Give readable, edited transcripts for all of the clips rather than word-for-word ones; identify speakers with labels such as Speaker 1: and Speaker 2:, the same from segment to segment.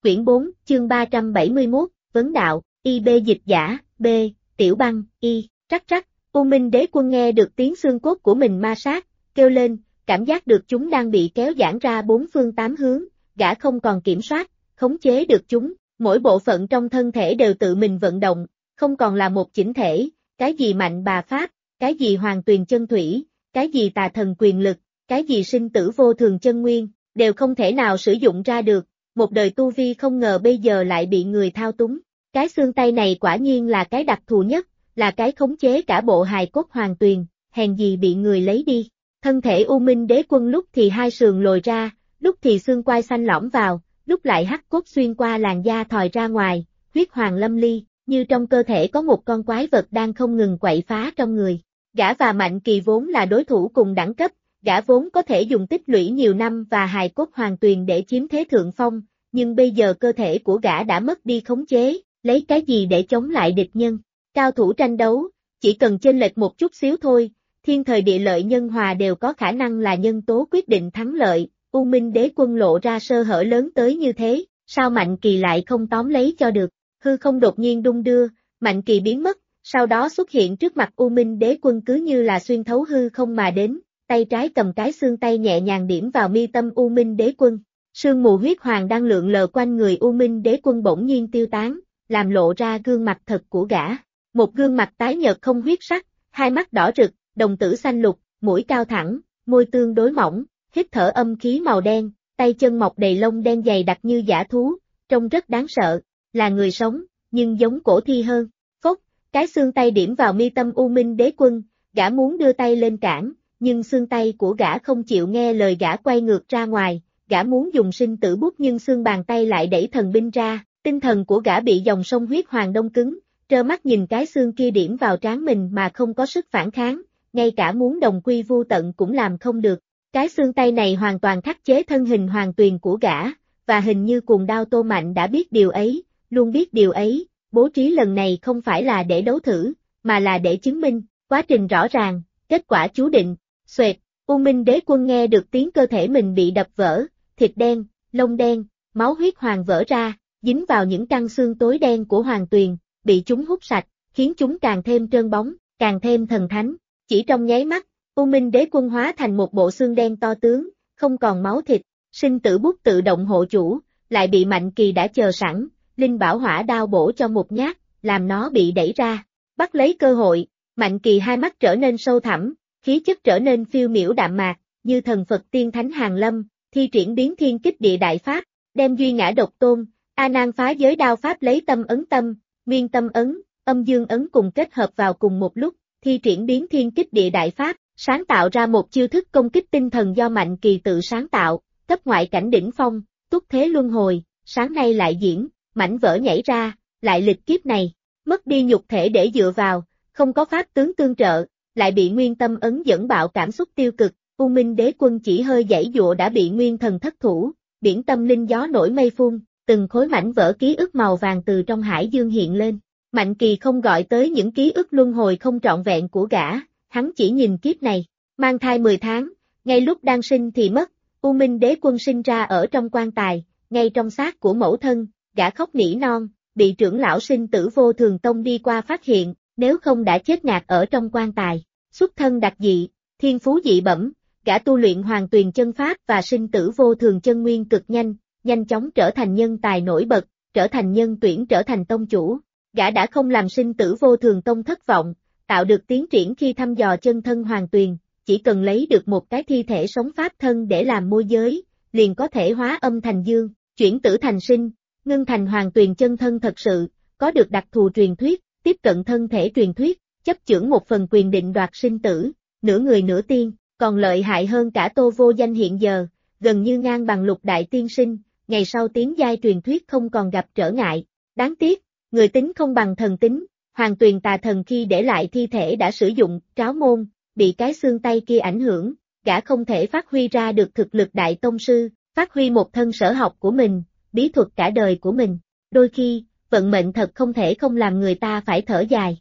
Speaker 1: Quyển 4, chương 371, Vấn đạo, IB dịch giả, B, Tiểu Băng, Y, trắc trắc, U Minh Đế Quân nghe được tiếng xương cốt của mình ma sát, kêu lên, cảm giác được chúng đang bị kéo giãn ra bốn phương tám hướng, gã không còn kiểm soát, khống chế được chúng, mỗi bộ phận trong thân thể đều tự mình vận động, không còn là một chỉnh thể, cái gì mạnh bà pháp, cái gì hoàng tuyền chân thủy, cái gì tà thần quyền lực, cái gì sinh tử vô thường chân nguyên, đều không thể nào sử dụng ra được, một đời tu vi không ngờ bây giờ lại bị người thao túng. Cái xương tay này quả nhiên là cái đặc thù nhất, là cái khống chế cả bộ hài cốt hoàng tuyền, hèn gì bị người lấy đi. Thân thể U Minh Đế Quân lúc thì hai sườn lồi ra, lúc thì xương quai xanh lõm vào, lúc lại hắc cốt xuyên qua làn da thòi ra ngoài, huyết hoàng lâm ly, như trong cơ thể có một con quái vật đang không ngừng quậy phá trong người. Gã và Mạnh Kỳ vốn là đối thủ cùng đẳng cấp, gã vốn có thể dùng tích lũy nhiều năm và hài cốt hoàng tuyền để chiếm thế thượng phong, nhưng bây giờ cơ thể của gã đã mất đi khống chế, lấy cái gì để chống lại địch nhân. Cao thủ tranh đấu, chỉ cần chênh lệch một chút xíu thôi, thiên thời địa lợi nhân hòa đều có khả năng là nhân tố quyết định thắng lợi, U Minh Đế Quân lộ ra sơ hở lớn tới như thế, sao Mạnh Kỳ lại không tóm lấy cho được. Hư không đột nhiên đung đưa, Mạnh Kỳ biến mất, sau đó xuất hiện trước mặt U Minh Đế Quân cứ như là xuyên thấu hư không mà đến, tay trái cầm cái xương tay nhẹ nhàng điểm vào mi tâm U Minh Đế Quân. Sương mù huyết hoàng đang lượn lờ quanh người U Minh Đế Quân bỗng nhiên tiêu tán, làm lộ ra gương mặt thật của gã. Một gương mặt tái nhợt không huyết sắc, hai mắt đỏ rực, đồng tử xanh lục, mũi cao thẳng, môi tương đối mỏng, hít thở âm khí màu đen, tay chân mọc đầy lông đen dày đặc như dã thú, trông rất đáng sợ, là người sống, nhưng giống cổ thi hơn. Phốc, cái xương tay điểm vào mi tâm U Minh Đế Quân, gã muốn đưa tay lên cản, nhưng xương tay của gã không chịu nghe lời gã quay ngược ra ngoài, gã muốn dùng sinh tử bút nhưng xương bàn tay lại đẩy thần binh ra, tinh thần của gã bị dòng sông huyết hoàng đông cứng, trơ mắt nhìn cái xương kia điểm vào trán mình mà không có sức phản kháng, ngay cả muốn đồng quy vu tận cũng làm không được. Cái xương tay này hoàn toàn khắc chế thân hình hoàng tuyền của gã, và hình như Cuồng Đao Tô Mạnh đã biết điều ấy, luôn biết điều ấy, bố trí lần này không phải là để đấu thử, mà là để chứng minh, quá trình rõ ràng, kết quả chú định. Xoẹt, U Minh Đế Quân nghe được tiếng cơ thể mình bị đập vỡ, thịt đen, lông đen, máu huyết hoàng vỡ ra, dính vào những căn xương tối đen của hoàng tuyền, bị chúng hút sạch, khiến chúng càng thêm trơn bóng, càng thêm thần thánh. Chỉ trong nháy mắt, U Minh Đế Quân hóa thành một bộ xương đen to tướng, không còn máu thịt, sinh tử bút tự động hộ chủ, lại bị Mạnh Kỳ đã chờ sẵn, Linh Bảo Hỏa đao bổ cho một nhát, làm nó bị đẩy ra. Bắt lấy cơ hội, Mạnh Kỳ hai mắt trở nên sâu thẳm, khí chất trở nên phiêu miểu đạm mạc, như thần Phật tiên thánh hàng lâm, thi triển biến thiên kích địa đại pháp, đem duy ngã độc tôn, A Nan phá giới đao pháp lấy tâm, miên tâm ấn, âm dương ấn cùng kết hợp vào cùng một lúc, thi triển biến thiên kích địa đại pháp, sáng tạo ra một chiêu thức công kích tinh thần do Mạnh Kỳ tự sáng tạo, cấp ngoại cảnh đỉnh phong, túc thế luân hồi, sáng nay lại diễn, mảnh vỡ nhảy ra, lại lịch kiếp này, mất đi nhục thể để dựa vào, không có pháp tướng tương trợ, lại bị nguyên tâm ấn dẫn bạo cảm xúc tiêu cực, U Minh Đế Quân chỉ hơi giãy dụa đã bị nguyên thần thất thủ, biển tâm linh gió nổi mây phun, từng khối mảnh vỡ ký ức màu vàng từ trong hải dương hiện lên. Mạnh Kỳ không gọi tới những ký ức luân hồi không trọn vẹn của gã, hắn chỉ nhìn kiếp này, mang thai 10 tháng, ngay lúc đang sinh thì mất, U Minh Đế Quân sinh ra ở trong quan tài, ngay trong xác của mẫu thân, gã khóc nỉ non, bị trưởng lão sinh tử vô thường tông đi qua phát hiện, nếu không đã chết ngạt ở trong quan tài. Xuất thân đặc dị, thiên phú dị bẩm, gã tu luyện hoàng tuyền chân pháp và sinh tử vô thường chân nguyên cực nhanh, nhanh chóng trở thành nhân tài nổi bật, trở thành nhân tuyển trở thành tông chủ. Gã đã không làm sinh tử vô thường tông thất vọng, tạo được tiến triển khi thăm dò chân thân hoàng tuyền, chỉ cần lấy được một cái thi thể sống pháp thân để làm môi giới, liền có thể hóa âm thành dương, chuyển tử thành sinh, ngưng thành hoàng tuyền chân thân thật sự, có được đặc thù truyền thuyết, tiếp cận thân thể truyền thuyết, chấp chưởng một phần quyền định đoạt sinh tử, nửa người nửa tiên, còn lợi hại hơn cả Tô Vô Danh hiện giờ, gần như ngang bằng Lục Đại Tiên Sinh, ngày sau tiến giai truyền thuyết không còn gặp trở ngại. Đáng tiếc, người tính không bằng thần tính, hoàng tuyền tà thần khi để lại thi thể đã sử dụng tráo môn, bị cái xương tay kia ảnh hưởng, gã không thể phát huy ra được thực lực đại tông sư, phát huy một thân sở học của mình, bí thuật cả đời của mình. Đôi khi, vận mệnh thật không thể không làm người ta phải thở dài.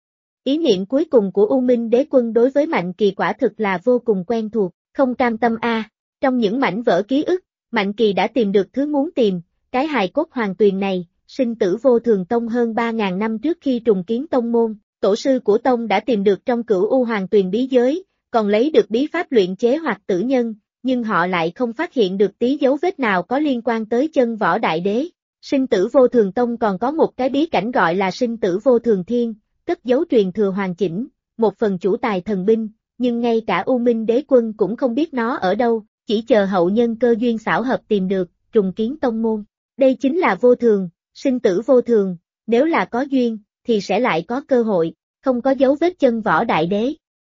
Speaker 1: Ý niệm cuối cùng của U Minh Đế Quân đối với Mạnh Kỳ quả thực là vô cùng quen thuộc, không cam tâm a. Trong những mảnh vỡ ký ức, Mạnh Kỳ đã tìm được thứ muốn tìm, cái hài cốt hoàng tuyền này, sinh tử vô thường tông hơn 3.000 năm trước khi trùng kiến tông môn, tổ sư của tông đã tìm được trong cửu u hoàng tuyền bí giới, còn lấy được bí pháp luyện chế hoặc tử nhân, nhưng họ lại không phát hiện được tí dấu vết nào có liên quan tới chân võ đại đế. Sinh tử vô thường tông còn có một cái bí cảnh gọi là sinh tử vô thường thiên, cất giấu truyền thừa hoàn chỉnh, một phần chủ tài thần binh, nhưng ngay cả U Minh đế quân cũng không biết nó ở đâu, chỉ chờ hậu nhân cơ duyên xảo hợp tìm được, trùng kiến tông môn. Đây chính là vô thường, sinh tử vô thường, nếu là có duyên, thì sẽ lại có cơ hội, không có dấu vết chân võ đại đế.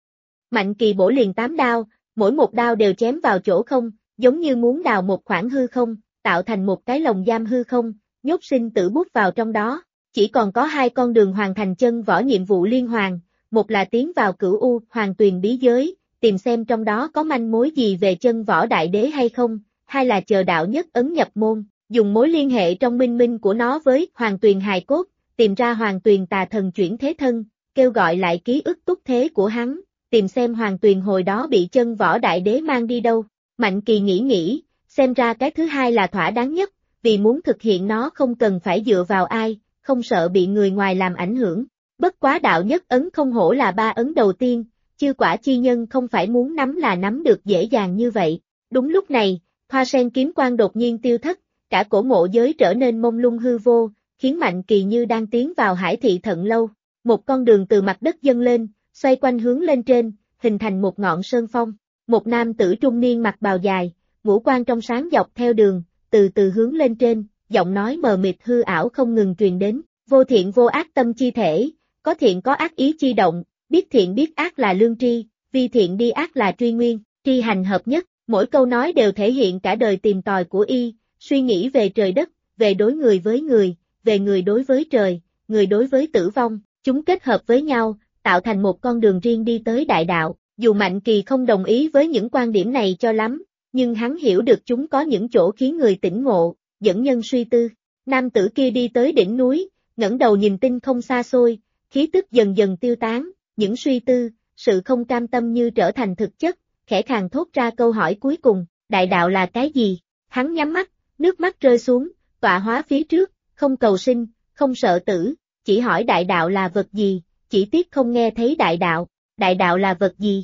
Speaker 1: Mạnh Kỳ bổ liền 8 đao, mỗi một đao đều chém vào chỗ không, giống như muốn đào một khoảng hư không, tạo thành một cái lồng giam hư không, nhốt sinh tử bút vào trong đó. Chỉ còn có 2 con đường hoàn thành chân võ nhiệm vụ liên hoàn, một là tiến vào cửu u hoàng tuyền bí giới, tìm xem trong đó có manh mối gì về chân võ đại đế hay không, hai là chờ đạo nhất ấn nhập môn, dùng mối liên hệ trong minh minh của nó với hoàng tuyền hài cốt, tìm ra hoàng tuyền tà thần chuyển thế thân, kêu gọi lại ký ức túc thế của hắn, tìm xem hoàng tuyền hồi đó bị chân võ đại đế mang đi đâu. Mạnh Kỳ nghĩ, xem ra cái thứ hai là thỏa đáng nhất, vì muốn thực hiện nó không cần phải dựa vào ai, không sợ bị người ngoài làm ảnh hưởng. Bất quá đạo nhất ấn không hổ là 3 ấn đầu tiên, chư quả chi nhân không phải muốn nắm là nắm được dễ dàng như vậy. Đúng lúc này, Hoa Sen kiếm quang đột nhiên tiêu thất, cả cổ mộ giới trở nên mông lung hư vô, khiến Mạnh Kỳ như đang tiến vào hải thị thận lâu. Một con đường từ mặt đất dâng lên, xoay quanh hướng lên trên, hình thành một ngọn sơn phong. Một nam tử trung niên mặc bào dài, ngũ quan trong sáng dọc theo đường, từ từ hướng lên trên, giọng nói mờ mịt hư ảo không ngừng truyền đến. Vô thiện vô ác tâm chi thể, có thiện có ác ý chi động, biết thiện biết ác là lương tri, vi thiện đi ác là truy nguyên, tri hành hợp nhất. Mỗi câu nói đều thể hiện cả đời tìm tòi của y, suy nghĩ về trời đất, về đối người với người, về người đối với trời, người đối với tử vong, chúng kết hợp với nhau, tạo thành một con đường riêng đi tới đại đạo. Dù Mạnh Kỳ không đồng ý với những quan điểm này cho lắm, nhưng hắn hiểu được chúng có những chỗ khiến người tỉnh ngộ, dẫn nhân suy tư. Nam tử kia đi tới đỉnh núi, ngẩng đầu nhìn tinh không xa xôi, khí tức dần dần tiêu tán, những suy tư, sự không cam tâm như trở thành thực chất, khẽ khàng thốt ra câu hỏi cuối cùng, đại đạo là cái gì? Hắn nhắm mắt, nước mắt rơi xuống, tọa hóa phía trước, không cầu sinh, không sợ tử, chỉ hỏi đại đạo là vật gì, chỉ tiếc không nghe thấy đại đạo là vật gì?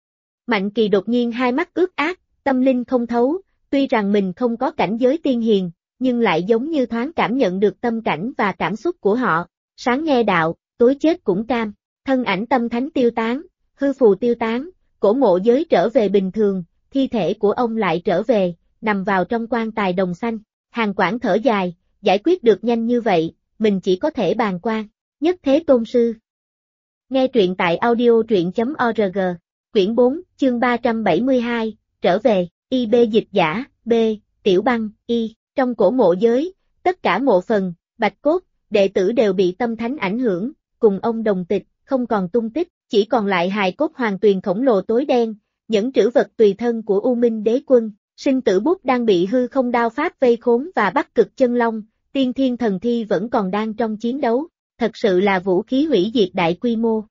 Speaker 1: Mạnh Kỳ đột nhiên hai mắt ướt át, tâm linh không thấu, tuy rằng mình không có cảnh giới tiên hiền, nhưng lại giống như thoáng cảm nhận được tâm cảnh và cảm xúc của họ, sáng nghe đạo, tối chết cũng cam, thân ảnh tâm thánh tiêu tán, hư phù tiêu tán, cổ mộ giới trở về bình thường, thi thể của ông lại trở về, nằm vào trong quan tài đồng xanh. Hàn Quảng thở dài, giải quyết được nhanh như vậy, mình chỉ có thể bàng quan. Nhất Thế Tôn Sư. Nghe truyện tại audio.org, quyển 4, chương 372, trở về, IB dịch giả, B, Tiểu Băng, Y, trong cổ mộ giới, tất cả mộ phần, bạch cốt, đệ tử đều bị tâm thánh ảnh hưởng, cùng ông đồng tịch, không còn tung tích, chỉ còn lại hài cốt hoàng tuyền khổng lồ tối đen, những trữ vật tùy thân của U Minh đế quân, sinh tử bút đang bị hư không đao pháp vây khốn và bắt cực chân long, tiên thiên thần thi vẫn còn đang trong chiến đấu, thật sự là vũ khí hủy diệt đại quy mô.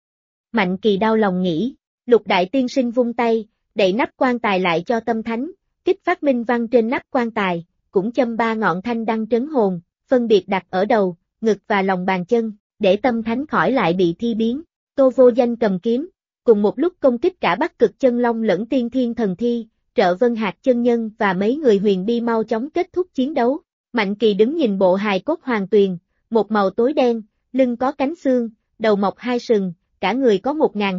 Speaker 1: Mạnh Kỳ đau lòng nghĩ, Lục đại tiên sinh vung tay, đậy nắp quan tài lại cho tâm thánh, kích phát minh văn trên nắp quan tài, cũng châm 3 ngọn thanh đăng trấn hồn, phân biệt đặt ở đầu, ngực và lòng bàn chân, để tâm thánh khỏi lại bị thi biến. Tô Vô Danh cầm kiếm, cùng một lúc công kích cả Bắc Cực Chân Long lẫn Tiên Thiên Thần Thi, Trợ Vân Hạc chân nhân và mấy người huyền bi mau chóng kết thúc chiến đấu. Mạnh Kỳ đứng nhìn bộ hài cốt hoàng tuyền, một màu tối đen, lưng có cánh xương, đầu mọc 2 sừng, cả người có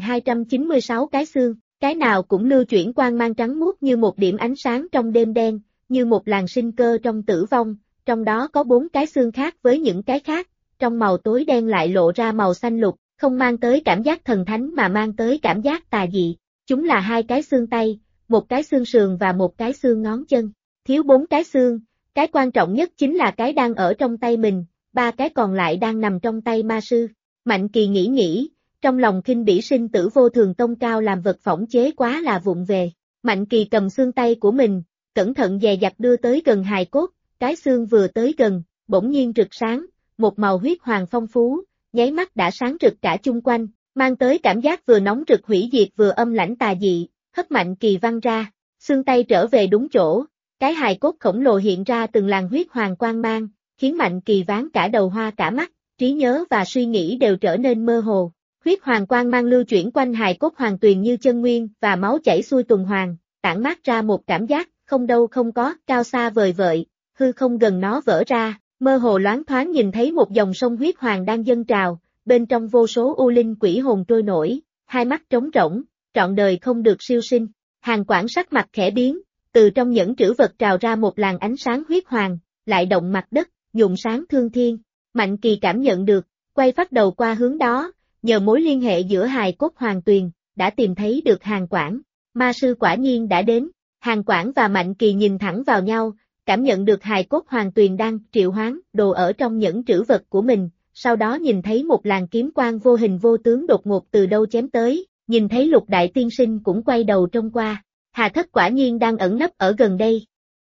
Speaker 1: 1296 cái xương, cái nào cũng lưu chuyển quang mang trắng muốt như một điểm ánh sáng trong đêm đen, như một làn sinh cơ trong tử vong, trong đó có 4 cái xương khác với những cái khác, trong màu tối đen lại lộ ra màu xanh lục, không mang tới cảm giác thần thánh mà mang tới cảm giác tà dị. Chúng là 2 cái xương tay, một cái xương sườn và một cái xương ngón chân, thiếu 4 cái xương, cái quan trọng nhất chính là cái đang ở trong tay mình, 3 cái còn lại đang nằm trong tay ma sư. Mạnh Kỳ nghĩ, trong lòng khinh bỉ sinh tử vô thường tông cao làm vật phỏng chế quá là vụng về. Mạnh Kỳ cầm xương tay của mình, cẩn thận dè dặt đưa tới gần hài cốt, cái xương vừa tới gần, bỗng nhiên rực sáng, một màu huyết hoàng phong phú, nháy mắt đã sáng rực cả chung quanh, mang tới cảm giác vừa nóng rực hủy diệt vừa âm lãnh tà dị, hất Mạnh Kỳ văng ra, xương tay trở về đúng chỗ, Cái hài cốt khổng lồ hiện ra từng làn huyết hoàng quang mang, khiến Mạnh Kỳ váng cả đầu hoa cả mắt, trí nhớ và suy nghĩ đều trở nên mơ hồ. Huyết hoàng quang mang lưu chuyển quanh hài cốt hoàng tuyền như chân nguyên và máu chảy xuôi tuần hoàn, tản mát ra một cảm giác không đâu không có, cao xa vời vợi, hư không gần nó vỡ ra, mơ hồ loáng thoáng nhìn thấy một dòng sông huyết hoàng đang dâng trào, bên trong vô số u linh quỷ hồn trôi nổi, hai mắt trống rỗng, trọn đời không được siêu sinh. Hàn Quảng sắc mặt khẽ biến, từ trong nhẫn trữ vật trào ra một làn ánh sáng huyết hoàng, lại động mặt đất, nhuộm sáng thương thiên. Mạnh Kỳ cảm nhận được, quay phát đầu qua hướng đó, nhờ mối liên hệ giữa hài cốt hoàng tuyền, đã tìm thấy được Hàn Quảng. Ma sư quả nhiên đã đến. Hàn Quảng và Mạnh Kỳ nhìn thẳng vào nhau, cảm nhận được hài cốt hoàng tuyền đang triệu hoán đồ ở trong nhẫn trữ vật của mình, sau đó nhìn thấy một làn kiếm quang vô hình vô tướng đột ngột từ đâu chém tới, nhìn thấy Lục Đại Tiên Sinh cũng quay đầu trông qua. Hà Thất quả nhiên đang ẩn nấp ở gần đây.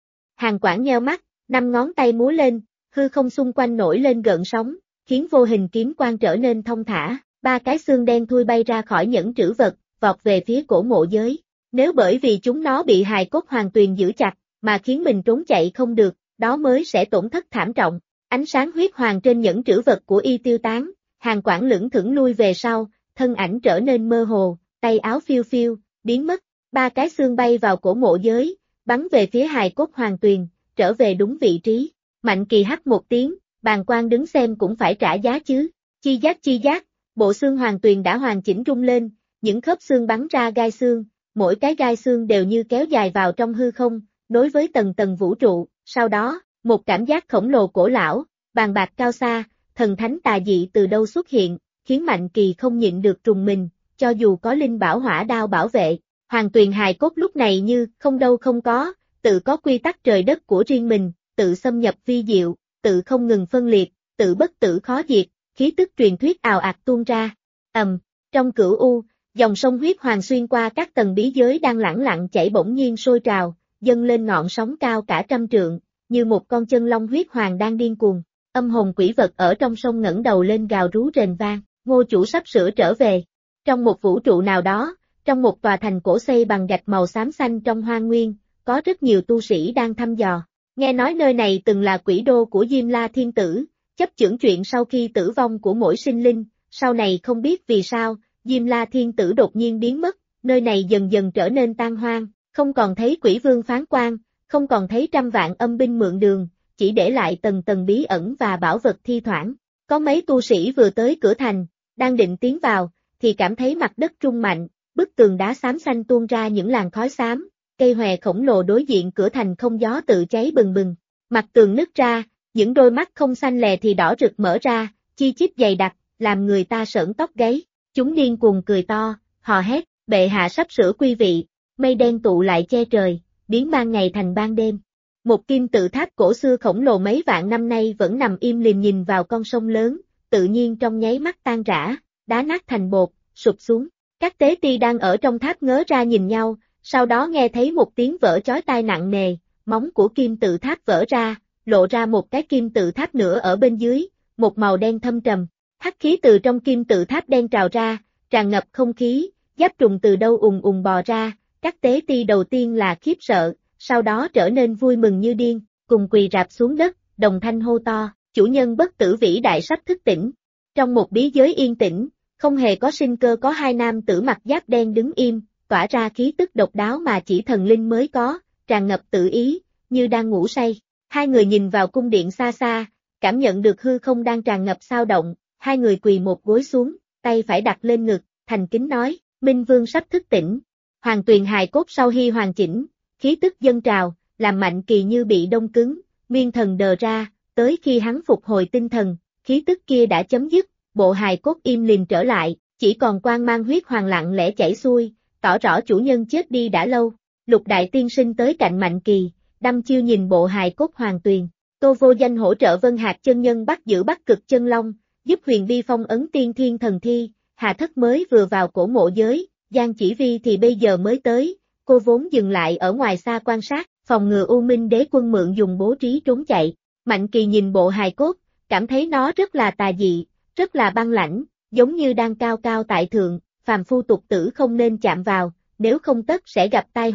Speaker 1: Hàn Quảng nheo mắt, 5 ngón tay múa lên, hư không xung quanh nổi lên gợn sóng, khiến vô hình kiếm quang trở nên thông thả, 3 cái xương đen thui bay ra khỏi nhẫn trữ vật, vọt về phía cổ mộ giới. Nếu bởi vì chúng nó bị hài cốt hoàng tuyền giữ chặt, mà khiến mình trốn chạy không được, đó mới sẽ tổn thất thảm trọng. Ánh sáng huyết hoàng trên nhẫn trữ vật của y tiêu tán, Hàn Quảng lững thững lui về sau, thân ảnh trở nên mơ hồ, tay áo phiêu phiêu, biến mất. 3 cái xương bay vào cổ mộ giới, bắn về phía hài cốt hoàng tuyền, trở về đúng vị trí. Mạnh Kỳ hắt một tiếng, bàng quan đứng xem cũng phải trả giá chứ. Chi giác, bộ xương hoàng tuyền đã hoàn chỉnh rung lên, những khớp xương bắn ra gai xương, mỗi cái gai xương đều như kéo dài vào trong hư không, nối với tầng tầng vũ trụ. Sau đó, một cảm giác khổng lồ cổ lão, bàn bạc cao xa, thần thánh tà dị từ đâu xuất hiện, khiến Mạnh Kỳ không nhịn được trùng mình, cho dù có linh bảo hỏa đao bảo vệ. Hoàng tuyền hài cốt lúc này như không đâu không có, tự có quy tắc trời đất của riêng mình, tự xâm nhập vi diệu, tự không ngừng phân liệt, tự bất tử khó diệt, khí tức truyền thuyết ào ạt tuôn ra. Trong cửu u, dòng sông huyết hoàng xuyên qua các tầng bí giới đang lẳng lặng chảy bỗng nhiên sôi trào, dâng lên ngọn sóng cao cả trăm trượng, như một con chân long huyết hoàng đang điên cuồng. Âm hồn quỷ vật ở trong sông ngẩng đầu lên gào rú rền vang, Ngô chủ sắp sửa trở về. Trong một vũ trụ nào đó, trong một tòa thành cổ xây bằng gạch màu xám xanh trong hoang nguyên, có rất nhiều tu sĩ đang thăm dò. Nghe nói nơi này từng là quỷ đô của Diêm La Thiên Tử, chấp chưởng chuyện sau khi tử vong của mỗi sinh linh, sau này không biết vì sao, Diêm La Thiên Tử đột nhiên biến mất, nơi này dần dần trở nên tan hoang, không còn thấy quỷ vương phán quan, không còn thấy trăm vạn âm binh mượn đường, chỉ để lại tầng tầng bí ẩn và bảo vật thi thoảng. Có mấy tu sĩ vừa tới cửa thành, đang định tiến vào, thì cảm thấy mặt đất rung mạnh, bức tường đá xám xanh tuôn ra những làn khói xám, cây hòe khổng lồ đối diện cửa thành không gió tự cháy bừng bừng. Mặt tường nứt ra, những đôi mắt không xanh lè thì đỏ rực mở ra, chi chít dày đặc, làm người ta sởn tóc gáy. Chúng điên cuồng cười to, hò hét, bệ hạ sắp sửa quy vị, mây đen tụ lại che trời, biến ban ngày thành ban đêm. Một kim tự tháp cổ xưa khổng lồ mấy vạn năm nay vẫn nằm im lìm nhìn vào con sông lớn, tự nhiên trong nháy mắt tan rã, đá nát thành bột, sụp xuống. Các tế ti đang ở trong tháp ngớ ra nhìn nhau, sau đó nghe thấy một tiếng vỡ chói tai nặng nề, móng của kim tự tháp vỡ ra, lộ ra một cái kim tự tháp nữa ở bên dưới, một màu đen thâm trầm. Hắc khí từ trong kim tự tháp đen trào ra, tràn ngập không khí, giáp trùng từ đâu ùng ùng bò ra, các tế ti đầu tiên là khiếp sợ, sau đó trở nên vui mừng như điên, cùng quỳ rạp xuống đất, đồng thanh hô to, chủ nhân bất tử vĩ đại sắp thức tỉnh. Trong một bí giới yên tĩnh, không hề có sinh cơ, có 2 nam tử mặc giáp đen đứng im, tỏa ra khí tức độc đáo mà chỉ thần linh mới có, tràn ngập tự ý, như đang ngủ say. 2 người nhìn vào cung điện xa xa, cảm nhận được hư không đang tràn ngập xao động, 2 người quỳ một gối xuống, tay phải đặt lên ngực, thành kính nói, Minh Vương sắp thức tỉnh. Hoàng tuyền hài cốt sau khi hoàn chỉnh, khí tức dâng trào, làm Mạnh Kỳ như bị đông cứng, nguyên thần đờ ra, tới khi hắn phục hồi tinh thần, khí tức kia đã chấm dứt, bộ hài cốt im lìm trở lại, chỉ còn quang mang huyết hoàng lặng lẽ chảy xuôi, tỏ rõ chủ nhân chết đi đã lâu. Lục Đại Tiên Sinh tới cạnh Mạnh Kỳ, đăm chiêu nhìn bộ hài cốt hoàng tuyền. Tô Vô Danh hỗ trợ Vân Hạc chân nhân bắt giữ Bắc Cực chân long, giúp Huyền Vi phong ấn tiên thiên thần thi. Hà Thất mới vừa vào cổ mộ giới, Giang Chỉ Vi thì bây giờ mới tới, cô vốn dừng lại ở ngoài xa quan sát, phòng ngừa U Minh Đế quân mượn dùng bố trí trốn chạy. Mạnh Kỳ nhìn bộ hài cốt, cảm thấy nó rất là tà dị, rất là băng lãnh, giống như đang cao cao tại thượng, phàm phu tục tử không nên chạm vào, nếu không tất sẽ gặp tai họa.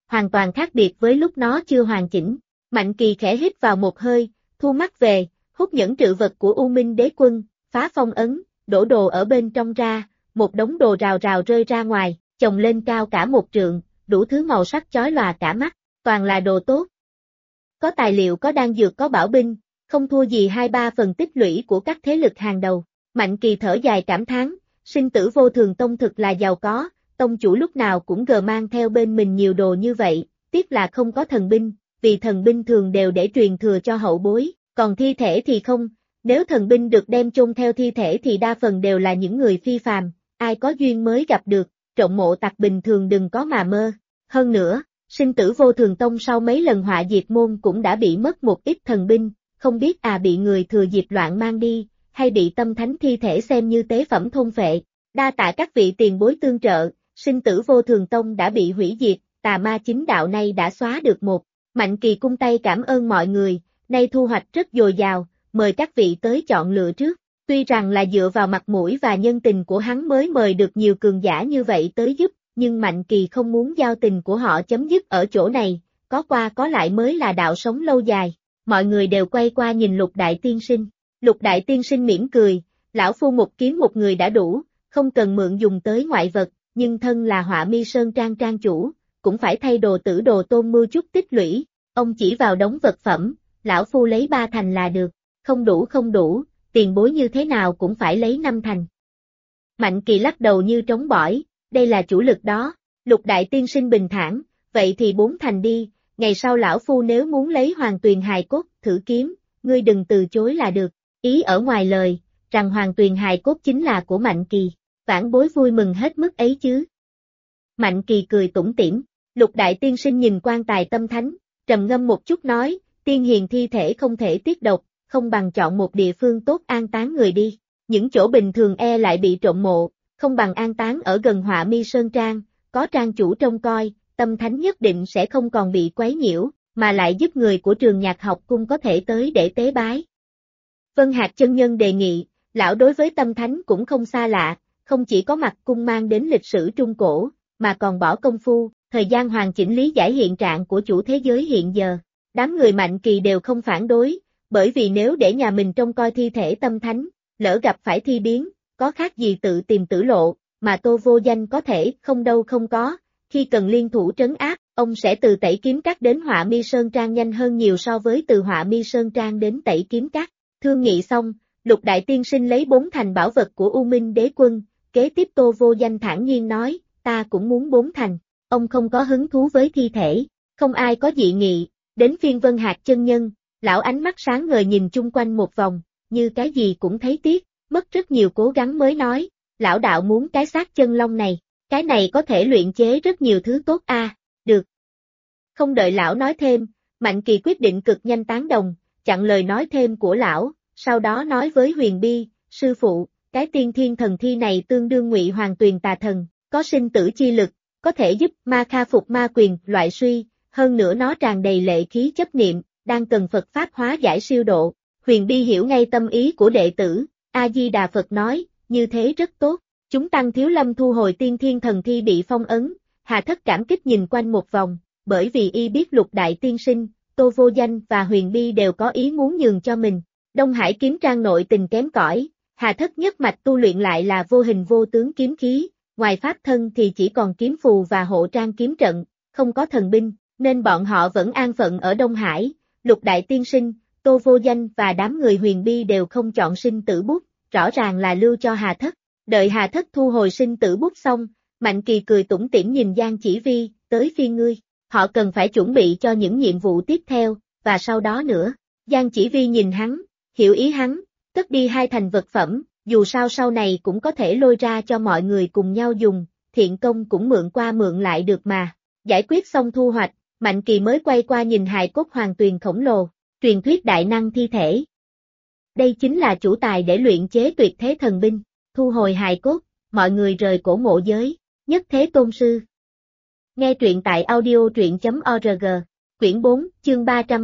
Speaker 1: hoàn toàn khác biệt với lúc nó chưa hoàn chỉnh. Mạnh Kỳ khẽ hít vào một hơi, thu mắt về, hút nhẫn trữ vật của U Minh Đế Quân, phá phong ấn, đổ đồ ở bên trong ra, một đống đồ rào rào rơi ra ngoài, chồng lên cao cả một trượng, đủ thứ màu sắc chói lòa cả mắt, toàn là đồ tốt. Có tài liệu, có đan dược, có bảo binh, không thua gì 2-3 phần tích lũy của các thế lực hàng đầu. Mạnh Kỳ thở dài cảm thán, Sinh Tử Vô Thường Tông thực là giàu có, tông chủ lúc nào cũng mang theo bên mình nhiều đồ như vậy, tiếc là không có thần binh, vì thần binh thường đều để truyền thừa cho hậu bối, còn thi thể thì không, nếu thần binh được đem chôn theo thi thể thì đa phần đều là những người phi phàm, ai có duyên mới gặp được, trộm mộ tặc bình thường đừng có mà mơ. Hơn nữa, Sinh Tử Vô Thường Tông sau mấy lần họa diệt môn cũng đã bị mất một ít thần binh, không biết bị người thừa dịp loạn mang đi, hay bị tâm thánh thi thể xem như tế phẩm thôn phệ. Đa tạ các vị tiền bối tương trợ, Sinh Tử Vô Thường Tông đã bị hủy diệt, tà ma chính đạo nay đã xóa được một. Mạnh Kỳ cung tay cảm ơn mọi người, nay thu hoạch rất dồi dào, mời các vị tới chọn lựa trước. Tuy rằng là dựa vào mặt mũi và nhân tình của hắn mới mời được nhiều cường giả như vậy tới giúp, nhưng Mạnh Kỳ không muốn giao tình của họ chấm dứt ở chỗ này, có qua có lại mới là đạo sống lâu dài. Mọi người đều quay qua nhìn Lục Đại Tiên Sinh. Lục Đại Tiên Sinh mỉm cười, lão phu một kiếm một người đã đủ, không cần mượn dùng tới ngoại vật, nhưng thân là Họa Mi Sơn Trang trang chủ, cũng phải thay đồ tử đồ tôn mưu chút tích lũy. Ông chỉ vào đống vật phẩm, lão phu lấy 3 thành là được, không đủ, tiền bối như thế nào cũng phải lấy 5 thành. Mạnh Kỳ lắc đầu như trống bỏi, đây là chủ lực đó. Lục Đại Tiên Sinh bình thản, vậy thì 4 thành đi, ngày sau lão phu nếu muốn lấy Hoàng Tuyền hài cốt, thử kiếm, ngươi đừng từ chối là được. Ý ở ngoài lời, rằng Hoàng Tuyền hài cốt chính là của Mạnh Kỳ, vãn bối vui mừng hết mức ấy chứ. Mạnh Kỳ cười tủm tỉm, Lục Đại Tiên Sinh nhìn quan tài tâm thánh, trầm ngâm một chút nói, tiên hiền thi thể không thể tiết độc, không bằng chọn một địa phương tốt an táng người đi. Những chỗ bình thường lại bị trộm mộ, không bằng an táng ở gần Họa Mi Sơn Trang, có trang chủ trông coi, tâm thánh nhất định sẽ không còn bị quấy nhiễu, mà lại giúp người của trường Nhạc Học Cung có thể tới để tế bái. Vân Hạc chân nhân đề nghị, lão đối với tâm thánh cũng không xa lạ, không chỉ có mặt cung mang đến lịch sử trung cổ, mà còn bỏ công phu, thời gian hoàn chỉnh lý giải hiện trạng của chủ thế giới hiện giờ. Đám người Mạnh Kỳ đều không phản đối, bởi vì nếu để nhà mình trông coi thi thể tâm thánh, lỡ gặp phải thi biến, có khác gì tự tìm tử lộ, mà Tô Vô Danh có thể không đâu không có, khi cần liên thủ trấn áp, ông sẽ từ Tẩy Kiếm Các đến Họa Mi Sơn Trang nhanh hơn nhiều so với từ Họa Mi Sơn Trang đến Tẩy Kiếm Các. Thương nghị xong, Lục Đại Tiên Sinh lấy 4 thành bảo vật của U Minh Đế Quân, kế tiếp Tô Vô Danh thản nhiên nói, ta cũng muốn 4 thành, ông không có hứng thú với thi thể, không ai có dị nghị, đến phiên Vân Hạc chân nhân, lão ánh mắt sáng ngời nhìn chung quanh một vòng, như cái gì cũng thấy tiếc, mất rất nhiều cố gắng mới nói, lão đạo muốn cái xác chân long này, cái này có thể luyện chế rất nhiều thứ tốt được. Không đợi lão nói thêm, Mạnh Kỳ quyết định cực nhanh tán đồng, chặn lời nói thêm của lão, sau đó nói với Huyền Bi, sư phụ, cái tiên thiên thần thi này tương đương Ngụy Hoàng Tuyền tà thần, có sinh tử chi lực, có thể giúp ma kha phục ma quyền, loại suy, hơn nữa nó tràn đầy lệ khí chấp niệm, đang cần Phật Pháp hóa giải siêu độ. Huyền Bi hiểu ngay tâm ý của đệ tử, A-di-đà Phật nói, như thế rất tốt, chúng tăng Thiếu Lâm thu hồi tiên thiên thần thi bị phong ấn, Hà Thất cảm kích nhìn quanh một vòng, bởi vì y biết Lục Đại Tiên Sinh, Tô Vô Danh và Huyền Bi đều có ý muốn nhường cho mình. Đông Hải kiếm trang nội tình kém cỏi, Hà Thất nhất mạch tu luyện lại là vô hình vô tướng kiếm khí, ngoài pháp thân thì chỉ còn kiếm phù và hộ trang kiếm trận, không có thần binh, nên bọn họ vẫn an phận ở Đông Hải. Lục Đại Tiên Sinh, Tô Vô Danh và đám người Huyền Bi đều không chọn sinh tử bút, rõ ràng là lưu cho Hà Thất. Đợi Hà Thất thu hồi sinh tử bút xong, Mạnh Kỳ cười tủm tỉm nhìn Giang Chỉ Vi, tới phiên ngươi, họ cần phải chuẩn bị cho những nhiệm vụ tiếp theo, và sau đó nữa. Giang Chỉ Vi nhìn hắn, hiểu ý hắn, cất đi 2 thành vật phẩm, dù sao sau này cũng có thể lôi ra cho mọi người cùng nhau dùng, thiện công cũng mượn qua mượn lại được mà. Giải quyết xong thu hoạch, Mạnh Kỳ mới quay qua nhìn hài cốt Hoàng Tuyền khổng lồ, truyền thuyết đại năng thi thể. Đây chính là chủ tài để luyện chế tuyệt thế thần binh, thu hồi hài cốt, mọi người rời cổ mộ giới, nhất thế tôn sư. Nghe truyện tại audio.org, quyển 4, chương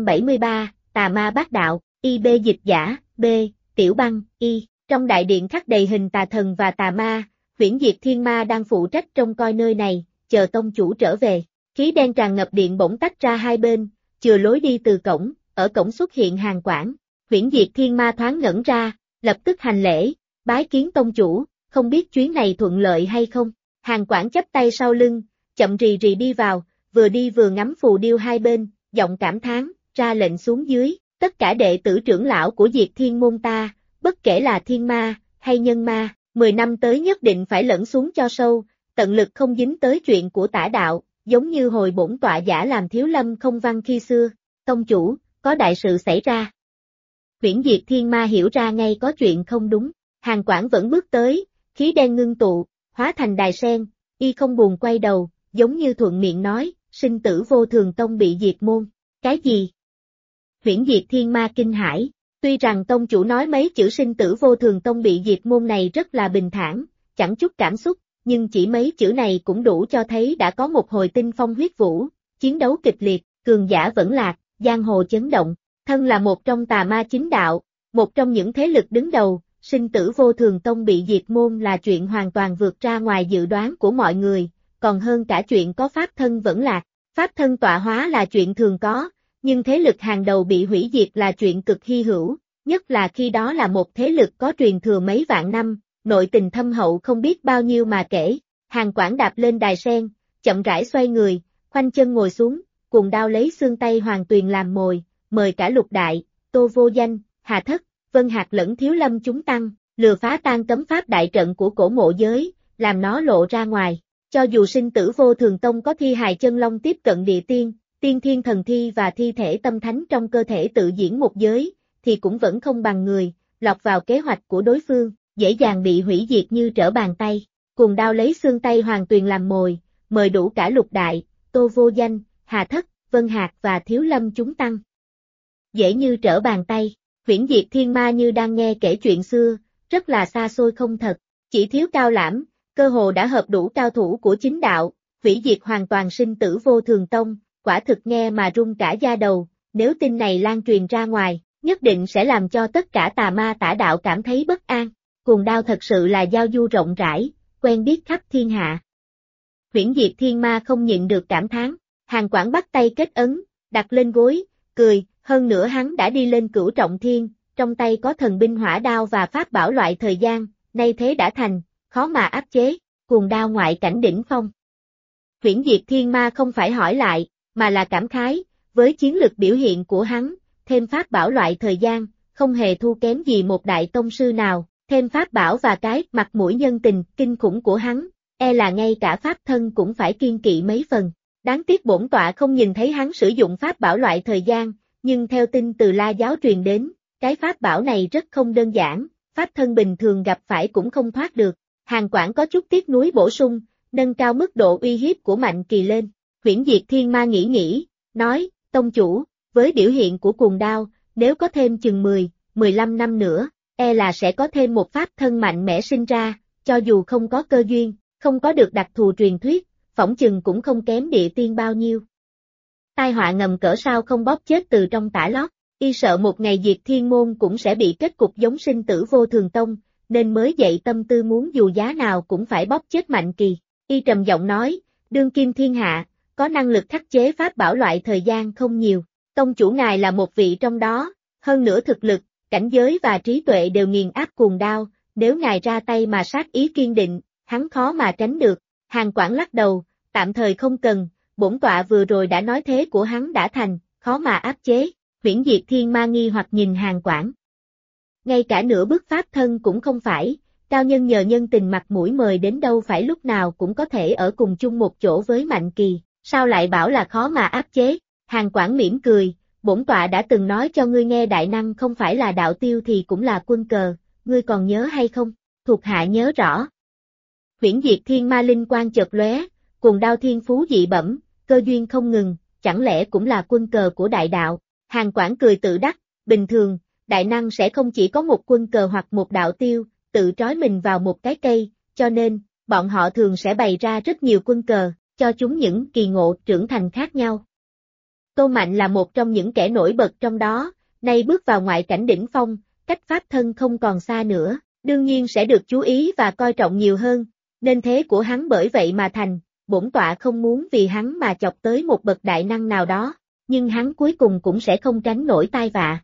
Speaker 1: 373, Tà Ma Bát Đạo, IB dịch giả, B, Tiểu Băng, Y. Trong đại điện khắc đầy hình tà thần và tà ma, Huyễn Diệt Thiên Ma đang phụ trách trông coi nơi này, chờ tông chủ trở về. Khí đen tràn ngập điện bỗng tách ra hai bên, chừa lối đi từ cổng, ở cổng xuất hiện Hàn Quảng. Huyễn Diệt Thiên Ma thoáng ngẩn ra, lập tức hành lễ, bái kiến tông chủ, không biết chuyến này thuận lợi hay không. Hàn Quảng chắp tay sau lưng, chậm rì rì đi vào, vừa đi vừa ngắm phù điêu hai bên, giọng cảm thán, ra lệnh xuống dưới, tất cả đệ tử trưởng lão của Diệt Thiên môn ta, bất kể là thiên ma, hay nhân ma, 10 năm tới nhất định phải lẫn xuống cho sâu, tận lực không dính tới chuyện của tả đạo, giống như hồi bổn tọa giả làm Thiếu Lâm không văn khi xưa. Tông chủ, có đại sự xảy ra. Huyễn Diệt Thiên Ma hiểu ra ngay có chuyện không đúng, Hàn Quảng vẫn bước tới, khí đen ngưng tụ, hóa thành đài sen, y không buồn quay đầu, giống như thuận miệng nói, sinh tử vô thường tông bị diệt môn. Cái gì? Huyễn Diệt Thiên Ma kinh hãi, tuy rằng tông chủ nói mấy chữ sinh tử vô thường tông bị diệt môn này rất là bình thản, chẳng chút cảm xúc, nhưng chỉ mấy chữ này cũng đủ cho thấy đã có một hồi tinh phong huyết vũ, chiến đấu kịch liệt, cường giả vẫn lạc, giang hồ chấn động. Thân là một trong tà ma chính đạo, một trong những thế lực đứng đầu, sinh tử vô thường tông bị diệt môn là chuyện hoàn toàn vượt ra ngoài dự đoán của mọi người, còn hơn cả chuyện có pháp thân vẫn lạc. Pháp thân tọa hóa là chuyện thường có, nhưng thế lực hàng đầu bị hủy diệt là chuyện cực hy hữu, nhất là khi đó là một thế lực có truyền thừa mấy vạn năm, nội tình thâm hậu không biết bao nhiêu mà kể. Hàn Quảng đạp lên đài sen, chậm rãi xoay người, khoanh chân ngồi xuống, cùng đao lấy xương tay Hoàng Tuyền làm mồi, mời cả Lục Đại, Tô Vô Danh, Hà Thất, Vân Hạc lẫn Thiếu Lâm chúng tăng, lừa phá tan cấm pháp đại trận của cổ mộ giới, làm nó lộ ra ngoài. Cho dù sinh tử vô thường tông có thi hài chân long tiếp cận địa tiên, tiên thiên thần thi và thi thể tâm thánh trong cơ thể tự diễn một giới, thì cũng vẫn không bằng người, lọt vào kế hoạch của đối phương, dễ dàng bị hủy diệt như trở bàn tay. Cùng đao lấy xương tay Hoàng Tuyền làm mồi, mời đủ cả Lục Đại, Tô Vô Danh, Hà Thất, Vân Hạc và Thiếu Lâm chúng tăng. Dễ như trở bàn tay, Huyễn Diệt Thiên Ma như đang nghe kể chuyện xưa, rất là xa xôi không thật, chỉ thiếu Cao Lãm, cơ hồ đã hợp đủ cao thủ của chính đạo, hủy diệt hoàn toàn sinh tử vô thường tông, quả thực nghe mà run cả da đầu, nếu tin này lan truyền ra ngoài, nhất định sẽ làm cho tất cả tà ma tả đạo cảm thấy bất an. Cuồng đao thật sự là giao du rộng rãi, quen biết khắp thiên hạ. Huyễn Diệt Thiên Ma không nhịn được cảm thán, Hàn Quảng bắt tay kết ấn, đặt lên gối, cười, hơn nữa hắn đã đi lên cửu trọng thiên, trong tay có thần binh hỏa đao và pháp bảo loại thời gian, nay thế đã thành, khó mà áp chế, cuồng đao ngoại cảnh đỉnh phong. Huyễn Diệt Thiên Ma không phải hỏi lại, mà là cảm khái, với chiến lực biểu hiện của hắn, thêm pháp bảo loại thời gian, không hề thua kém gì một đại tông sư nào, thêm pháp bảo và cái mặt mũi nhân tình kinh khủng của hắn, e là ngay cả pháp thân cũng phải kiêng kỵ mấy phần. Đáng tiếc bổn tọa không nhìn thấy hắn sử dụng pháp bảo loại thời gian, nhưng theo tin từ La giáo truyền đến, cái pháp bảo này rất không đơn giản, pháp thân bình thường gặp phải cũng không thoát được. Hàn Quảng có chút tiếc nuối bổ sung, nâng cao mức độ uy hiếp của Mạnh Kỳ lên. Huyễn Diệt Thiên Ma nghĩ, nói, tông chủ, với biểu hiện của cuồng đao, nếu có thêm chừng 10-15 năm nữa, e là sẽ có thêm một pháp thân mạnh mẽ sinh ra, cho dù không có cơ duyên, không có được đặc thù truyền thuyết, phỏng chừng cũng không kém địa tiên bao nhiêu. Tai họa ngầm cỡ sao không bóp chết từ trong tả lót, y sợ một ngày Diệt Thiên môn cũng sẽ bị kết cục giống sinh tử vô thường tông, nên mới dậy tâm tư muốn dù giá nào cũng phải bóp chết Mạnh Kỳ. Y trầm giọng nói, đương kim thiên hạ, có năng lực khắc chế pháp bảo loại thời gian không nhiều, tông chủ ngài là một vị trong đó, hơn nữa thực lực, cảnh giới và trí tuệ đều nghiền áp cuồng đao, nếu ngài ra tay mà sát ý kiên định, hắn khó mà tránh được. Hàn Quảng lắc đầu, tạm thời không cần, bổn tọa vừa rồi đã nói thế của hắn đã thành, khó mà áp chế. Huyễn Diệt Thiên Ma nghi hoặc nhìn Hàn Quảng. Ngay cả nửa bước pháp thân cũng không phải, cao nhân nhờ nhân tình mặt mũi mời đến đâu phải lúc nào cũng có thể ở cùng chung một chỗ với Mạnh Kỳ, sao lại bảo là khó mà áp chế. Hàn Quảng mỉm cười, bổn tọa đã từng nói cho ngươi nghe đại năng không phải là đạo tiêu thì cũng là quân cờ, ngươi còn nhớ hay không? Thuộc hạ nhớ rõ. Huyễn Diệt Thiên Ma linh quang chợt lóe, cuồng đao thiên phú dị bẩm, cơ duyên không ngừng, chẳng lẽ cũng là quân cờ của đại đạo? Hàn Quảng cười tự đắc, bình thường, đại năng sẽ không chỉ có một quân cờ hoặc một đạo tiêu, tự trói mình vào một cái cây, cho nên, bọn họ thường sẽ bày ra rất nhiều quân cờ, cho chúng những kỳ ngộ trưởng thành khác nhau. Tô Mạnh là một trong những kẻ nổi bật trong đó, nay bước vào ngoại cảnh đỉnh phong, cách pháp thân không còn xa nữa, đương nhiên sẽ được chú ý và coi trọng nhiều hơn, nên thế của hắn bởi vậy mà thành, bổn tọa không muốn vì hắn mà chọc tới một bậc đại năng nào đó, nhưng hắn cuối cùng cũng sẽ không tránh nổi tai vạ.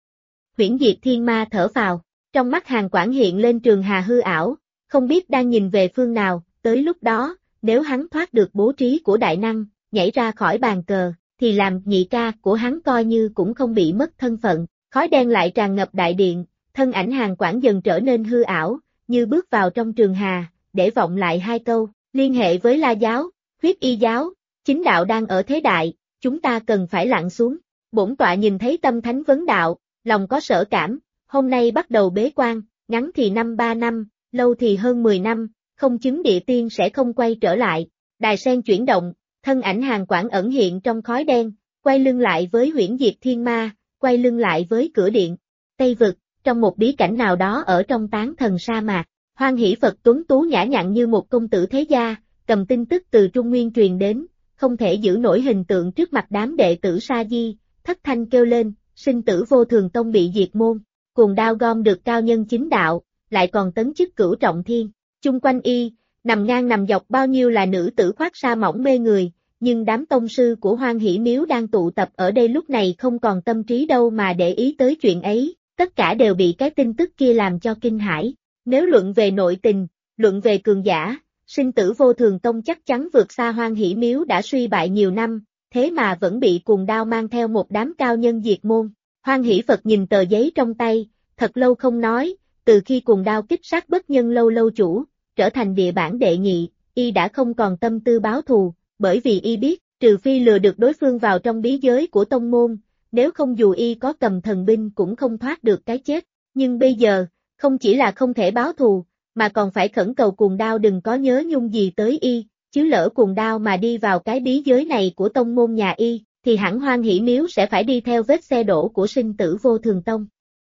Speaker 1: Huyễn Diệt Thiên Ma thở phào, trong mắt Hàn Quảng hiện lên trường hà hư ảo, không biết đang nhìn về phương nào, tới lúc đó, nếu hắn thoát được bố trí của đại năng, nhảy ra khỏi bàn cờ, thì làm nhị ca của hắn coi như cũng không bị mất thân phận. Khói đen lại tràn ngập đại điện, thân ảnh Hàn Quảng dần trở nên hư ảo, như bước vào trong trường hà, để vọng lại hai câu, liên hệ với La giáo, Huyết Y giáo, chính đạo đang ở thế đại, chúng ta cần phải lặn xuống. Bổn tọa nhìn thấy tâm thánh vấn đạo, lòng có sở cảm, hôm nay bắt đầu bế quan, ngắn thì 3 năm, lâu thì hơn 10 năm, không chứng địa tiên sẽ không quay trở lại. Đài sen chuyển động, thân ảnh Hàn Quảng ẩn hiện trong khói đen, quay lưng lại với Huyễn Diệt Thiên Ma, quay lưng lại với cửa điện. Tây vực, trong một bí cảnh nào đó ở trong tán thần sa mạc, Hoan Hỷ Phật tuấn tú nhã nhặn như một công tử thế gia, cầm tin tức từ Trung Nguyên truyền đến, không thể giữ nổi hình tượng trước mặt đám đệ tử Sa Di, thất thanh kêu lên, sinh tử vô thường tông bị diệt môn, cuồng đao gom được cao nhân chính đạo, lại còn tấn chức cửu trọng thiên, chung quanh y, nằm ngang nằm dọc bao nhiêu là nữ tử khoác sa mỏng mê người, nhưng đám tông sư của Hoan Hỷ Miếu đang tụ tập ở đây lúc này không còn tâm trí đâu mà để ý tới chuyện ấy, tất cả đều bị cái tin tức kia làm cho kinh hãi. Nếu luận về nội tình, luận về cường giả, sinh tử vô thường tông chắc chắn vượt xa Hoan Hỷ Miếu đã suy bại nhiều năm, thế mà vẫn bị cuồng đao mang theo một đám cao nhân diệt môn. Hoan Hỷ Phật nhìn tờ giấy trong tay, thật lâu không nói, từ khi cuồng đao kích sát bất nhân lâu lâu chủ, trở thành địa bản đệ nhị, y đã không còn tâm tư báo thù, bởi vì y biết, trừ phi lừa được đối phương vào trong bí giới của tông môn, nếu không dù y có cầm thần binh cũng không thoát được cái chết. Nhưng bây giờ, không chỉ là không thể báo thù, mà còn phải khẩn cầu cuồng đao đừng có nhớ nhung gì tới y, chứ lỡ cuồng đao mà đi vào cái bí giới này của tông môn nhà y, thì hẳn Hoan Hỷ Miếu sẽ phải đi theo vết xe đổ của sinh tử vô thường tông.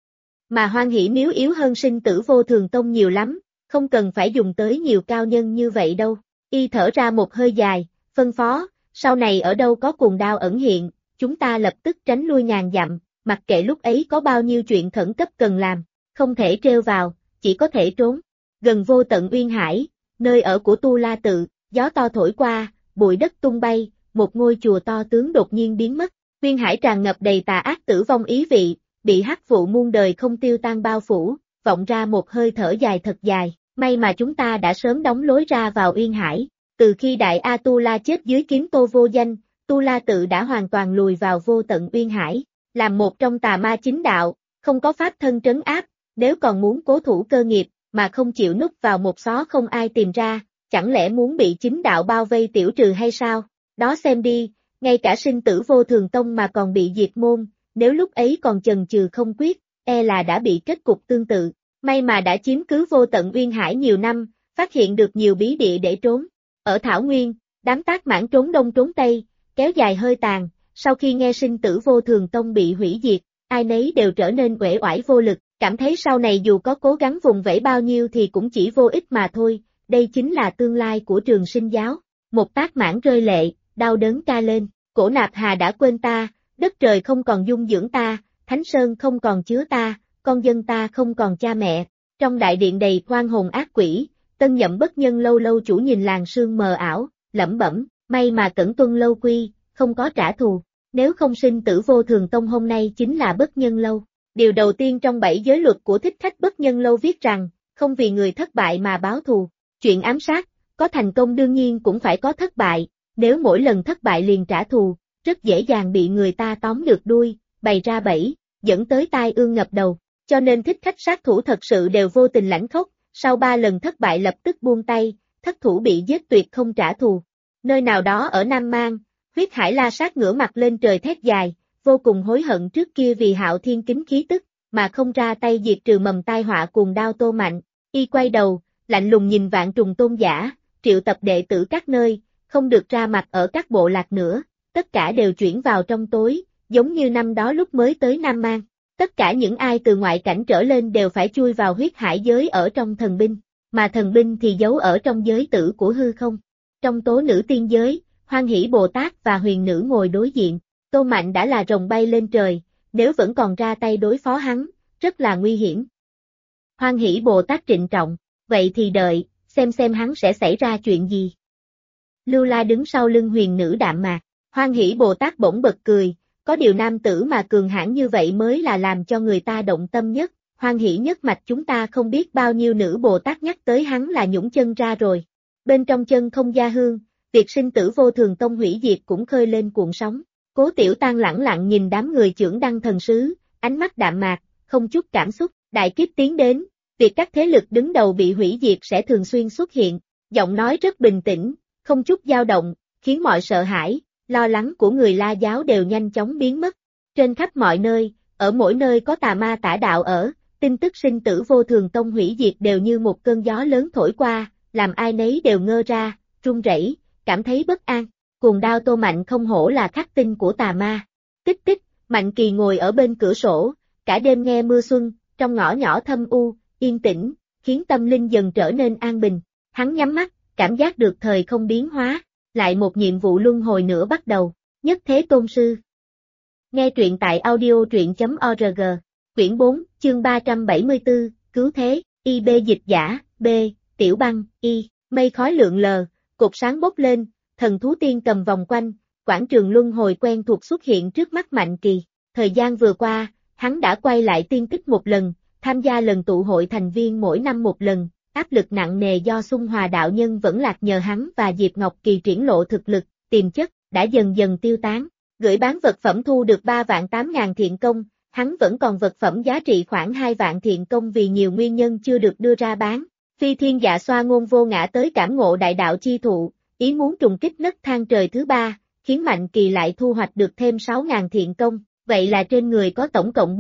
Speaker 1: Mà Hoan Hỷ Miếu yếu hơn sinh tử vô thường tông nhiều lắm, không cần phải dùng tới nhiều cao nhân như vậy đâu. Y thở ra một hơi dài, phân phó, sau này ở đâu có cuồng đao ẩn hiện, chúng ta lập tức tránh lui ngàn dặm, mặc kệ lúc ấy có bao nhiêu chuyện khẩn cấp cần làm, không thể trêu vào, chỉ có thể trốn. Gần vô tận Uyên Hải, nơi ở của Tu La Tự, gió to thổi qua, bụi đất tung bay, một ngôi chùa to tướng đột nhiên biến mất. Uyên Hải tràn ngập đầy tà ác tử vong ý vị, bị hắc vụ muôn đời không tiêu tan bao phủ, vọng ra một hơi thở dài thật dài. May mà chúng ta đã sớm đóng lối ra vào Uyên Hải. Từ khi Đại A Tu La chết dưới kiếm Tô Vô Danh, Tu La Tự đã hoàn toàn lùi vào vô tận Uyên Hải. Làm một trong tà ma chính đạo, không có pháp thân trấn áp, nếu còn muốn cố thủ cơ nghiệp, mà không chịu núp vào một xó không ai tìm ra, chẳng lẽ muốn bị chính đạo bao vây tiểu trừ hay sao? Đó xem đi, ngay cả sinh tử vô thường tông mà còn bị diệt môn, nếu lúc ấy còn chần chừ không quyết, e là đã bị kết cục tương tự. May mà đã chiếm cứ vô tận Uyên Hải nhiều năm, phát hiện được nhiều bí địa để trốn. Ở Thảo Nguyên, đám Tác Mãn trốn đông trốn tây, kéo dài hơi tàn, sau khi nghe sinh tử vô thường tông bị hủy diệt, ai nấy đều trở nên uể oải vô lực, cảm thấy sau này dù có cố gắng vùng vẫy bao nhiêu thì cũng chỉ vô ích mà thôi, đây chính là tương lai của Trường Sinh giáo. Một Tác Mãn rơi lệ, đau đớn ca lên, Cổ Nạp Hà đã quên ta, đất trời không còn dung dưỡng ta, Thánh Sơn không còn chứa ta, con dân ta không còn cha mẹ. Trong đại điện đầy oan hồn ác quỷ, Tân Nhậm Bất Nhân lâu lâu chủ nhìn làn sương mờ ảo, lẩm bẩm, may mà Cẩn Tuân lâu quy, không có trả thù, nếu không sinh tử vô thường tông hôm nay chính là Bất Nhân lâu. Điều đầu tiên trong 7 giới luật của Thích Khách Bất Nhân lâu viết rằng, không vì người thất bại mà báo thù. Chuyện ám sát, có thành công đương nhiên cũng phải có thất bại, nếu mỗi lần thất bại liền trả thù, rất dễ dàng bị người ta tóm được đuôi, bày ra bẫy, dẫn tới tai ương ngập đầu. Cho nên thích khách sát thủ thật sự đều vô tình lãnh khốc, sau 3 lần thất bại lập tức buông tay, thất thủ bị giết tuyệt không trả thù. Nơi nào đó ở Nam Mang, Huyết Hải La Sát ngửa mặt lên trời thét dài, vô cùng hối hận trước kia vì Hạo Thiên kính khí tức, mà không ra tay diệt trừ mầm tai họa cuồng đao Tô Mạnh. Y quay đầu, lạnh lùng nhìn Vạn Trùng Tôn giả, triệu tập đệ tử các nơi, không được ra mặt ở các bộ lạc nữa, tất cả đều chuyển vào trong tối, giống như năm đó lúc mới tới Nam Mang. Tất cả những ai từ ngoại cảnh trở lên đều phải chui vào huyết hải giới ở trong thần binh, mà thần binh thì giấu ở trong giới tử của hư không. Trong tố nữ tiên giới, Hoan Hỷ Bồ Tát và huyền nữ ngồi đối diện, Tô Mạnh đã là rồng bay lên trời, nếu vẫn còn ra tay đối phó hắn, rất là nguy hiểm. Hoan Hỷ Bồ Tát trịnh trọng, vậy thì đợi, xem hắn sẽ xảy ra chuyện gì. Lưu La đứng sau lưng huyền nữ đạm mạc. Hoan Hỷ Bồ Tát bỗng bật cười, có điều nam tử mà cường hãn như vậy mới là làm cho người ta động tâm nhất. Hoan Hỷ nhất mạch chúng ta không biết bao nhiêu nữ Bồ Tát nhắc tới hắn là nhũng chân ra rồi. Bên trong chân không gia hương, việc sinh tử vô thường tông hủy diệt cũng khơi lên cuộn sóng. Cố Tiểu Tăng lẳng lặng nhìn đám người chưởng đăng thần sứ, ánh mắt đạm mạc, không chút cảm xúc. Đại kiếp tiến đến, việc các thế lực đứng đầu bị hủy diệt sẽ thường xuyên xuất hiện. Giọng nói rất bình tĩnh, không chút dao động, khiến mọi sợ hãi, lo lắng của người La giáo đều nhanh chóng biến mất. Trên khắp mọi nơi, ở mỗi nơi có tà ma tả đạo ở, tin tức sinh tử vô thường tông hủy diệt đều như một cơn gió lớn thổi qua, làm ai nấy đều ngơ ra, run rẩy, cảm thấy bất an. Cuồng đao Tô Mạnh không hổ là khắc tinh của tà ma. Tích tích, Mạnh Kỳ ngồi ở bên cửa sổ, cả đêm nghe mưa xuân, trong ngõ nhỏ thâm u, yên tĩnh, khiến tâm linh dần trở nên an bình. Hắn nhắm mắt, cảm giác được thời không biến hóa, lại một nhiệm vụ luân hồi nữa bắt đầu. Nhất Thế Tôn Sư. Nghe truyện tại audio.truyện.org. Quyển 4, chương 374, Cứu Thế, IB dịch giả, B, Tiểu Băng, Y, mây khói lượn lờ, cột sáng bốc lên, thần thú tiên cầm vòng quanh, quảng trường luân hồi quen thuộc xuất hiện trước mắt Mạnh Kỳ. Thời gian vừa qua, hắn đã quay lại tiên tích một lần, tham gia lần tụ hội thành viên mỗi năm một lần, áp lực nặng nề do Xung Hòa đạo nhân vẫn lạc nhờ hắn và Diệp Ngọc Kỳ triển lộ thực lực, tiềm chất, đã dần dần tiêu tán. Gửi bán vật phẩm thu được 3.800.000 thiện công, hắn vẫn còn vật phẩm giá trị khoảng 2 vạn thiện công vì nhiều nguyên nhân chưa được đưa ra bán. Phi Thiên Dạ Xoa ngôn vô ngã tới cảm ngộ đại đạo chi thụ, ý muốn trùng kích nấc thang trời thứ 3, khiến Mạnh Kỳ lại thu hoạch được thêm 6.000 thiện công, vậy là trên người có tổng cộng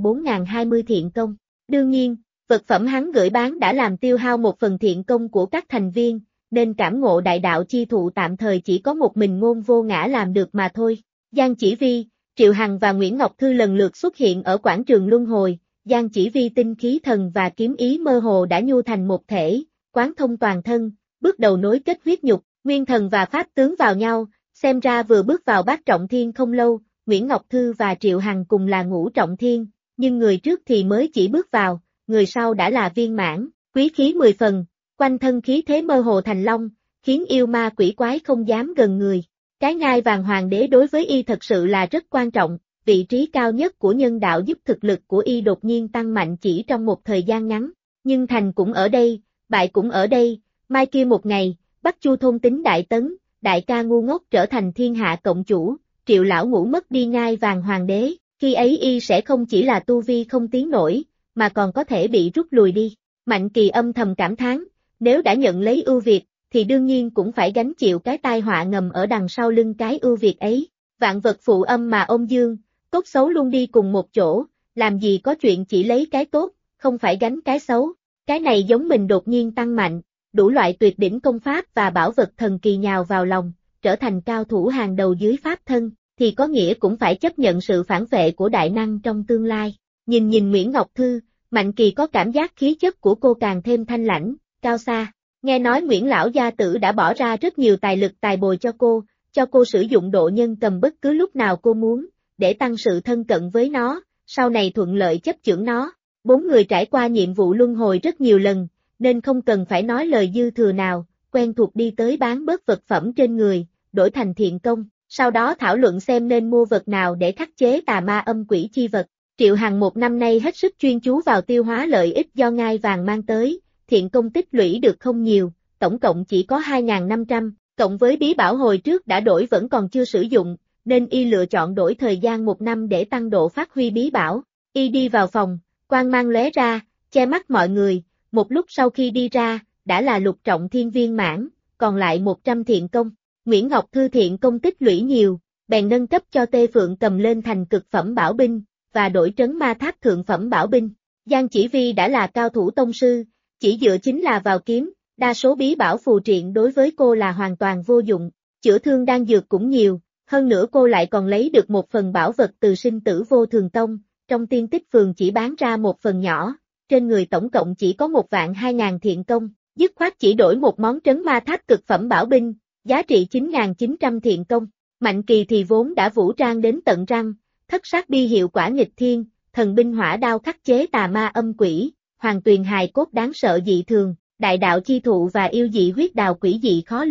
Speaker 1: 4.420 thiện công. Đương nhiên, vật phẩm hắn gửi bán đã làm tiêu hao một phần thiện công của các thành viên, nên cảm ngộ đại đạo chi thụ tạm thời chỉ có một mình ngôn vô ngã làm được mà thôi. Giang Chỉ Vi, Triệu Hằng và Nguyễn Ngọc Thư lần lượt xuất hiện ở quảng trường luân hồi. Giang Chỉ Vi tinh khí thần và kiếm ý mơ hồ đã nhu thành một thể, quán thông toàn thân, bước đầu nối kết huyết nhục, nguyên thần và pháp tướng vào nhau, xem ra vừa bước vào bát trọng thiên không lâu. Nguyễn Ngọc Thư và Triệu Hằng cùng là ngũ trọng thiên, nhưng người trước thì mới chỉ bước vào, người sau đã là viên mãn, quý khí 10 phần, quanh thân khí thế mơ hồ thành long, khiến yêu ma quỷ quái không dám gần người. Cái ngai vàng hoàng đế đối với y thật sự là rất quan trọng, vị trí cao nhất của nhân đạo giúp thực lực của y đột nhiên tăng mạnh chỉ trong một thời gian ngắn. Nhưng thành cũng ở đây, bại cũng ở đây, mai kia một ngày, Bắc Chu thôn tính đại tấn, đại ca ngu ngốc trở thành thiên hạ cộng chủ, Triệu lão ngũ mất đi ngai vàng hoàng đế, khi ấy y sẽ không chỉ là tu vi không tiến nổi, mà còn có thể bị rút lùi đi. Mạnh Kỳ âm thầm cảm thán, nếu đã nhận lấy ưu việt, thì đương nhiên cũng phải gánh chịu cái tai họa ngầm ở đằng sau lưng cái ưu việt ấy. Vạn vật phụ âm mà ôm dương, tốt xấu luôn đi cùng một chỗ, làm gì có chuyện chỉ lấy cái tốt, không phải gánh cái xấu. Cái này giống mình đột nhiên tăng mạnh, đủ loại tuyệt đỉnh công pháp và bảo vật thần kỳ nhào vào lòng, trở thành cao thủ hàng đầu dưới pháp thân, thì có nghĩa cũng phải chấp nhận sự phản vệ của đại năng trong tương lai. Nhìn Nguyễn Ngọc Thư, Mạnh Kỳ có cảm giác khí chất của cô càng thêm thanh lãnh, cao xa. Nghe nói Nguyễn lão gia tử đã bỏ ra rất nhiều tài lực tài bồi cho cô sử dụng độ nhân cầm bất cứ lúc nào cô muốn, để tăng sự thân cận với nó, sau này thuận lợi chấp chưởng nó. 4 người trải qua nhiệm vụ luân hồi rất nhiều lần, nên không cần phải nói lời dư thừa nào, quen thuộc đi tới bán bớt vật phẩm trên người, đổi thành thiện công, sau đó thảo luận xem nên mua vật nào để khắc chế tà ma âm quỷ chi vật. Triệu Hằng một năm nay hết sức chuyên chú vào tiêu hóa lợi ích do ngai vàng mang tới, thiện công tích lũy được không nhiều, tổng cộng chỉ có 2.500, cộng với bí bảo hồi trước đã đổi vẫn còn chưa sử dụng, nên y lựa chọn đổi thời gian 1 năm để tăng độ phát huy bí bảo. Y đi vào phòng, quang mang lóe ra, che mắt mọi người, một lúc sau khi đi ra, đã là lục trọng thiên viên mãn, còn lại 100 thiện công. Nguyễn Ngọc Thư thiện công tích lũy nhiều, bèn nâng cấp cho Tê Phượng cầm lên thành cực phẩm bảo binh, và đổi trấn ma tháp thượng phẩm bảo binh. Giang Chỉ Vi đã là cao thủ tông sư, chỉ dựa chính là vào kiếm, đa số bí bảo phù triện đối với cô là hoàn toàn vô dụng, chữa thương đan dược cũng nhiều, hơn nữa cô lại còn lấy được một phần bảo vật từ sinh tử vô thường tông, trong tiên tích phường chỉ bán ra một phần nhỏ, trên người tổng cộng chỉ có 1.200.000 thiện công, dứt khoát chỉ đổi một món trấn ma tháp cực phẩm bảo binh, giá trị 9.900 thiện công. Mạnh Kỳ thì vốn đã vũ trang đến tận răng, thất sát bi hiệu quả nghịch thiên, thần binh hỏa đao khắc chế tà ma âm quỷ, hoàng tuyền hài cốt đáng sợ dị thường, đại đạo chi thụ và yêu dị huyết đào quỷ dị khó lường.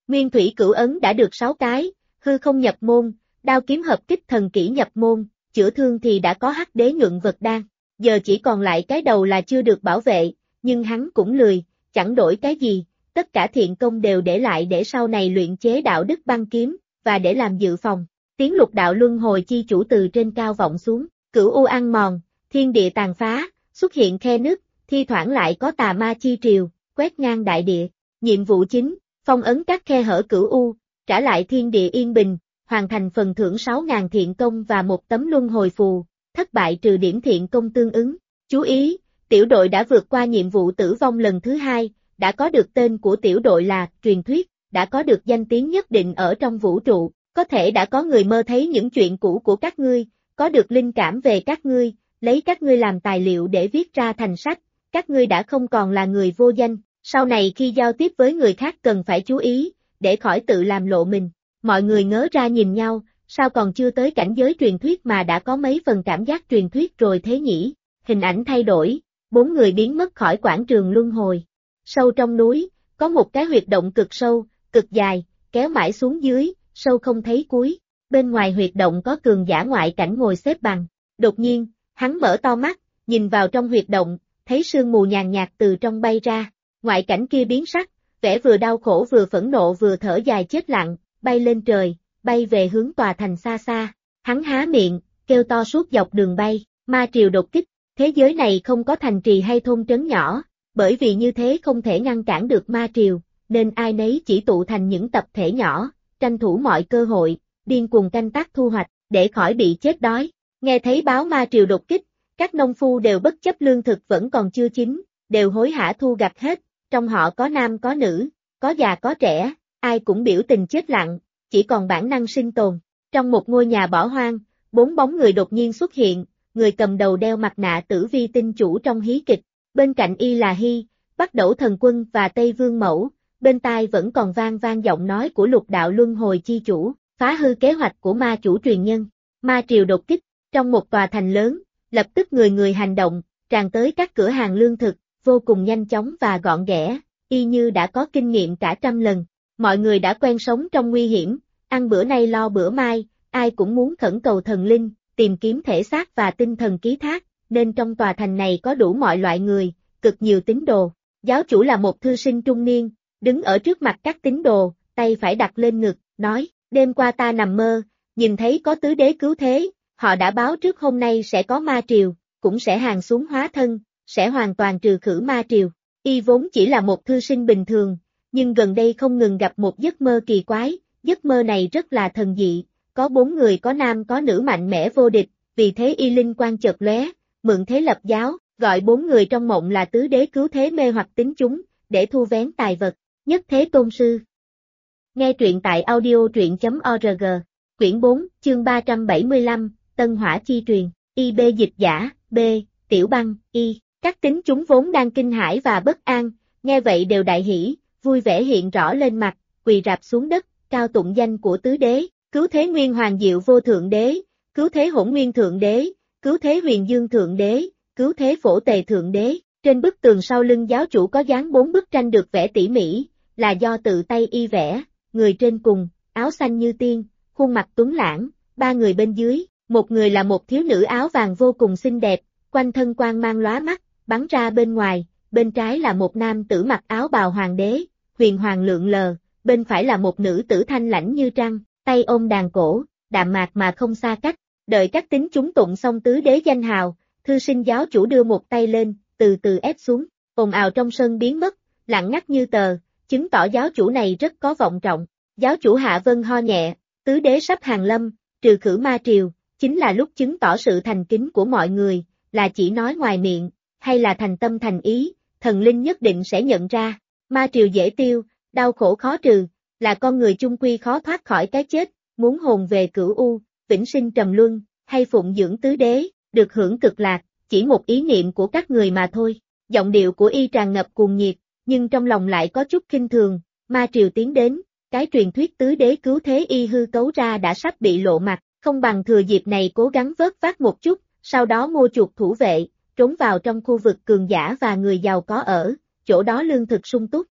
Speaker 1: Nguyên thủy cửu ấn đã được 6 cái, hư không nhập môn, đao kiếm hợp kích thần kỹ nhập môn, chữa thương thì đã có hắc đế nhuận vật đan. Giờ chỉ còn lại cái đầu là chưa được bảo vệ, nhưng hắn cũng lười, chẳng đổi cái gì, tất cả thiện công đều để lại để sau này luyện chế đạo đức băng kiếm, và để làm dự phòng. Tiếng lục đạo luân hồi chi chủ từ trên cao vọng xuống, cửu u ăn mòn, thiên địa tàn phá, xuất hiện khe nứt, thi thoảng lại có tà ma chi triều, quét ngang đại địa. Nhiệm vụ chính, phong ấn các khe hở cửu u, trả lại thiên địa yên bình, hoàn thành phần thưởng 6.000 thiện công và một tấm luân hồi phù, thất bại trừ điểm thiện công tương ứng. Chú ý, tiểu đội đã vượt qua nhiệm vụ tử vong lần thứ 2, đã có được tên của tiểu đội là truyền thuyết, đã có được danh tiếng nhất định ở trong vũ trụ, có thể đã có người mơ thấy những chuyện cũ của các ngươi, có được linh cảm về các ngươi, lấy các ngươi làm tài liệu để viết ra thành sách, các ngươi đã không còn là người vô danh, sau này khi giao tiếp với người khác cần phải chú ý, để khỏi tự làm lộ mình. Mọi người ngớ ra nhìn nhau, sao còn chưa tới cảnh giới truyền thuyết mà đã có mấy phần cảm giác truyền thuyết rồi thế nhỉ? Hình ảnh thay đổi, 4 người biến mất khỏi quảng trường luân hồi. Sâu trong núi, có một cái huyệt động cực sâu, cực dài, kéo mãi xuống dưới, sâu không thấy cuối. Bên ngoài huyệt động có cường giả ngoại cảnh ngồi xếp bằng. Đột nhiên, hắn mở to mắt, nhìn vào trong huyệt động, thấy sương mù nhàn nhạt từ trong bay ra. Ngoại cảnh kia biến sắc, vẻ vừa đau khổ vừa phẫn nộ vừa thở dài chết lặng, bay lên trời, bay về hướng tòa thành xa xa. Hắn há miệng, kêu to suốt dọc đường bay, ma triều đột kích. Thế giới này không có thành trì hay thôn trấn nhỏ, bởi vì như thế không thể ngăn cản được ma triều, nên ai nấy chỉ tụ thành những tập thể nhỏ, tranh thủ mọi cơ hội, điên cuồng canh tác thu hoạch, để khỏi bị chết đói. Nghe thấy báo ma triều đột kích, các nông phu đều bất chấp lương thực vẫn còn chưa chín, đều hối hả thu gặt hết, trong họ có nam có nữ, có già có trẻ, ai cũng biểu tình chết lặng, chỉ còn bản năng sinh tồn. Trong một ngôi nhà bỏ hoang, 4 bóng người đột nhiên xuất hiện, người cầm đầu đeo mặt nạ Tử Vi tinh chủ trong hí kịch, bên cạnh y là Hy, Bắc Đẩu Thần Quân và Tây Vương Mẫu, bên tai vẫn còn vang vang giọng nói của lục đạo luân hồi chi chủ, phá hư kế hoạch của ma chủ truyền nhân. Ma triều đột kích, trong một tòa thành lớn, lập tức người người hành động, tràn tới các cửa hàng lương thực, vô cùng nhanh chóng và gọn ghẽ, y như đã có kinh nghiệm cả trăm lần. Mọi người đã quen sống trong nguy hiểm, ăn bữa nay lo bữa mai, ai cũng muốn khẩn cầu thần linh, tìm kiếm thể xác và tinh thần ký thác, nên trong tòa thành này có đủ mọi loại người, cực nhiều tín đồ. Giáo chủ là một thư sinh trung niên, đứng ở trước mặt các tín đồ, tay phải đặt lên ngực, nói, đêm qua ta nằm mơ, nhìn thấy có tứ đế cứu thế, họ đã báo trước hôm nay sẽ có ma triều, cũng sẽ hàng xuống hóa thân, sẽ hoàn toàn trừ khử ma triều. Y vốn chỉ là một thư sinh bình thường, nhưng gần đây không ngừng gặp một giấc mơ kỳ quái, giấc mơ này rất là thần dị, có 4 người có nam có nữ mạnh mẽ vô địch, vì thế y linh quang chợt lóe, mượn thế lập giáo, gọi 4 người trong mộng là tứ đế cứu thế mê hoặc tín chúng, để thu vén tài vật. Nhất Thế Tôn Sư. Nghe truyện tại audio.org, quyển 4, chương 375, Tân Hỏa Chi Truyền, IB dịch giả, B, Tiểu Băng, Y. Các tín chúng vốn đang kinh hãi và bất an, nghe vậy đều đại hỉ, vui vẻ hiện rõ lên mặt, quỳ rạp xuống đất, cao tụng danh của tứ đế, cứu thế Nguyên Hoàng Diệu Vô Thượng Đế, cứu thế Hỗn Nguyên Thượng Đế, cứu thế Huyền Dương Thượng Đế, cứu thế Phổ Tề Thượng Đế. Trên bức tường sau lưng giáo chủ có dán 4 bức tranh được vẽ tỉ mỉ, là do tự tay y vẽ, người trên cùng, áo xanh như tiên, khuôn mặt tuấn lãng, 3 người bên dưới, một người là một thiếu nữ áo vàng vô cùng xinh đẹp, quanh thân quang mang lóa mắt, bắn ra bên ngoài, bên trái là một nam tử mặc áo bào hoàng đế, huyền hoàng lượn lờ, bên phải là một nữ tử thanh lãnh như trăng, tay ôm đàn cổ, đạm mạc mà không xa cách. Đợi các tín chúng tụng xong tứ đế danh hào, thư sinh giáo chủ đưa một tay lên, từ từ ép xuống, ồn ào trong sân biến mất, lặng ngắt như tờ, chứng tỏ giáo chủ này rất có vọng trọng. Giáo chủ Hạ Vân ho nhẹ, tứ đế sắp hàng lâm, trừ khử ma triều, chính là lúc chứng tỏ sự thành kính của mọi người, là chỉ nói ngoài miệng, hay là thành tâm thành ý, thần linh nhất định sẽ nhận ra. Ma triều dễ tiêu, đau khổ khó trừ, là con người chung quy khó thoát khỏi cái chết, muốn hồn về cửu u, vĩnh sinh trầm luân, hay phụng dưỡng tứ đế, được hưởng cực lạc, chỉ một ý niệm của các người mà thôi. Giọng điệu của y tràn ngập cuồng nhiệt, nhưng trong lòng lại có chút khinh thường. Ma triều tiến đến, cái truyền thuyết tứ đế cứu thế y hư cấu ra đã sắp bị lộ mặt, không bằng thừa dịp này cố gắng vớt vát một chút, sau đó mua chuộc thủ vệ, trốn vào trong khu vực cường giả và người giàu có ở, chỗ đó lương thực sung túc,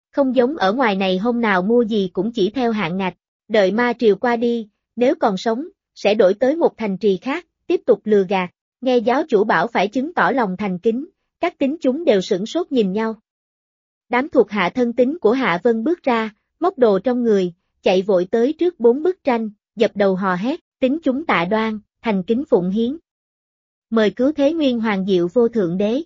Speaker 1: Không giống ở ngoài này hôm nào mua gì cũng chỉ theo hạn ngạch, đợi ma triều qua đi, nếu còn sống, sẽ đổi tới một thành trì khác, tiếp tục lừa gạt. Nghe giáo chủ bảo phải chứng tỏ lòng thành kính, các tín chúng đều sửng sốt nhìn nhau. Đám thuộc hạ thân tín của Hạ Vân bước ra, móc đồ trong người, chạy vội tới trước 4 bức tranh, dập đầu hò hét, tín chúng tạ đoan, thành kính phụng hiến. Mời cứu thế nguyên hoàng diệu vô thượng đế.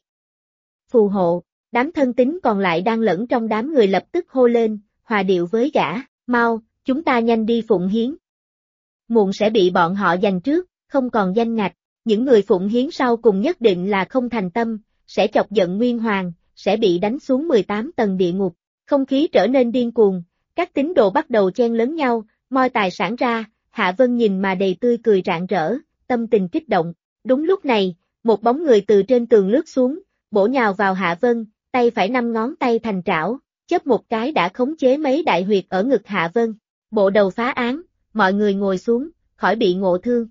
Speaker 1: Phù hộ, đám thân tín còn lại đang lẫn trong đám người lập tức hô lên, hòa điệu với gã, mau, chúng ta nhanh đi phụng hiến. Muộn sẽ bị bọn họ giành trước, không còn danh ngạch, những người phụng hiến sau cùng nhất định là không thành tâm, sẽ chọc giận nguyên hoàng, sẽ bị đánh xuống 18 tầng địa ngục. Không khí trở nên điên cuồng, các tín đồ bắt đầu chen lấn nhau, moi tài sản ra, Hạ Vân nhìn mà đầy tươi cười rạng rỡ, tâm tình kích động. Đúng lúc này, một bóng người từ trên tường lướt xuống, bổ nhào vào Hạ Vân, tay phải 5 ngón tay thành trảo, chớp một cái đã khống chế mấy đại huyệt ở ngực Hạ Vân. Bộ đầu phá án, mọi người ngồi xuống, khỏi bị ngộ thương.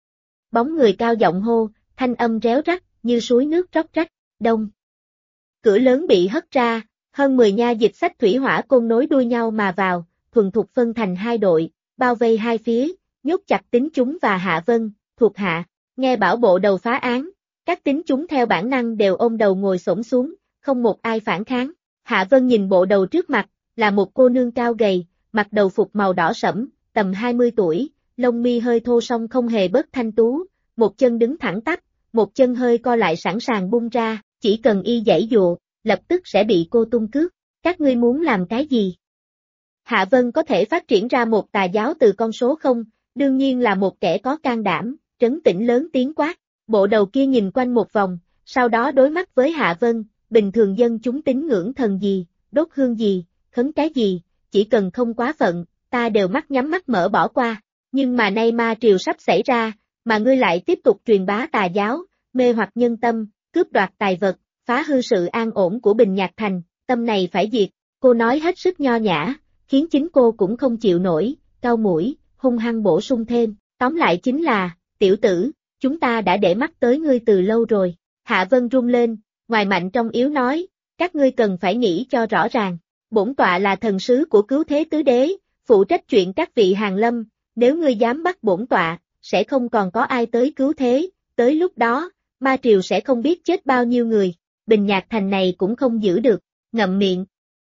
Speaker 1: Bóng người cao giọng hô, thanh âm réo rắt, như suối nước róc rách, đông. Cửa lớn bị hất ra, hơn 10 nha dịch xách thủy hỏa côn nối đuôi nhau mà vào, thuần thục phân thành hai đội, bao vây hai phía, nhốt chặt tín chúng và Hạ Vân, thuộc hạ. Nghe bảo bộ đầu phá án, các tín chúng theo bản năng đều ôm đầu ngồi xổm xuống, không một ai phản kháng. Hạ Vân nhìn bộ đầu trước mặt, là một cô nương cao gầy, mặc đầu phục màu đỏ sẫm, tầm 20 tuổi, lông mi hơi thô song không hề bớt thanh tú, một chân đứng thẳng tắp, một chân hơi co lại sẵn sàng bung ra, chỉ cần y giãy dụa, lập tức sẽ bị cô tung cước. Các ngươi muốn làm cái gì? Hạ Vân có thể phát triển ra một tà giáo từ con số không, đương nhiên là một kẻ có can đảm, trấn tĩnh lớn tiếng quát. Bộ đầu kia nhìn quanh một vòng, sau đó đối mắt với Hạ Vân, bình thường dân chúng tín ngưỡng thần gì, đốt hương gì, khấn cái gì, chỉ cần không quá phận, ta đều mắt nhắm mắt mở bỏ qua. Nhưng mà nay ma triều sắp xảy ra, mà ngươi lại tiếp tục truyền bá tà giáo, mê hoặc nhân tâm, cướp đoạt tài vật, phá hư sự an ổn của Bình Nhạc Thành, tâm này phải diệt. Cô nói hết sức nho nhã, khiến chính cô cũng không chịu nổi, cau mũi, hung hăng bổ sung thêm, tóm lại chính là, tiểu tử, chúng ta đã để mắt tới ngươi từ lâu rồi. Hạ Vân run lên, ngoài mạnh trong yếu nói, các ngươi cần phải nghĩ cho rõ ràng, bổn tọa là thần sứ của cứu thế tứ đế, phụ trách chuyện các vị hàng lâm, nếu ngươi dám bắt bổn tọa, sẽ không còn có ai tới cứu thế, tới lúc đó, ma triều sẽ không biết chết bao nhiêu người, Bình Nhạc Thành này cũng không giữ được, ngậm miệng.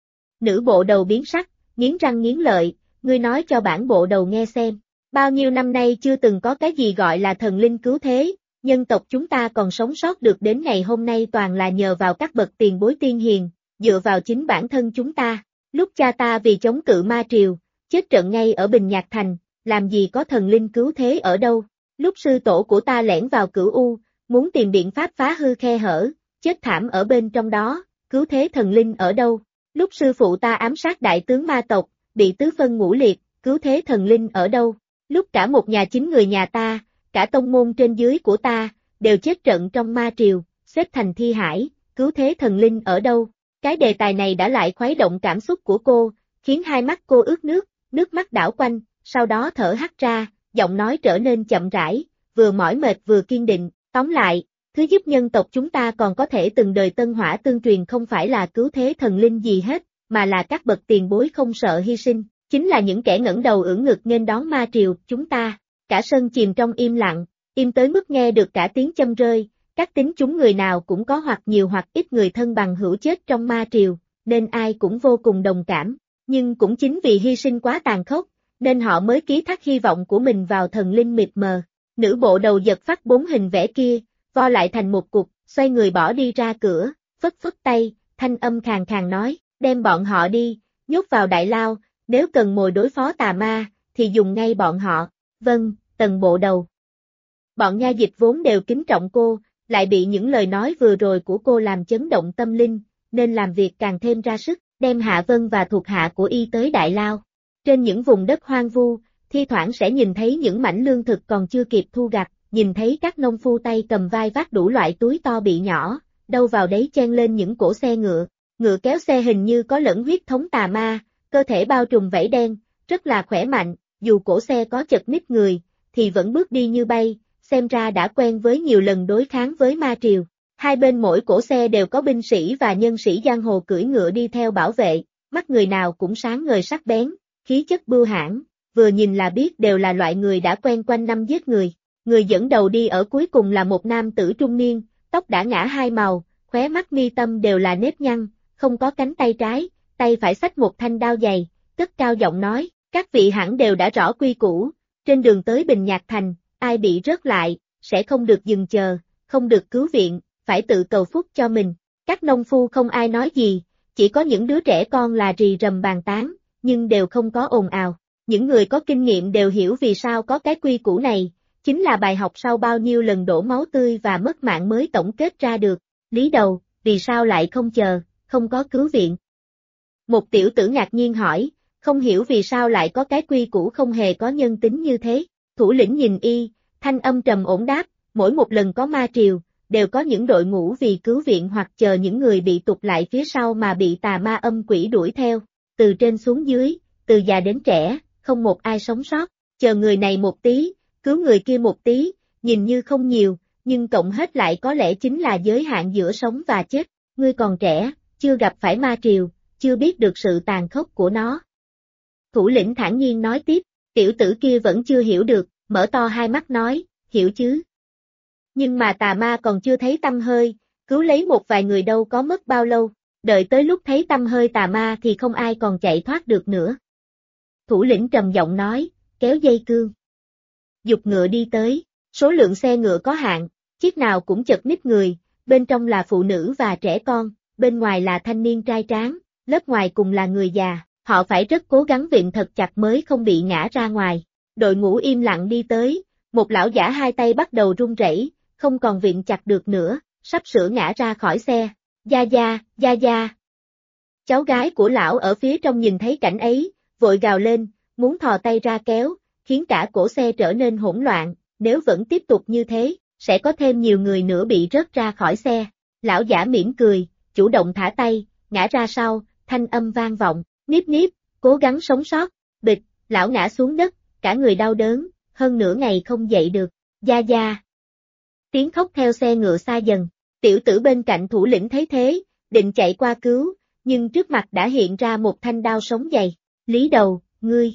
Speaker 1: Nữ bộ đầu biến sắc, nghiến răng nghiến lợi, ngươi nói cho bản bộ đầu nghe xem. Bao nhiêu năm nay chưa từng có cái gì gọi là thần linh cứu thế, nhân tộc chúng ta còn sống sót được đến ngày hôm nay toàn là nhờ vào các bậc tiền bối tiên hiền, dựa vào chính bản thân chúng ta. Lúc cha ta vì chống cự ma triều, chết trận ngay ở Bình Nhạc Thành, làm gì có thần linh cứu thế ở đâu. Lúc sư tổ của ta lẻn vào Cửu U, muốn tìm biện pháp phá hư khe hở, chết thảm ở bên trong đó, cứu thế thần linh ở đâu. Lúc sư phụ ta ám sát đại tướng ma tộc, bị tứ phân ngũ liệt, cứu thế thần linh ở đâu. Lúc cả một nhà chính người nhà ta, cả tông môn trên dưới của ta, đều chết trận trong ma triều, xếp thành thi hải, cứu thế thần linh ở đâu. Cái đề tài này đã lại khuấy động cảm xúc của cô, khiến hai mắt cô ướt nước mắt đảo quanh, sau đó thở hắt ra, giọng nói trở nên chậm rãi, vừa mỏi mệt vừa kiên định. Tóm lại, thứ giúp nhân tộc chúng ta còn có thể từng đời tân hỏa tương truyền không phải là cứu thế thần linh gì hết, mà là các bậc tiền bối không sợ hy sinh, chính là những kẻ ngẩng đầu ưỡn ngực nghênh đón ma triều chúng ta. Cả sân chìm trong im lặng, im tới mức nghe được cả tiếng châm rơi, các tín chúng người nào cũng có hoặc nhiều hoặc ít người thân bằng hữu chết trong ma triều, nên ai cũng vô cùng đồng cảm, nhưng cũng chính vì hy sinh quá tàn khốc, nên họ mới ký thác hy vọng của mình vào thần linh mịt mờ. Nữ bộ đầu giật phát 4 hình vẽ kia, vo lại thành một cục, xoay người bỏ đi ra cửa, phất phất tay, thanh âm khàn khàn nói, đem bọn họ đi, nhốt vào đại lao, nếu cần mồi đối phó tà ma, thì dùng ngay bọn họ. Vâng, Tần bộ đầu. Bọn nha dịch vốn đều kính trọng cô, lại bị những lời nói vừa rồi của cô làm chấn động tâm linh, nên làm việc càng thêm ra sức, đem Hạ Vân và thuộc hạ của y tới đại lao. Trên những vùng đất hoang vu, thi thoảng sẽ nhìn thấy những mảnh lương thực còn chưa kịp thu gặt, nhìn thấy các nông phu tay cầm vai vác đủ loại túi to bị nhỏ, đâu vào đấy chen lên những cỗ xe ngựa. Ngựa kéo xe hình như có lẫn huyết thống tà ma, cơ thể bao trùm vảy đen, rất là khỏe mạnh, dù cổ xe có chật ních người, thì vẫn bước đi như bay, xem ra đã quen với nhiều lần đối kháng với ma triều. Hai bên mỗi cổ xe đều có binh sĩ và nhân sĩ giang hồ cưỡi ngựa đi theo bảo vệ, mắt người nào cũng sáng ngời sắc bén, khí chất bưu hãn, vừa nhìn là biết đều là loại người đã quen quanh năm giết người. Người dẫn đầu đi ở cuối cùng là một nam tử trung niên, tóc đã ngã hai màu, khóe mắt mi tâm đều là nếp nhăn, không có cánh tay trái, tay phải xách một thanh đao dày, cất cao giọng nói, các vị hẳn đều đã rõ quy củ, trên đường tới Bình Nhạc Thành, ai bị rớt lại, sẽ không được dừng chờ, không được cứu viện, phải tự cầu phúc cho mình. Các nông phu không ai nói gì, chỉ có những đứa trẻ con là rì rầm bàn tán, nhưng đều không có ồn ào. Những người có kinh nghiệm đều hiểu vì sao có cái quy củ này, chính là bài học sau bao nhiêu lần đổ máu tươi và mất mạng mới tổng kết ra được. Lý Đầu, vì sao lại không chờ, không có cứu viện? Một tiểu tử ngạc nhiên hỏi, không hiểu vì sao lại có cái quy củ không hề có nhân tính như thế. Thủ lĩnh nhìn y, thanh âm trầm ổn đáp, mỗi một lần có ma triều, đều có những đội ngũ vì cứu viện hoặc chờ những người bị tụt lại phía sau mà bị tà ma âm quỷ đuổi theo, từ trên xuống dưới, từ già đến trẻ, không một ai sống sót, chờ người này một tí, cứu người kia một tí, nhìn như không nhiều, nhưng cộng hết lại có lẽ chính là giới hạn giữa sống và chết. Ngươi còn trẻ, chưa gặp phải ma triều, chưa biết được sự tàn khốc của nó. Thủ lĩnh thản nhiên nói tiếp, tiểu tử kia vẫn chưa hiểu được, mở to hai mắt nói, hiểu chứ. Nhưng mà tà ma còn chưa thấy tăm hơi, cứu lấy một vài người đâu có mất bao lâu, đợi tới lúc thấy tăm hơi tà ma thì không ai còn chạy thoát được nữa. Thủ lĩnh trầm giọng nói, kéo dây cương. Giục ngựa đi tới, số lượng xe ngựa có hạn, chiếc nào cũng chật ních người, bên trong là phụ nữ và trẻ con, bên ngoài là thanh niên trai tráng, lớp ngoài cùng là người già, họ phải rất cố gắng vịn thật chặt mới không bị ngã ra ngoài. Đội ngũ im lặng đi tới, một lão giả hai tay bắt đầu run rẩy, không còn vịn chặt được nữa, sắp sửa ngã ra khỏi xe. Gia Gia, Gia Gia. Cháu gái của lão ở phía trong nhìn thấy cảnh ấy, vội gào lên, muốn thò tay ra kéo, khiến cả cổ xe trở nên hỗn loạn, nếu vẫn tiếp tục như thế, sẽ có thêm nhiều người nữa bị rớt ra khỏi xe. Lão giả mỉm cười, chủ động thả tay, ngã ra sau, thanh âm vang vọng, níp níp, cố gắng sống sót, bịch, lão ngã xuống đất, cả người đau đớn, hơn nửa ngày không dậy được. Gia Gia. Tiếng khóc theo xe ngựa xa dần, tiểu tử bên cạnh thủ lĩnh thấy thế, định chạy qua cứu, nhưng trước mặt đã hiện ra một thanh đao sống dày. Lý Đầu, ngươi.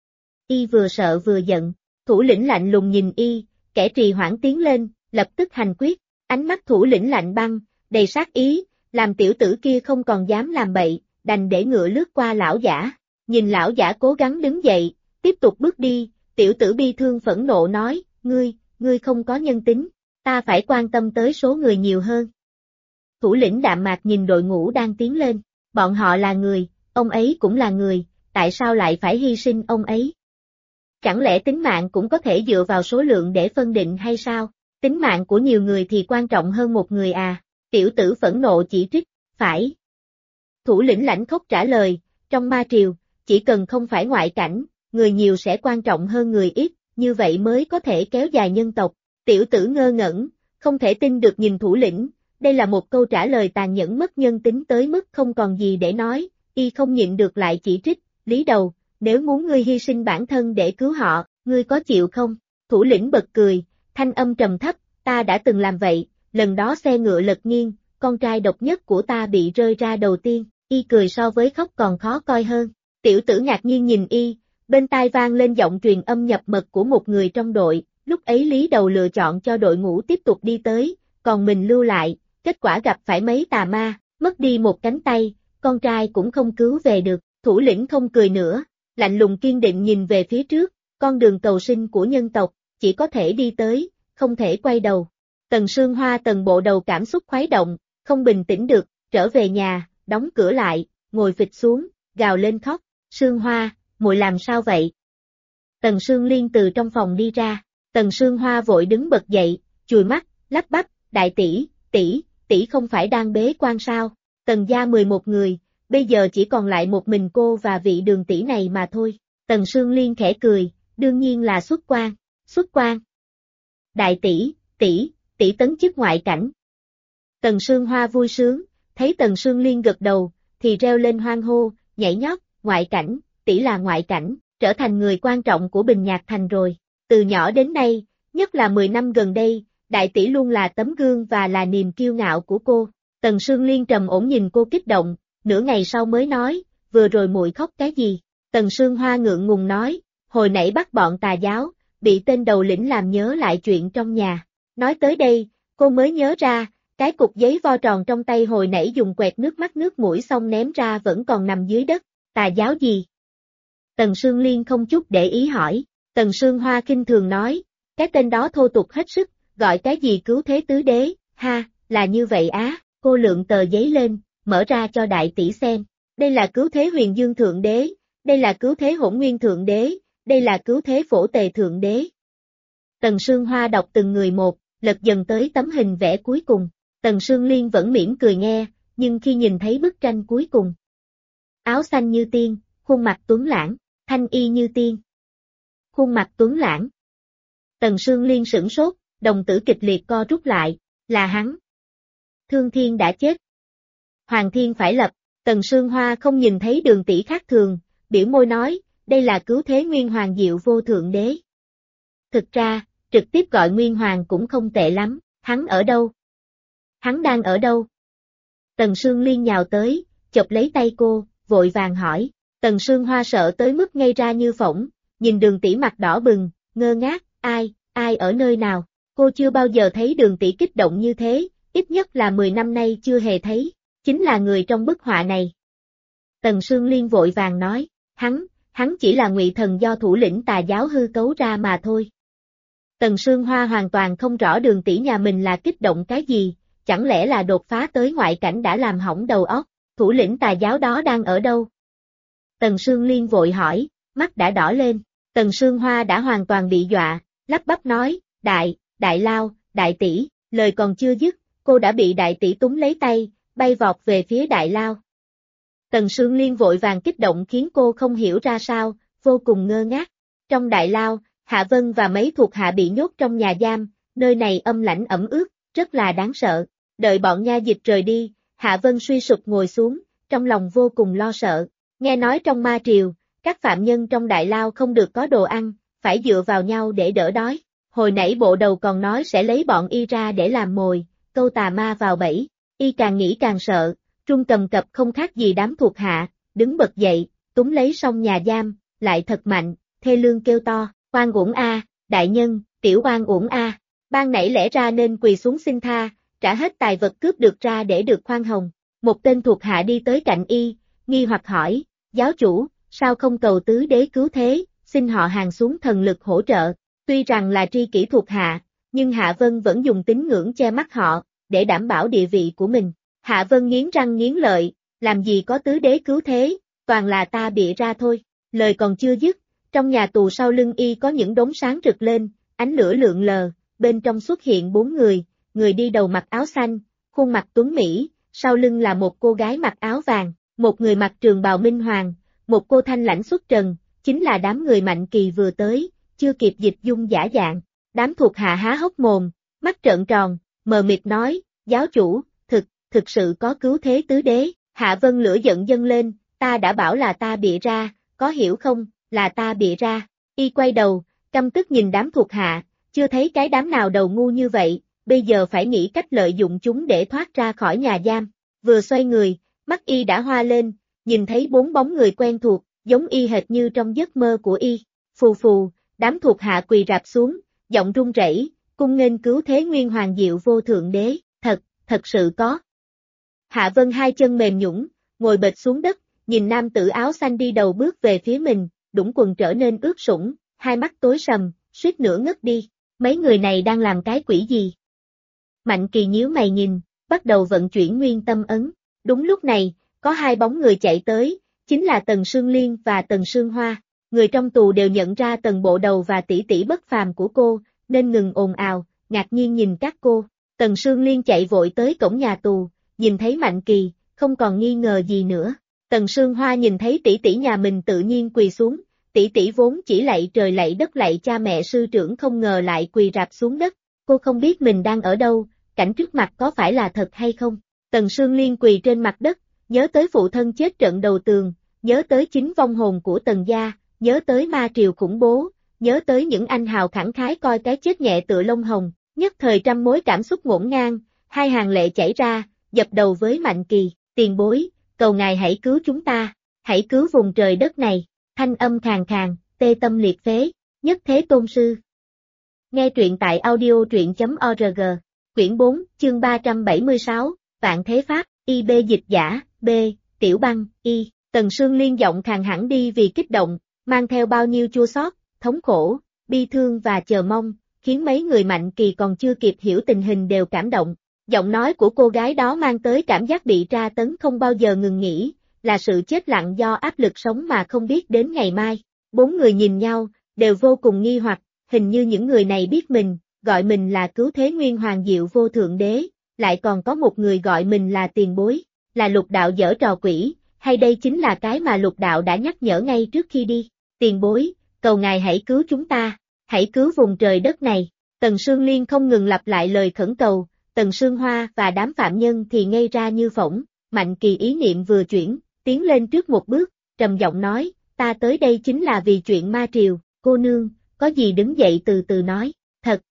Speaker 1: Y vừa sợ vừa giận, thủ lĩnh lạnh lùng nhìn y, kẻ trì hoãn tiến lên, lập tức hành quyết, ánh mắt thủ lĩnh lạnh băng, đầy sát ý, làm tiểu tử kia không còn dám làm bậy, đành để ngựa lướt qua lão giả. Nhìn lão giả cố gắng đứng dậy, tiếp tục bước đi, tiểu tử bi thương phẫn nộ nói, ngươi không có nhân tính, ta phải quan tâm tới số người nhiều hơn. Thủ lĩnh đạm mạc nhìn đội ngũ đang tiến lên, bọn họ là người, ông ấy cũng là người, tại sao lại phải hy sinh ông ấy? Chẳng lẽ tính mạng cũng có thể dựa vào số lượng để phân định hay sao? Tính mạng của nhiều người thì quan trọng hơn một người à? Tiểu tử phẫn nộ chỉ trích, phải. Thủ lĩnh lãnh khốc trả lời, trong ma triều, chỉ cần không phải ngoại cảnh, người nhiều sẽ quan trọng hơn người ít, như vậy mới có thể kéo dài nhân tộc. Tiểu tử ngơ ngẩn, không thể tin được nhìn thủ lĩnh, đây là một câu trả lời tàn nhẫn mất nhân tính tới mức không còn gì để nói, y không nhịn được lại chỉ trích, Lý Đầu, nếu muốn ngươi hy sinh bản thân để cứu họ, ngươi có chịu không? Thủ lĩnh bật cười, thanh âm trầm thấp, ta đã từng làm vậy, lần đó xe ngựa lật nghiêng, con trai độc nhất của ta bị rơi ra đầu tiên, y cười so với khóc còn khó coi hơn. Tiểu tử ngạc nhiên nhìn y, bên tai vang lên giọng truyền âm nhập mật của một người trong đội, lúc ấy Lý Đầu lựa chọn cho đội ngũ tiếp tục đi tới, còn mình lưu lại, kết quả gặp phải mấy tà ma, mất đi một cánh tay, con trai cũng không cứu về được. Thủ lĩnh không cười nữa, lạnh lùng kiên định nhìn về phía trước, con đường cầu sinh của nhân tộc, chỉ có thể đi tới, không thể quay đầu. Tần Sương Hoa Tần bộ đầu cảm xúc khuấy động, không bình tĩnh được, trở về nhà, đóng cửa lại, ngồi phịch xuống, gào lên khóc, Sương Hoa, muội làm sao vậy? Tần Sương Liên từ trong phòng đi ra, Tần Sương Hoa vội đứng bật dậy, chùi mắt, lắp bắp, đại tỷ không phải đang bế quan sao? Tần gia 11 người, bây giờ chỉ còn lại một mình cô và vị Đường tỷ này mà thôi. Tần Sương Liên khẽ cười, đương nhiên là xuất quan. Đại tỷ tấn chức ngoại cảnh. Tần Sương Hoa vui sướng, thấy Tần Sương Liên gật đầu, thì reo lên hoan hô, nhảy nhót, ngoại cảnh, tỷ là ngoại cảnh, trở thành người quan trọng của Bình Nhạc Thành rồi. Từ nhỏ đến nay, nhất là 10 năm gần đây, đại tỷ luôn là tấm gương và là niềm kiêu ngạo của cô. Tần Sương Liên trầm ổn nhìn cô kích động, nửa ngày sau mới nói, vừa rồi muội khóc cái gì? Tần Sương Hoa ngượng ngùng nói, hồi nãy bắt bọn tà giáo, bị tên đầu lĩnh làm nhớ lại chuyện trong nhà. Nói tới đây, cô mới nhớ ra, cái cục giấy vo tròn trong tay hồi nãy dùng quẹt nước mắt nước mũi xong ném ra vẫn còn nằm dưới đất, tà giáo gì? Tần Sương Liên không chút để ý hỏi, Tần Sương Hoa khinh thường nói, cái tên đó thô tục hết sức, gọi cái gì cứu thế tứ đế, ha, là như vậy á, cô lượng tờ giấy lên, mở ra cho đại tỷ xem, đây là cứu thế huyền dương thượng đế, đây là cứu thế hỗn nguyên thượng đế, đây là cứu thế phổ tề thượng đế. Tần Sương Hoa đọc từng người một, lật dần tới tấm hình vẽ cuối cùng, Tần Sương Liên vẫn mỉm cười nghe, nhưng khi nhìn thấy bức tranh cuối cùng, áo xanh như tiên, khuôn mặt tuấn lãng, thanh y như tiên, khuôn mặt tuấn lãng. Tần Sương Liên sửng sốt, đồng tử kịch liệt co rút lại, là hắn. Thương Thiên đã chết. Hoàng Thiên phải lập, Tần Sương Hoa không nhìn thấy Đường tỷ khác thường, biểu môi nói, đây là cứu thế Nguyên Hoàng Diệu Vô Thượng Đế. Thực ra, trực tiếp gọi Nguyên Hoàng cũng không tệ lắm, hắn ở đâu? Hắn đang ở đâu? Tần Sương Liên nhào tới, chộp lấy tay cô, vội vàng hỏi, Tần Sương Hoa sợ tới mức ngây ra như phỗng, nhìn Đường tỷ mặt đỏ bừng, ngơ ngác, ai ở nơi nào? Cô chưa bao giờ thấy Đường tỷ kích động như thế, ít nhất là 10 năm nay chưa hề thấy, chính là người trong bức họa này. Tần Sương Liên vội vàng nói, hắn chỉ là ngụy thần do thủ lĩnh tà giáo hư cấu ra mà thôi. Tần Sương Hoa hoàn toàn không rõ Đường tỷ nhà mình là kích động cái gì, chẳng lẽ là đột phá tới ngoại cảnh đã làm hỏng đầu óc, thủ lĩnh tà giáo đó đang ở đâu? Tần Sương Liên vội hỏi, mắt đã đỏ lên, Tần Sương Hoa đã hoàn toàn bị dọa, lắp bắp nói, đại lao, đại tỷ, lời còn chưa dứt, cô đã bị đại tỷ túm lấy tay, bay vọt về phía đại lao. Tần Sương Liên vội vàng kích động khiến cô không hiểu ra sao, vô cùng ngơ ngác. Trong đại lao, Hạ Vân và mấy thuộc hạ bị nhốt trong nhà giam, nơi này âm lãnh ẩm ướt, rất là đáng sợ. Đợi bọn nha dịch rời đi, Hạ Vân suy sụp ngồi xuống, trong lòng vô cùng lo sợ. Nghe nói trong ma triều, các phạm nhân trong đại lao không được có đồ ăn, phải dựa vào nhau để đỡ đói. Hồi nãy bộ đầu còn nói sẽ lấy bọn y ra để làm mồi, câu tà ma vào bẫy. Y càng nghĩ càng sợ, Trung Cầm Cập không khác gì đám thuộc hạ, đứng bật dậy, túm lấy song nhà giam, lại thật mạnh, thê lương kêu to, oan uổng a, đại nhân, tiểu oan uổng a, ban nãy lẽ ra nên quỳ xuống xin tha, trả hết tài vật cướp được ra để được khoan hồng. Một tên thuộc hạ đi tới cạnh y, nghi hoặc hỏi, giáo chủ, sao không cầu tứ đế cứu thế, xin họ hàng xuống thần lực hỗ trợ. Tuy rằng là tri kỷ thuộc hạ, nhưng Hạ Vân vẫn dùng tín ngưỡng che mắt họ, để đảm bảo địa vị của mình. Hạ Vân nghiến răng nghiến lợi, làm gì có tứ đế cứu thế, toàn là ta bịa ra thôi. Lời còn chưa dứt, trong nhà tù sau lưng y có những đốm sáng rực lên, ánh lửa lượn lờ, bên trong xuất hiện 4 người, người đi đầu mặc áo xanh, khuôn mặt tuấn mỹ, sau lưng là một cô gái mặc áo vàng, một người mặc trường bào minh hoàng, một cô thanh lãnh xuất trần, chính là đám người Mạnh Kỳ vừa tới, chưa kịp dịch dung giả dạng. Đám thuộc hạ há hốc mồm, mắt trợn tròn, mờ mịt nói, giáo chủ, thực sự có cứu thế tứ đế. Hạ Vân lửa giận dâng lên, ta đã bảo là ta bịa ra, có hiểu không, là ta bịa ra. Y quay đầu, căm tức nhìn đám thuộc hạ, chưa thấy cái đám nào đầu ngu như vậy, bây giờ phải nghĩ cách lợi dụng chúng để thoát ra khỏi nhà giam. Vừa xoay người, mắt y đã hoa lên, nhìn thấy 4 bóng người quen thuộc, giống y hệt như trong giấc mơ của y. Phù phù, đám thuộc hạ quỳ rạp xuống, giọng run rẩy, cung nghênh cứu thế Nguyên Hoàng Diệu Vô Thượng Đế, thật sự có. Hạ Vân hai chân mềm nhũn, ngồi bệt xuống đất, nhìn nam tử áo xanh đi đầu bước về phía mình, đũng quần trở nên ướt sũng, hai mắt tối sầm, suýt nữa ngất đi. Mấy người này đang làm cái quỷ gì? Mạnh Kỳ nhíu mày nhìn, bắt đầu vận chuyển nguyên tâm ấn. Đúng lúc này, có 2 bóng người chạy tới, chính là Tần Sương Liên và Tần Sương Hoa. Người trong tù đều nhận ra Tần bộ đầu và tỷ tỷ bất phàm của cô, nên ngừng ồn ào, ngạc nhiên nhìn các cô. Tần Sương Liên chạy vội tới cổng nhà tù, nhìn thấy Mạnh Kỳ, không còn nghi ngờ gì nữa. Tần Sương Hoa nhìn thấy tỷ tỷ nhà mình tự nhiên quỳ xuống, tỷ tỷ vốn chỉ lạy trời lạy đất lạy cha mẹ sư trưởng không ngờ lại quỳ rạp xuống đất. Cô không biết mình đang ở đâu, cảnh trước mặt có phải là thật hay không. Tần Sương Liên quỳ trên mặt đất, nhớ tới phụ thân chết trận đầu tường, nhớ tới chính vong hồn của Tần gia, nhớ tới ma triều khủng bố, nhớ tới những anh hào khẳng khái coi cái chết nhẹ tựa lông hồng, nhất thời trăm mối cảm xúc ngổn ngang, 2 hàng lệ chảy ra, dập đầu với Mạnh Kỳ, tiền bối, cầu ngài hãy cứu chúng ta. hãy cứu vùng trời đất này, thanh âm khàn khàn, tê tâm liệt phế, nhất thế tôn sư. Nghe truyện tại audio truyện.org, quyển 4, chương 376, Vạn Thế Pháp, IB dịch giả, B, Tiểu Băng, Y, Tần Sương Liên giọng khàn hẳn đi vì kích động, mang theo bao nhiêu chua xót, thống khổ, bi thương và chờ mong, khiến mấy người Mạnh Kỳ còn chưa kịp hiểu tình hình đều cảm động. Giọng nói của cô gái đó mang tới cảm giác bị tra tấn không bao giờ ngừng nghỉ, là sự chết lặng do áp lực sống mà không biết đến ngày mai. Bốn người nhìn nhau, đều vô cùng nghi hoặc, hình như những người này biết mình, gọi mình là Cứu Thế Nguyên Hoàng Diệu Vô Thượng Đế, lại còn có một người gọi mình là tiền bối, là Lục Đạo giở trò quỷ, hay đây chính là cái mà Lục Đạo đã nhắc nhở ngay trước khi đi. Tiền bối, cầu ngài hãy cứu chúng ta, hãy cứu vùng trời đất này. Tần Sương Liên không ngừng lặp lại lời khẩn cầu, Tần Sương Hoa và đám phạm nhân thì ngây ra như phỗng. Mạnh Kỳ ý niệm vừa chuyển, tiến lên trước một bước, trầm giọng nói, ta tới đây chính là vì chuyện ma triều, cô nương, có gì đứng dậy từ từ nói, thật.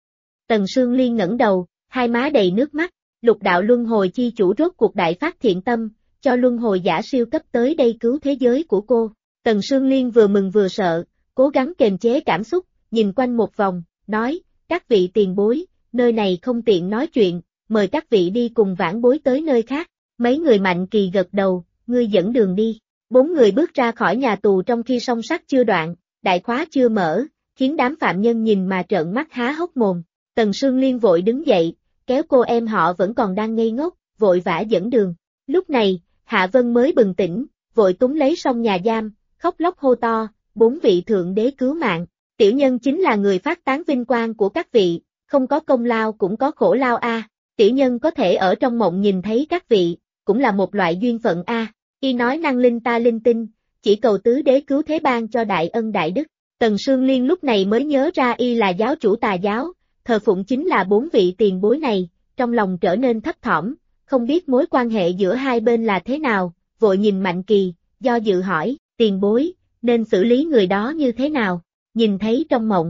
Speaker 1: Tần Sương Liên ngẩng đầu, hai má đầy nước mắt, Lục Đạo luân hồi chi chủ rốt cuộc đại phát thiện tâm, cho luân hồi giả siêu cấp tới đây cứu thế giới của cô. Tần Sương Liên vừa mừng vừa sợ, cố gắng kềm chế cảm xúc, nhìn quanh một vòng, nói, các vị tiền bối, nơi này không tiện nói chuyện, mời các vị đi cùng vãn bối tới nơi khác. Mấy người Mạnh Kỳ gật đầu, ngươi dẫn đường đi. Bốn người bước ra khỏi nhà tù trong khi song sắt chưa đoạn, đại khóa chưa mở, khiến đám phạm nhân nhìn mà trợn mắt há hốc mồm. Tần Sương Liên vội đứng dậy, kéo cô em họ vẫn còn đang ngây ngốc, vội vã dẫn đường. Lúc này, Hạ Vân mới bừng tỉnh, vội túm lấy song nhà giam, khóc lóc hô to, bốn vị thượng đế cứu mạng. Tiểu nhân chính là người phát tán vinh quang của các vị, không có công lao cũng có khổ lao a. Tiểu nhân có thể ở trong mộng nhìn thấy các vị, cũng là một loại duyên phận a. Y nói năng linh ta linh tinh, chỉ cầu tứ đế cứu thế ban cho đại ân đại đức. Tần Sương Liên lúc này mới nhớ ra y là giáo chủ tà giáo, thờ phụng chính là bốn vị tiền bối này, trong lòng trở nên thấp thỏm, không biết mối quan hệ giữa hai bên là thế nào, vội nhìn Mạnh Kỳ, do dự hỏi, tiền bối, nên xử lý người đó như thế nào, nhìn thấy trong mộng.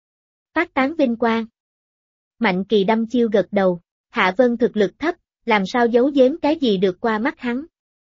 Speaker 1: Phát tán vinh quang. Mạnh Kỳ đăm chiêu gật đầu, Hạ Vân thực lực thấp, làm sao giấu giếm cái gì được qua mắt hắn.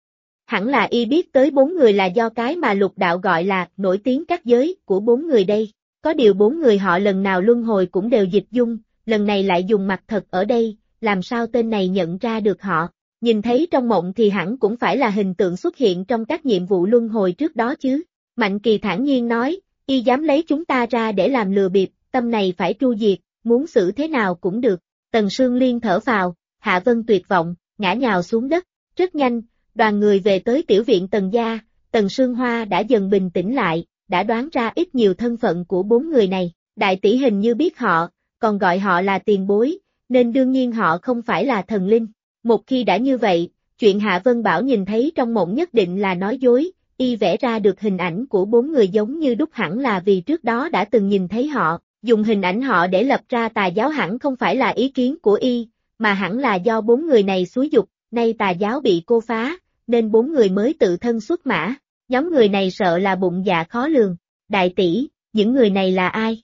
Speaker 1: Hẳn là y biết tới bốn người là do cái mà Lục Đạo gọi là nổi tiếng các giới của bốn người đây. Có điều bốn người họ lần nào luân hồi cũng đều dịch dung, lần này lại dùng mặt thật ở đây, làm sao tên này nhận ra được họ. Nhìn thấy trong mộng thì hẳn cũng phải là hình tượng xuất hiện trong các nhiệm vụ luân hồi trước đó chứ. Mạnh Kỳ thản nhiên nói, y dám lấy chúng ta ra để làm lừa bịp, tâm này phải tru diệt, muốn xử thế nào cũng được. Tần Sương Liên thở phào, Hạ Vân tuyệt vọng, ngã nhào xuống đất. Rất nhanh, đoàn người về tới tiểu viện Tần gia, Tần Sương Hoa đã dần bình tĩnh lại, đã đoán ra ít nhiều thân phận của bốn người này. Đại tỷ hình như biết họ, còn gọi họ là tiền bối, nên đương nhiên họ không phải là thần linh. Một khi đã như vậy, chuyện Hạ Vân Bảo nhìn thấy trong mộng nhất định là nói dối, y vẽ ra được hình ảnh của bốn người giống như đúc hẳn là vì trước đó đã từng nhìn thấy họ, dùng hình ảnh họ để lập ra tà giáo hẳn không phải là ý kiến của y, mà hẳn là do bốn người này xúi giục, nay tà giáo bị cô phá, nên bốn người mới tự thân xuất mã. Nhóm người này sợ là bụng dạ khó lường. Đại tỷ, những người này là ai?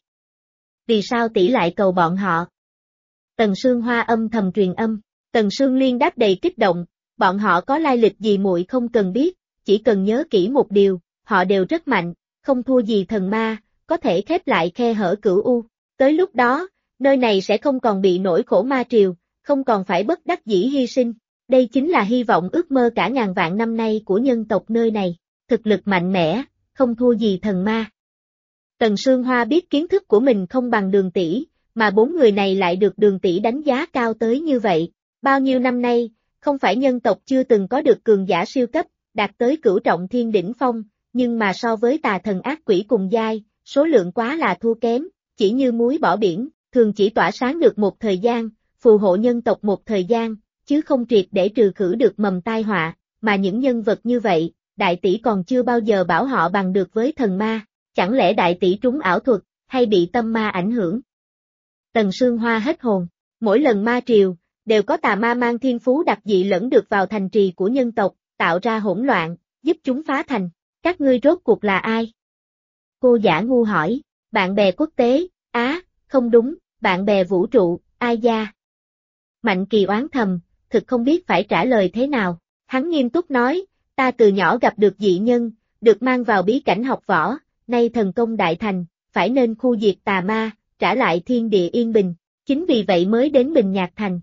Speaker 1: Vì sao tỷ lại cầu bọn họ? Tần Sương Hoa âm thầm truyền âm. Tần Sương Liên đáp đầy kích động, bọn họ có lai lịch gì muội không cần biết, chỉ cần nhớ kỹ một điều, họ đều rất mạnh, không thua gì thần ma, có thể khép lại khe hở cửu u. Tới lúc đó, nơi này sẽ không còn bị nỗi khổ ma triều, không còn phải bất đắc dĩ hy sinh. Đây chính là hy vọng ước mơ cả ngàn vạn năm nay của nhân tộc nơi này. Thực lực mạnh mẽ, không thua gì thần ma. Tần Sương Hoa biết kiến thức của mình không bằng Đường tỷ, mà bốn người này lại được Đường tỷ đánh giá cao tới như vậy. Bao nhiêu năm nay, không phải nhân tộc chưa từng có được cường giả siêu cấp, đạt tới cửu trọng thiên đỉnh phong, nhưng mà so với tà thần ác quỷ cùng giai, số lượng quá là thua kém, chỉ như muối bỏ biển, thường chỉ tỏa sáng được một thời gian, phù hộ nhân tộc một thời gian, chứ không triệt để trừ khử được mầm tai họa, mà những nhân vật như vậy, đại tỷ còn chưa bao giờ bảo họ bằng được với thần ma, chẳng lẽ đại tỷ trúng ảo thuật, hay bị tâm ma ảnh hưởng? Tần Sương Hoa hết hồn, mỗi lần ma triều, đều có tà ma mang thiên phú đặc dị lẫn được vào thành trì của nhân tộc, tạo ra hỗn loạn, giúp chúng phá thành. Các ngươi rốt cuộc là ai? Cô giả ngu hỏi, bạn bè quốc tế, không đúng, bạn bè vũ trụ, ai gia? Mạnh Kỳ oán thầm, thực không biết phải trả lời thế nào. Hắn nghiêm túc nói, Ta từ nhỏ gặp được dị nhân, được mang vào bí cảnh học võ, nay thần công đại thành, phải nên khu diệt tà ma, trả lại thiên địa yên bình, chính vì vậy mới đến Bình Nhạc Thành.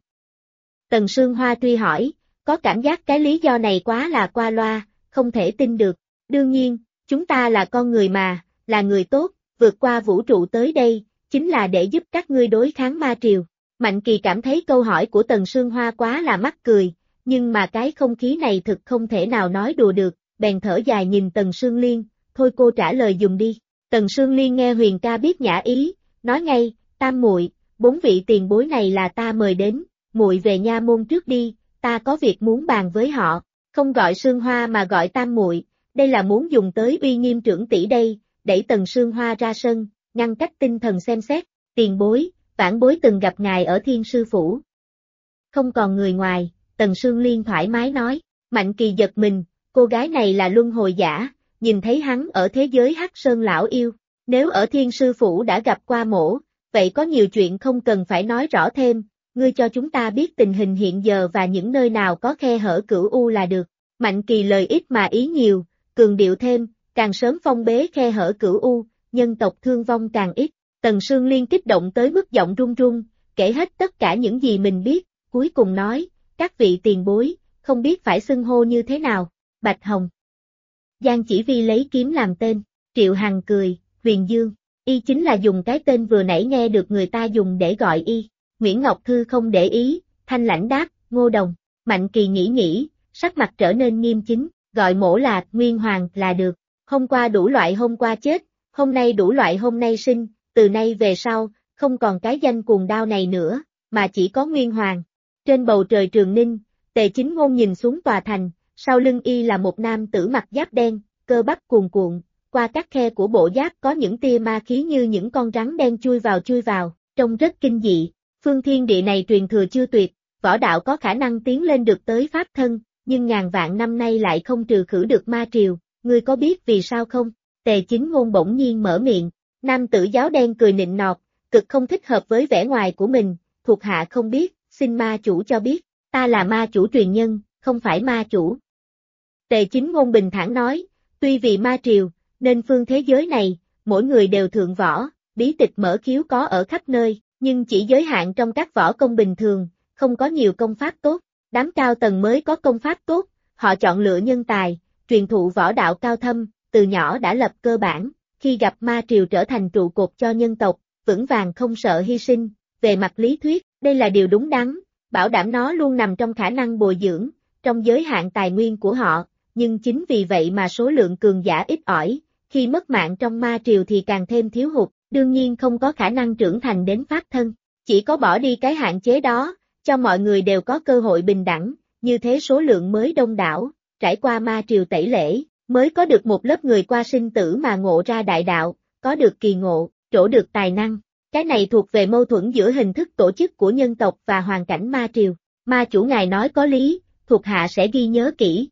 Speaker 1: Tần Sương Hoa tuy hỏi, có cảm giác cái lý do này quá là qua loa, không thể tin được. Đương nhiên, chúng ta là con người mà, là người tốt, vượt qua vũ trụ tới đây, chính là để giúp các ngươi đối kháng ma triều. Mạnh Kỳ cảm thấy câu hỏi của Tần Sương Hoa quá là mắc cười, nhưng mà cái không khí này thực không thể nào nói đùa được, bèn thở dài nhìn Tần Sương Liên, thôi cô trả lời dùm đi. Tần Sương Liên nghe Huyền ca biết nhã ý, nói ngay, Tam muội, 4 vị tiền bối này là ta mời đến, muội về nha môn trước đi, ta có việc muốn bàn với họ, không gọi Sương Hoa mà gọi Tam muội, đây là muốn dùng tới uy nghiêm trưởng tỷ đây, đẩy Tần Sương Hoa ra sân, ngăn cách tinh thần xem xét, tiền bối, vãn bối từng gặp ngài ở Thiên Sư Phủ. Không còn người ngoài, Tần Sương Liên thoải mái nói, Mạnh Kỳ giật mình, cô gái này là luân hồi giả, nhìn thấy hắn ở thế giới Hắc Sơn lão yêu, nếu ở Thiên Sư Phủ đã gặp qua mổ, vậy có nhiều chuyện không cần phải nói rõ thêm, ngươi cho chúng ta biết tình hình hiện giờ và những nơi nào có khe hở cửu u là được. Mạnh Kỳ lời ít mà ý nhiều, cường điệu thêm, càng sớm phong bế khe hở cửu u, nhân tộc thương vong càng ít. Tần Sương Liên kích động tới mức giọng run run, kể hết tất cả những gì mình biết, cuối cùng nói, các vị tiền bối, không biết phải xưng hô như thế nào, Bạch Hồng. Giang Chỉ Vi lấy kiếm làm tên, Triệu Hằng cười, Huyền Dương, y chính là dùng cái tên vừa nãy nghe được người ta dùng để gọi y. Nguyễn Ngọc Thư không để ý, thanh lãnh đáp, Ngô Đồng. Mạnh Kỳ nghĩ, sắc mặt trở nên nghiêm chính, gọi mổ là Nguyên Hoàng là được. Hôm qua đủ loại hôm qua chết, hôm nay đủ loại hôm nay sinh, từ nay về sau, không còn cái danh cuồng đao này nữa, mà chỉ có Nguyên Hoàng. Trên bầu trời Trường Ninh, Tề Chính Ngôn nhìn xuống tòa thành, sau lưng y là một nam tử mặc giáp đen, cơ bắp cuồn cuộn, qua các khe của bộ giáp có những tia ma khí như những con rắn đen chui vào, trông rất kinh dị. Phương thiên địa này truyền thừa chưa tuyệt, võ đạo có khả năng tiến lên được tới pháp thân, nhưng ngàn vạn năm nay lại không trừ khử được ma triều, ngươi có biết vì sao không? Tề Chính Ngôn bỗng nhiên mở miệng, nam tử giáo đen cười nịnh nọt, cực không thích hợp với vẻ ngoài của mình, thuộc hạ không biết, xin ma chủ cho biết, ta là ma chủ truyền nhân, không phải ma chủ. Tề Chính Ngôn bình thản nói, tuy vì ma triều, nên phương thế giới này, mỗi người đều thượng võ, bí tịch mở khiếu có ở khắp nơi, nhưng chỉ giới hạn trong các võ công bình thường, không có nhiều công pháp tốt, đám cao tầng mới có công pháp tốt, họ chọn lựa nhân tài, truyền thụ võ đạo cao thâm, từ nhỏ đã lập cơ bản, khi gặp ma triều trở thành trụ cột cho nhân tộc, vững vàng không sợ hy sinh, về mặt lý thuyết, đây là điều đúng đắn, bảo đảm nó luôn nằm trong khả năng bồi dưỡng, trong giới hạn tài nguyên của họ, nhưng chính vì vậy mà số lượng cường giả ít ỏi, khi mất mạng trong ma triều thì càng thêm thiếu hụt, đương nhiên không có khả năng trưởng thành đến pháp thân, chỉ có bỏ đi cái hạn chế đó, cho mọi người đều có cơ hội bình đẳng, như thế số lượng mới đông đảo, trải qua ma triều tẩy lễ, mới có được một lớp người qua sinh tử mà ngộ ra đại đạo, có được kỳ ngộ, trổ được tài năng. Cái này thuộc về mâu thuẫn giữa hình thức tổ chức của nhân tộc và hoàn cảnh ma triều. Ma chủ ngài nói có lý, thuộc hạ sẽ ghi nhớ kỹ.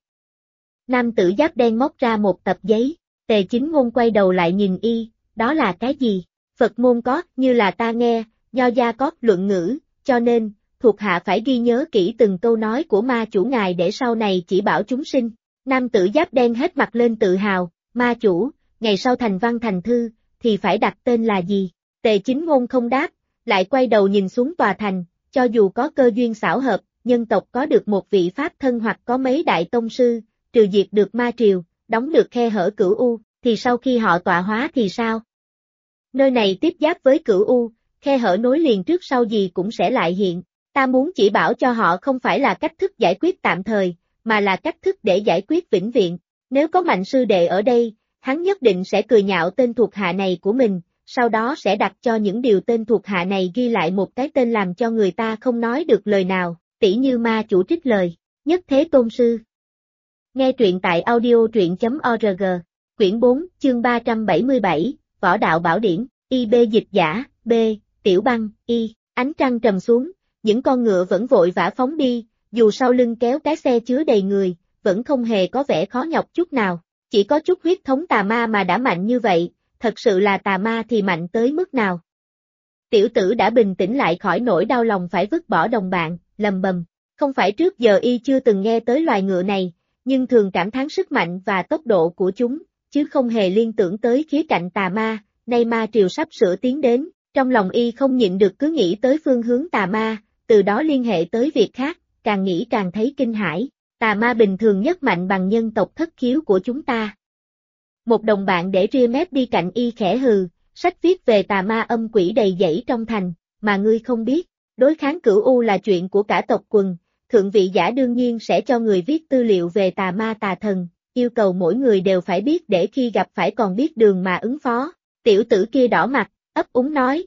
Speaker 1: Nam tử giáp đen móc ra một tập giấy, Tề Chính Ngôn quay đầu lại nhìn y, đó là cái gì? Phật môn có, như là ta nghe, Nho gia có luận ngữ, cho nên, thuộc hạ phải ghi nhớ kỹ từng câu nói của ma chủ ngài để sau này chỉ bảo chúng sinh. Nam tử giáp đen hết mặt lên tự hào, ma chủ, ngày sau thành văn thành thư, thì phải đặt tên là gì? Tề Chính Ngôn không đáp, lại quay đầu nhìn xuống tòa thành, cho dù có cơ duyên xảo hợp, nhân tộc có được một vị pháp thân hoặc có mấy đại tông sư, trừ diệt được ma triều, đóng được khe hở cửu u, thì sau khi họ tọa hóa thì sao? Nơi này tiếp giáp với cửu u, khe hở nối liền trước sau gì cũng sẽ lại hiện. Ta muốn chỉ bảo cho họ không phải là cách thức giải quyết tạm thời, mà là cách thức để giải quyết vĩnh viễn. Nếu có Mạnh sư đệ ở đây, hắn nhất định sẽ cười nhạo tên thuộc hạ này của mình, sau đó sẽ đặt cho những điều tên thuộc hạ này ghi lại một cái tên làm cho người ta không nói được lời nào, tỉ như ma chủ trích lời, Nhất Thế Tôn Sư. Nghe truyện tại audio truyện.org, quyển 4, chương 377, Võ Đạo Bảo Điển, IB dịch giả, B, Tiểu Băng, Y, ánh trăng trầm xuống, những con ngựa vẫn vội vã phóng đi, dù sau lưng kéo cái xe chứa đầy người, vẫn không hề có vẻ khó nhọc chút nào, chỉ có chút huyết thống tà ma mà đã mạnh như vậy, thật sự là tà ma thì mạnh tới mức nào. Tiểu tử đã bình tĩnh lại khỏi nỗi đau lòng phải vứt bỏ đồng bạn, lầm bầm, không phải trước giờ y chưa từng nghe tới loài ngựa này, nhưng thường cảm thán sức mạnh và tốc độ của chúng, chứ không hề liên tưởng tới khía cạnh tà ma, nay ma triều sắp sửa tiến đến, trong lòng y không nhịn được cứ nghĩ tới phương hướng tà ma, từ đó liên hệ tới việc khác, càng nghĩ càng thấy kinh hãi, tà ma bình thường nhất mạnh bằng nhân tộc thất khiếu của chúng ta. Một đồng bạn để ria mép đi cạnh y khẽ hừ, sách viết về tà ma âm quỷ đầy dẫy trong thành, mà ngươi không biết, đối kháng cửu u là chuyện của cả tộc quần, thượng vị giả đương nhiên sẽ cho người viết tư liệu về tà ma tà thần, yêu cầu mỗi người đều phải biết để khi gặp phải còn biết đường mà ứng phó. Tiểu tử kia đỏ mặt, ấp úng nói,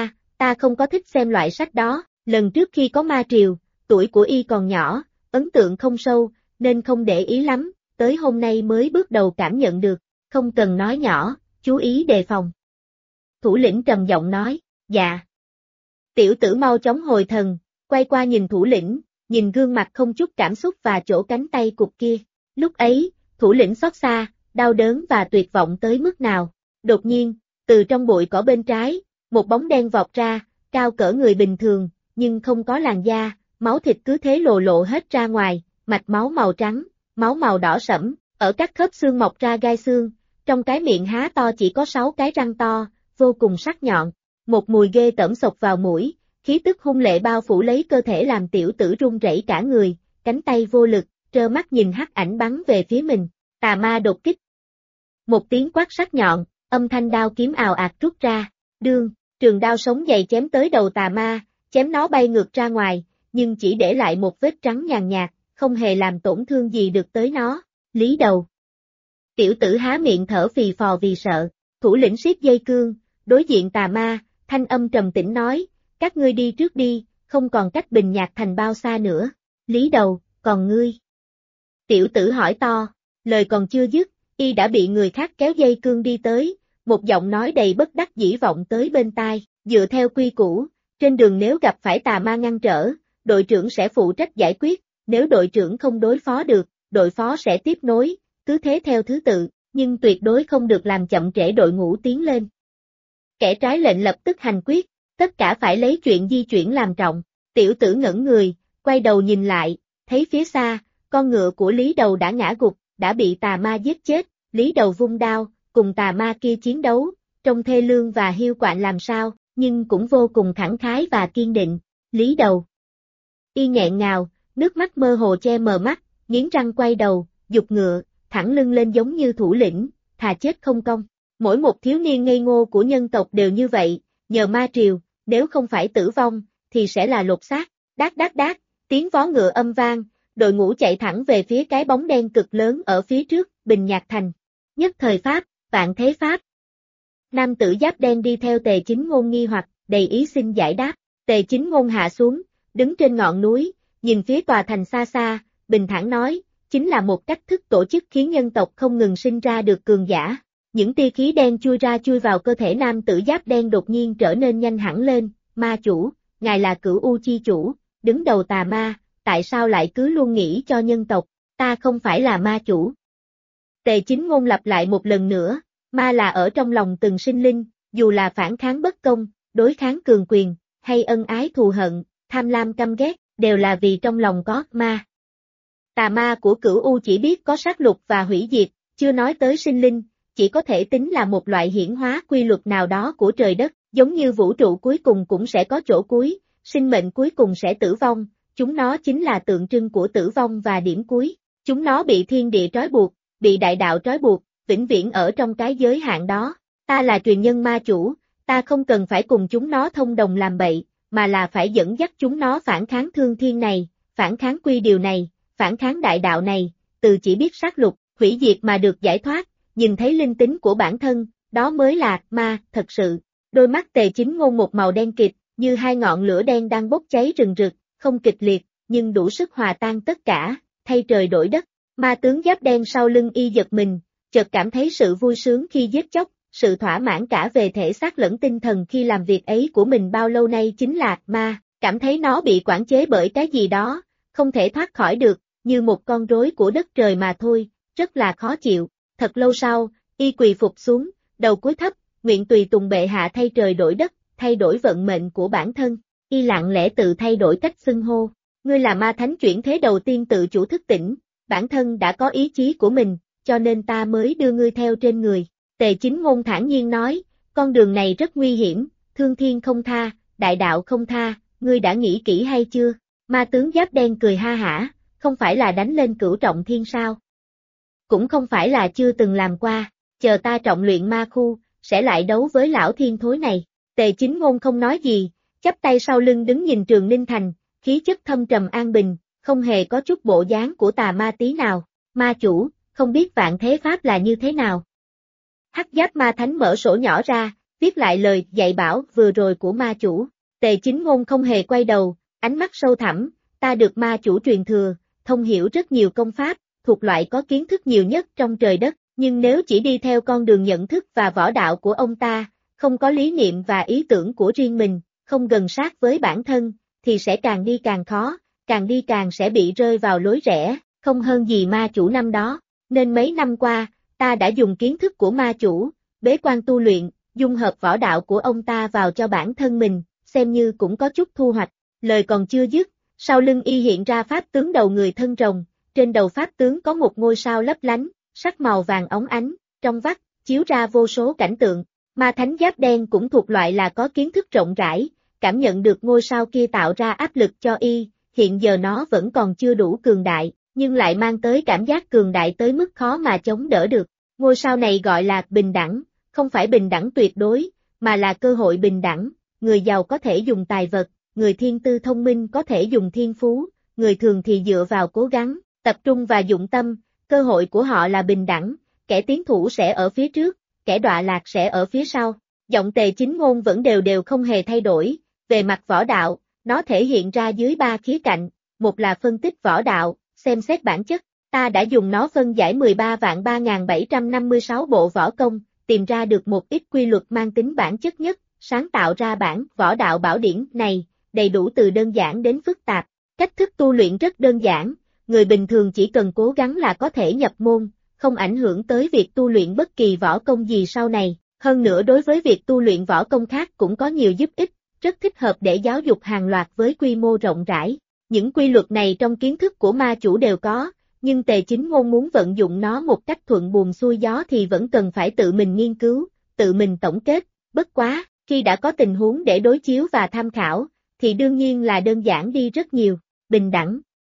Speaker 1: ta không có thích xem loại sách đó, lần trước khi có ma triều, tuổi của y còn nhỏ, ấn tượng không sâu, nên không để ý lắm, tới hôm nay mới bước đầu cảm nhận được, không cần nói nhỏ, chú ý đề phòng. Thủ lĩnh trầm giọng nói, dạ. Tiểu tử mau chóng hồi thần, quay qua nhìn thủ lĩnh, nhìn gương mặt không chút cảm xúc và chỗ cánh tay cụt kia. Lúc ấy, thủ lĩnh xót xa, đau đớn và tuyệt vọng tới mức nào. Đột nhiên, từ trong bụi cỏ bên trái, một bóng đen vọt ra, cao cỡ người bình thường, nhưng không có làn da, máu thịt cứ thế lộ lộ hết ra ngoài, mạch máu màu trắng, máu màu đỏ sẫm, ở các khớp xương mọc ra gai xương, trong cái miệng há to chỉ có 6 cái răng to, vô cùng sắc nhọn. Một mùi ghê tởm xộc vào mũi, khí tức hung lệ bao phủ lấy cơ thể làm tiểu tử run rẩy cả người, cánh tay vô lực, trơ mắt nhìn hắc ảnh bắn về phía mình, tà ma đột kích. Một tiếng quát sắc nhọn, âm thanh đao kiếm ào ạt rút ra, đương, trường đao sống dày chém tới đầu tà ma, chém nó bay ngược ra ngoài, nhưng chỉ để lại một vết trắng nhàn nhạt, không hề làm tổn thương gì được tới nó, Lý Đầu. Tiểu tử há miệng thở phì phò vì sợ, thủ lĩnh siết dây cương, đối diện tà ma, thanh âm trầm tĩnh nói, các ngươi đi trước đi, không còn cách Bình Nhạc Thành bao xa nữa, Lý Đầu, còn ngươi? Tiểu tử hỏi to, lời còn chưa dứt, y đã bị người khác kéo dây cương đi tới, một giọng nói đầy bất đắc dĩ vọng tới bên tai, dựa theo quy củ, trên đường nếu gặp phải tà ma ngăn trở, đội trưởng sẽ phụ trách giải quyết, nếu đội trưởng không đối phó được, đội phó sẽ tiếp nối, cứ thế theo thứ tự, nhưng tuyệt đối không được làm chậm trễ đội ngũ tiến lên. Kẻ trái lệnh lập tức hành quyết, tất cả phải lấy chuyện di chuyển làm trọng, tiểu tử ngẩn người, quay đầu nhìn lại, thấy phía xa, con ngựa của Lý Đầu đã ngã gục, đã bị tà ma giết chết, Lý Đầu vung đao, cùng tà ma kia chiến đấu, trông thê lương và hiu quạnh làm sao, nhưng cũng vô cùng khẳng khái và kiên định, Lý Đầu. Y nghẹn ngào, nước mắt mơ hồ che mờ mắt, nghiến răng quay đầu, giục ngựa, thẳng lưng lên giống như thủ lĩnh, thà chết không công. Mỗi một thiếu niên ngây ngô của nhân tộc đều như vậy, nhờ ma triều, nếu không phải tử vong, thì sẽ là lột xác, đát đát đát, tiếng vó ngựa âm vang, đội ngũ chạy thẳng về phía cái bóng đen cực lớn ở phía trước, Bình Nhạc Thành. Nhất thời Pháp, vạn thế Pháp. Nam tử giáp đen đi theo Tề Chính Ngôn nghi hoặc, đầy ý xin giải đáp, Tề Chính Ngôn hạ xuống, đứng trên ngọn núi, nhìn phía tòa thành xa xa, bình thản nói, chính là một cách thức tổ chức khiến nhân tộc không ngừng sinh ra được cường giả. Những tia khí đen chui ra chui vào cơ thể nam tử giáp đen đột nhiên trở nên nhanh hẳn lên, ma chủ, ngài là Cửu U chi chủ, đứng đầu tà ma, tại sao lại cứ luôn nghĩ cho nhân tộc, ta không phải là ma chủ. Tề Chính Ngôn lặp lại một lần nữa, ma là ở trong lòng từng sinh linh, dù là phản kháng bất công, đối kháng cường quyền, hay ân ái thù hận, tham lam căm ghét, đều là vì trong lòng có ma. Tà ma của Cửu U chỉ biết có sát lục và hủy diệt, chưa nói tới sinh linh, chỉ có thể tính là một loại hiển hóa quy luật nào đó của trời đất, giống như vũ trụ cuối cùng cũng sẽ có chỗ cuối, sinh mệnh cuối cùng sẽ tử vong, chúng nó chính là tượng trưng của tử vong và điểm cuối, chúng nó bị thiên địa trói buộc, bị đại đạo trói buộc, vĩnh viễn ở trong cái giới hạn đó. Ta là truyền nhân ma chủ, ta không cần phải cùng chúng nó thông đồng làm bậy, mà là phải dẫn dắt chúng nó phản kháng thương thiên này, phản kháng quy điều này, phản kháng đại đạo này, từ chỉ biết sát lục, hủy diệt mà được giải thoát, nhìn thấy linh tính của bản thân, đó mới là ma, thật sự. Đôi mắt Tề Chính Ngôn một màu đen kịt, như hai ngọn lửa đen đang bốc cháy rừng rực, không kịch liệt, nhưng đủ sức hòa tan tất cả, thay trời đổi đất. Ma tướng giáp đen sau lưng y giật mình, chợt cảm thấy sự vui sướng khi giết chóc, sự thỏa mãn cả về thể xác lẫn tinh thần khi làm việc ấy của mình bao lâu nay chính là ma, cảm thấy nó bị quản chế bởi cái gì đó, không thể thoát khỏi được, như một con rối của đất trời mà thôi, rất là khó chịu. Thật lâu sau, y quỳ phục xuống, đầu cúi thấp, nguyện tùy tùng bệ hạ thay trời đổi đất, thay đổi vận mệnh của bản thân, y lặng lẽ tự thay đổi cách xưng hô. Ngươi là ma thánh chuyển thế đầu tiên tự chủ thức tỉnh, bản thân đã có ý chí của mình, cho nên ta mới đưa ngươi theo trên người. Tề Chính Ngôn thản nhiên nói, con đường này rất nguy hiểm, thương thiên không tha, đại đạo không tha, ngươi đã nghĩ kỹ hay chưa? Ma tướng giáp đen cười ha hả, không phải là đánh lên cửu trọng thiên sao? Cũng không phải là chưa từng làm qua, chờ ta trọng luyện ma khu, sẽ lại đấu với lão thiên thối này. Tề Chính Ngôn không nói gì, chắp tay sau lưng đứng nhìn Trường Ninh Thành, khí chất thâm trầm an bình, không hề có chút bộ dáng của tà ma tí nào. Ma chủ, không biết vạn thế pháp là như thế nào? Hắc Giáp Ma Thánh mở sổ nhỏ ra, viết lại lời dạy bảo vừa rồi của ma chủ. Tề Chính Ngôn không hề quay đầu, ánh mắt sâu thẳm, ta được ma chủ truyền thừa, thông hiểu rất nhiều công pháp, thuộc loại có kiến thức nhiều nhất trong trời đất, nhưng nếu chỉ đi theo con đường nhận thức và võ đạo của ông ta, không có lý niệm và ý tưởng của riêng mình, không gần sát với bản thân, thì sẽ càng đi càng khó, càng đi càng sẽ bị rơi vào lối rẽ, không hơn gì ma chủ năm đó. Nên mấy năm qua, ta đã dùng kiến thức của ma chủ, bế quan tu luyện, dung hợp võ đạo của ông ta vào cho bản thân mình, xem như cũng có chút thu hoạch. Lời còn chưa dứt, sau lưng y hiện ra pháp tướng đầu người thân rồng, trên đầu pháp tướng có một ngôi sao lấp lánh, sắc màu vàng óng ánh, trong vắt, chiếu ra vô số cảnh tượng. Ma Thánh Giáp Đen cũng thuộc loại là có kiến thức rộng rãi, cảm nhận được ngôi sao kia tạo ra áp lực cho y, hiện giờ nó vẫn còn chưa đủ cường đại, nhưng lại mang tới cảm giác cường đại tới mức khó mà chống đỡ được. Ngôi sao này gọi là bình đẳng, không phải bình đẳng tuyệt đối, mà là cơ hội bình đẳng, người giàu có thể dùng tài vật, người thiên tư thông minh có thể dùng thiên phú, người thường thì dựa vào cố gắng, tập trung và dụng tâm, cơ hội của họ là bình đẳng, kẻ tiến thủ sẽ ở phía trước, kẻ đọa lạc sẽ ở phía sau. Giọng Tề Chính Ngôn vẫn đều không hề thay đổi, về mặt võ đạo, nó thể hiện ra dưới 3 khía cạnh, một là phân tích võ đạo, xem xét bản chất, ta đã dùng nó phân giải 13.3756 bộ võ công, tìm ra được một ít quy luật mang tính bản chất nhất, sáng tạo ra bản võ đạo bảo điển này, đầy đủ từ đơn giản đến phức tạp. Cách thức tu luyện rất đơn giản, người bình thường chỉ cần cố gắng là có thể nhập môn, không ảnh hưởng tới việc tu luyện bất kỳ võ công gì sau này. Hơn nữa đối với việc tu luyện võ công khác cũng có nhiều giúp ích, rất thích hợp để giáo dục hàng loạt với quy mô rộng rãi. Những quy luật này trong kiến thức của ma chủ đều có, nhưng Tề Chính Ngôn muốn vận dụng nó một cách thuận buồm xuôi gió thì vẫn cần phải tự mình nghiên cứu, tự mình tổng kết. Bất quá, khi đã có tình huống để đối chiếu và tham khảo, thì đương nhiên là đơn giản đi rất nhiều. Bình đẳng.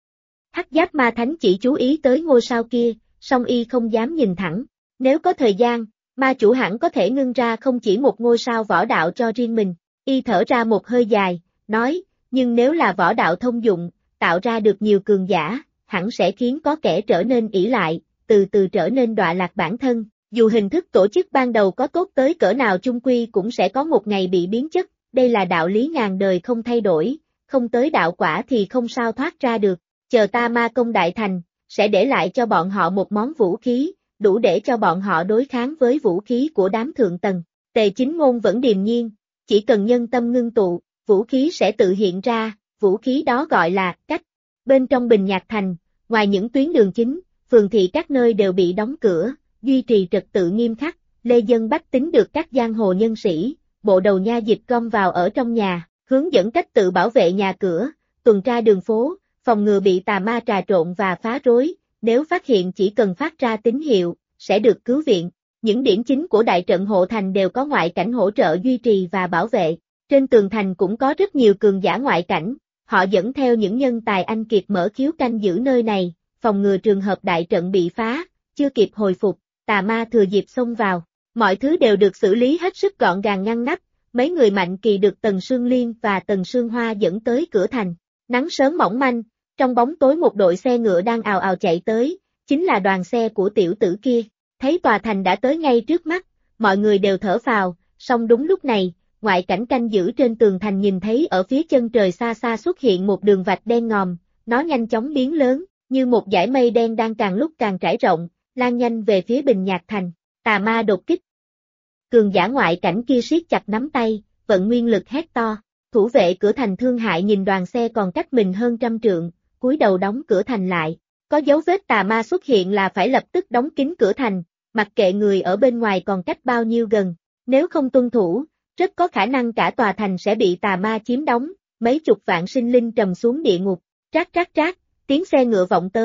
Speaker 1: Hắc Giáp Ma Thánh chỉ chú ý tới ngôi sao kia, song y không dám nhìn thẳng. Nếu có thời gian, ma chủ hẳn có thể ngưng ra không chỉ một ngôi sao võ đạo cho riêng mình. Y thở ra một hơi dài, nói, nhưng nếu là võ đạo thông dụng, tạo ra được nhiều cường giả, hẳn sẽ khiến có kẻ trở nên ỷ lại, từ từ trở nên đọa lạc bản thân. Dù hình thức tổ chức ban đầu có tốt tới cỡ nào chung quy cũng sẽ có một ngày bị biến chất, đây là đạo lý ngàn đời không thay đổi, không tới đạo quả thì không sao thoát ra được. Chờ ta ma công đại thành, sẽ để lại cho bọn họ một món vũ khí, đủ để cho bọn họ đối kháng với vũ khí của đám thượng tầng. Tề Chính Ngôn vẫn điềm nhiên, chỉ cần nhân tâm ngưng tụ, vũ khí sẽ tự hiện ra, vũ khí đó gọi là cách. Bên trong Bình Nhạc Thành, ngoài những tuyến đường chính, phường thị các nơi đều bị đóng cửa, duy trì trật tự nghiêm khắc, lê dân bách tính được các giang hồ nhân sĩ, bộ đầu nha dịch gom vào ở trong nhà, hướng dẫn cách tự bảo vệ nhà cửa, tuần tra đường phố, phòng ngừa bị tà ma trà trộn và phá rối, nếu phát hiện chỉ cần phát ra tín hiệu, sẽ được cứu viện. Những điểm chính của đại trận hộ thành đều có ngoại cảnh hỗ trợ duy trì và bảo vệ. Trên tường thành cũng có rất nhiều cường giả ngoại cảnh, họ dẫn theo những nhân tài anh kiệt mở khiếu canh giữ nơi này, phòng ngừa trường hợp đại trận bị phá, chưa kịp hồi phục, tà ma thừa dịp xông vào. Mọi thứ đều được xử lý hết sức gọn gàng ngăn nắp, mấy người mạnh kỳ được Tần Sương Liên và Tần Sương Hoa dẫn tới cửa thành. Nắng sớm mỏng manh, trong bóng tối một đội xe ngựa đang ào ào chạy tới, chính là đoàn xe của tiểu tử kia. Thấy tòa thành đã tới ngay trước mắt, mọi người đều thở phào, song đúng lúc này, ngoại cảnh canh giữ trên tường thành nhìn thấy ở phía chân trời xa xa xuất hiện một đường vạch đen ngòm, nó nhanh chóng biến lớn, như một dải mây đen đang càng lúc càng trải rộng, lan nhanh về phía Bình Nhạc Thành. Tà ma đột kích. Cường giả ngoại cảnh kia siết chặt nắm tay, vận nguyên lực hét to. Thủ vệ cửa thành thương hại nhìn đoàn xe còn cách mình hơn 100 trượng, cúi đầu đóng cửa thành lại. Có dấu vết tà ma xuất hiện là phải lập tức đóng kín cửa thành, mặc kệ người ở bên ngoài còn cách bao nhiêu gần. Nếu không tuân thủ, rất có khả năng cả tòa thành sẽ bị tà ma chiếm đóng, mấy chục vạn sinh linh trầm xuống địa ngục. Trát trát trát, tiếng xe ngựa vọng tới,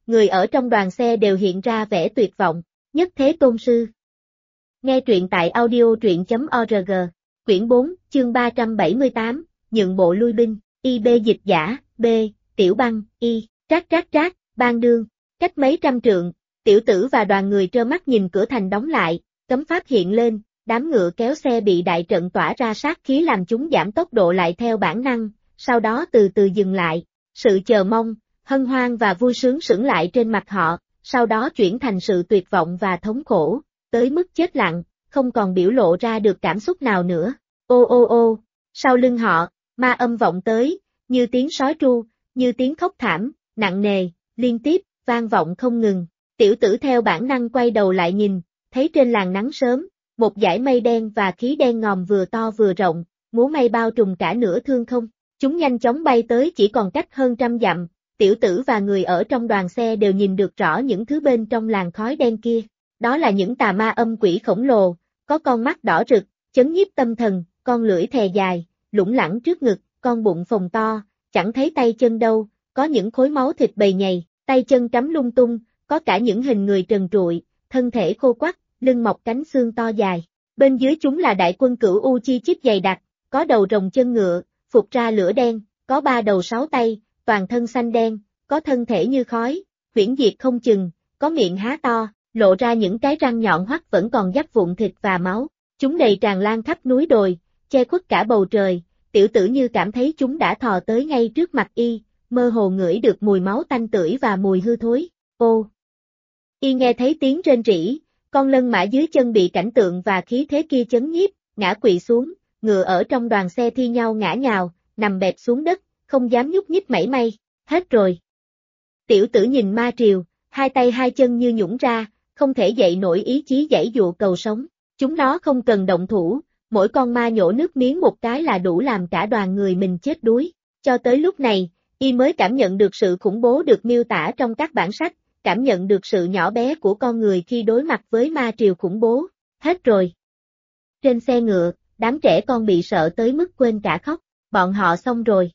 Speaker 1: người ở trong đoàn xe đều hiện ra vẻ tuyệt vọng. Nhất Thế Tôn Sư. Nghe truyện tại audio.truyện.org. Quyển 4, chương 378, nhượng bộ lui binh. IB dịch giả, B, Tiểu Băng, Y, trát, ban đương. Cách mấy trăm trượng, tiểu tử và đoàn người trơ mắt nhìn cửa thành đóng lại, cấm pháp hiện lên, đám ngựa kéo xe bị đại trận tỏa ra sát khí làm chúng giảm tốc độ lại theo bản năng, sau đó từ từ dừng lại. Sự chờ mong, hân hoan và vui sướng sững lại trên mặt họ, sau đó chuyển thành sự tuyệt vọng và thống khổ, tới mức chết lặng, không còn biểu lộ ra được cảm xúc nào nữa. Ô ô ô, sau lưng họ, ma âm vọng tới, như tiếng sói tru, như tiếng khóc thảm, nặng nề, liên tiếp, vang vọng không ngừng. Tiểu tử theo bản năng quay đầu lại nhìn, thấy trên làn nắng sớm, một dải mây đen và khí đen ngòm vừa to vừa rộng, múa mây bao trùm cả nửa thương không. Chúng nhanh chóng bay tới chỉ còn cách hơn 100 dặm, tiểu tử và người ở trong đoàn xe đều nhìn được rõ những thứ bên trong làn khói đen kia. Đó là những tà ma âm quỷ khổng lồ, có con mắt đỏ rực, chấn nhiếp tâm thần, con lưỡi thè dài, lủng lẳng trước ngực, con bụng phồng to, chẳng thấy tay chân đâu, có những khối máu thịt bầy nhầy, tay chân cắm lung tung, có cả những hình người trần trụi, thân thể khô quắt, lưng mọc cánh xương to dài. Bên dưới chúng là đại quân cửu U chi chít dày đặc, có đầu rồng chân ngựa, phục ra lửa đen, có 3 đầu 6 tay, toàn thân xanh đen, có thân thể như khói, huyễn diệt không chừng, có miệng há to, lộ ra những cái răng nhọn hoắt vẫn còn dắt vụn thịt và máu. Chúng đầy tràn lan khắp núi đồi, che khuất cả bầu trời, tiểu tử như cảm thấy chúng đã thò tới ngay trước mặt y, mơ hồ ngửi được mùi máu tanh tưởi và mùi hư thối. Ô! Y nghe thấy tiếng rên rỉ, con lân mã dưới chân bị cảnh tượng và khí thế kia chấn nhiếp, ngã quỵ xuống, ngựa ở trong đoàn xe thi nhau ngã nhào, nằm bẹp xuống đất, không dám nhúc nhích mảy may. Hết rồi. Tiểu tử nhìn ma triều, hai tay hai chân như nhũn ra, không thể dậy nổi ý chí giãy dụa cầu sống. Chúng nó không cần động thủ, mỗi con ma nhổ nước miếng một cái là đủ làm cả đoàn người mình chết đuối. Cho tới lúc này, y mới cảm nhận được sự khủng bố được miêu tả trong các bản sách, cảm nhận được sự nhỏ bé của con người khi đối mặt với ma triều khủng bố. Hết rồi. Trên xe ngựa, đám trẻ con bị sợ tới mức quên cả khóc, bọn họ xong rồi.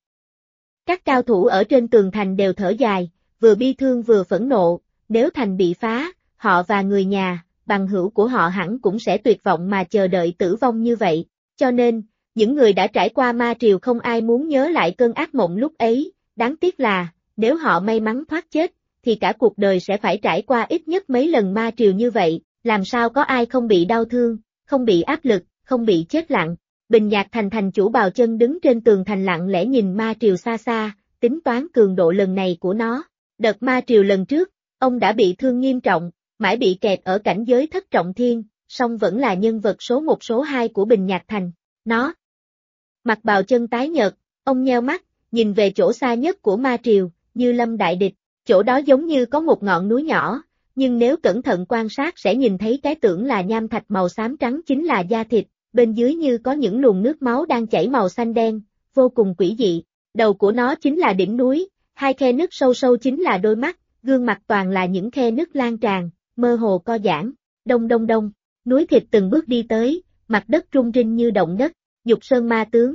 Speaker 1: Các cao thủ ở trên tường thành đều thở dài, vừa bi thương vừa phẫn nộ, nếu thành bị phá, họ và người nhà, bằng hữu của họ hẳn cũng sẽ tuyệt vọng mà chờ đợi tử vong như vậy, cho nên, những người đã trải qua ma triều không ai muốn nhớ lại cơn ác mộng lúc ấy, đáng tiếc là, nếu họ may mắn thoát chết, thì cả cuộc đời sẽ phải trải qua ít nhất mấy lần ma triều như vậy, làm sao có ai không bị đau thương, không bị áp lực, không bị chết lặng. Bình Nhạc Thành thành chủ Bào Chân đứng trên tường thành lặng lẽ nhìn ma triều xa xa, tính toán cường độ lần này của nó. Đợt ma triều lần trước, ông đã bị thương nghiêm trọng, mãi bị kẹt ở cảnh giới thất trọng thiên, song vẫn là nhân vật số 1 số 2 của Bình Nhạc Thành. Nó. Mặt Bào Chân tái nhợt, ông nheo mắt, nhìn về chỗ xa nhất của ma triều, như lâm đại địch. Chỗ đó giống như có một ngọn núi nhỏ, nhưng nếu cẩn thận quan sát sẽ nhìn thấy cái tưởng là nham thạch màu xám trắng chính là da thịt, bên dưới như có những luồng nước máu đang chảy màu xanh đen, vô cùng quỷ dị. Đầu của nó chính là đỉnh núi, hai khe nứt sâu sâu chính là đôi mắt, gương mặt toàn là những khe nứt lan tràn, mơ hồ co giãn. Đông đông đông, núi thịt từng bước đi tới, mặt đất rung rinh như động đất. Nhục Sơn Ma Tướng.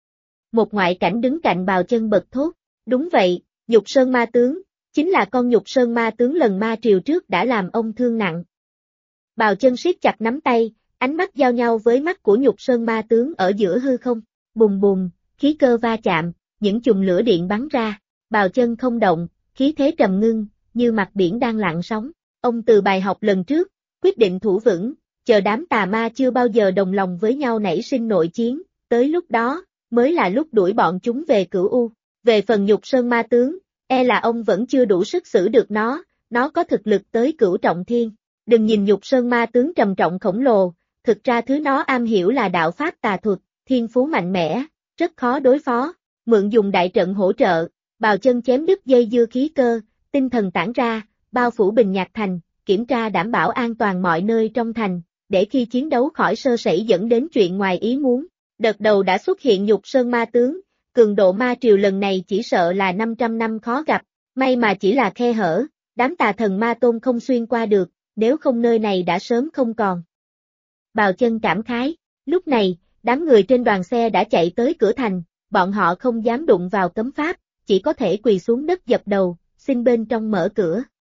Speaker 1: Một ngoại cảnh đứng cạnh Bào Chân bật thốt. Đúng vậy, Nhục Sơn Ma Tướng, chính là con Nhục Sơn Ma Tướng lần ma triều trước đã làm ông thương nặng. Bào Chân siết chặt nắm tay, ánh mắt giao nhau với mắt của Nhục Sơn Ma Tướng ở giữa hư không. Bùng bùng, khí cơ va chạm, những chùm lửa điện bắn ra. Bào Chân không động, khí thế trầm ngưng, như mặt biển đang lặng sóng. Ông từ bài học lần trước, quyết định thủ vững, chờ đám tà ma chưa bao giờ đồng lòng với nhau nảy sinh nội chiến, tới lúc đó, mới là lúc đuổi bọn chúng về Cửu U. Về phần Nhục Sơn Ma Tướng, e là ông vẫn chưa đủ sức xử được nó có thực lực tới cửu trọng thiên. Đừng nhìn Nhục Sơn Ma Tướng trầm trọng khổng lồ, thực ra thứ nó am hiểu là đạo pháp tà thuật, thiên phú mạnh mẽ, rất khó đối phó. Mượn dùng đại trận hỗ trợ, Bào Chân chém đứt dây dưa khí cơ, tinh thần tản ra, bao phủ Bình Nhạc Thành, kiểm tra đảm bảo an toàn mọi nơi trong thành, để khi chiến đấu khỏi sơ sẩy dẫn đến chuyện ngoài ý muốn. Đợt đầu đã xuất hiện Nhục Sơn Ma Tướng, cường độ ma triều lần này chỉ sợ là 500 năm khó gặp, may mà chỉ là khe hở, đám tà thần ma tôn không xuyên qua được, nếu không nơi này đã sớm không còn. Bào Chân cảm khái, lúc này, đám người trên đoàn xe đã chạy tới cửa thành, bọn họ không dám đụng vào cấm pháp, chỉ có thể quỳ xuống đất dập đầu, xin bên trong mở cửa.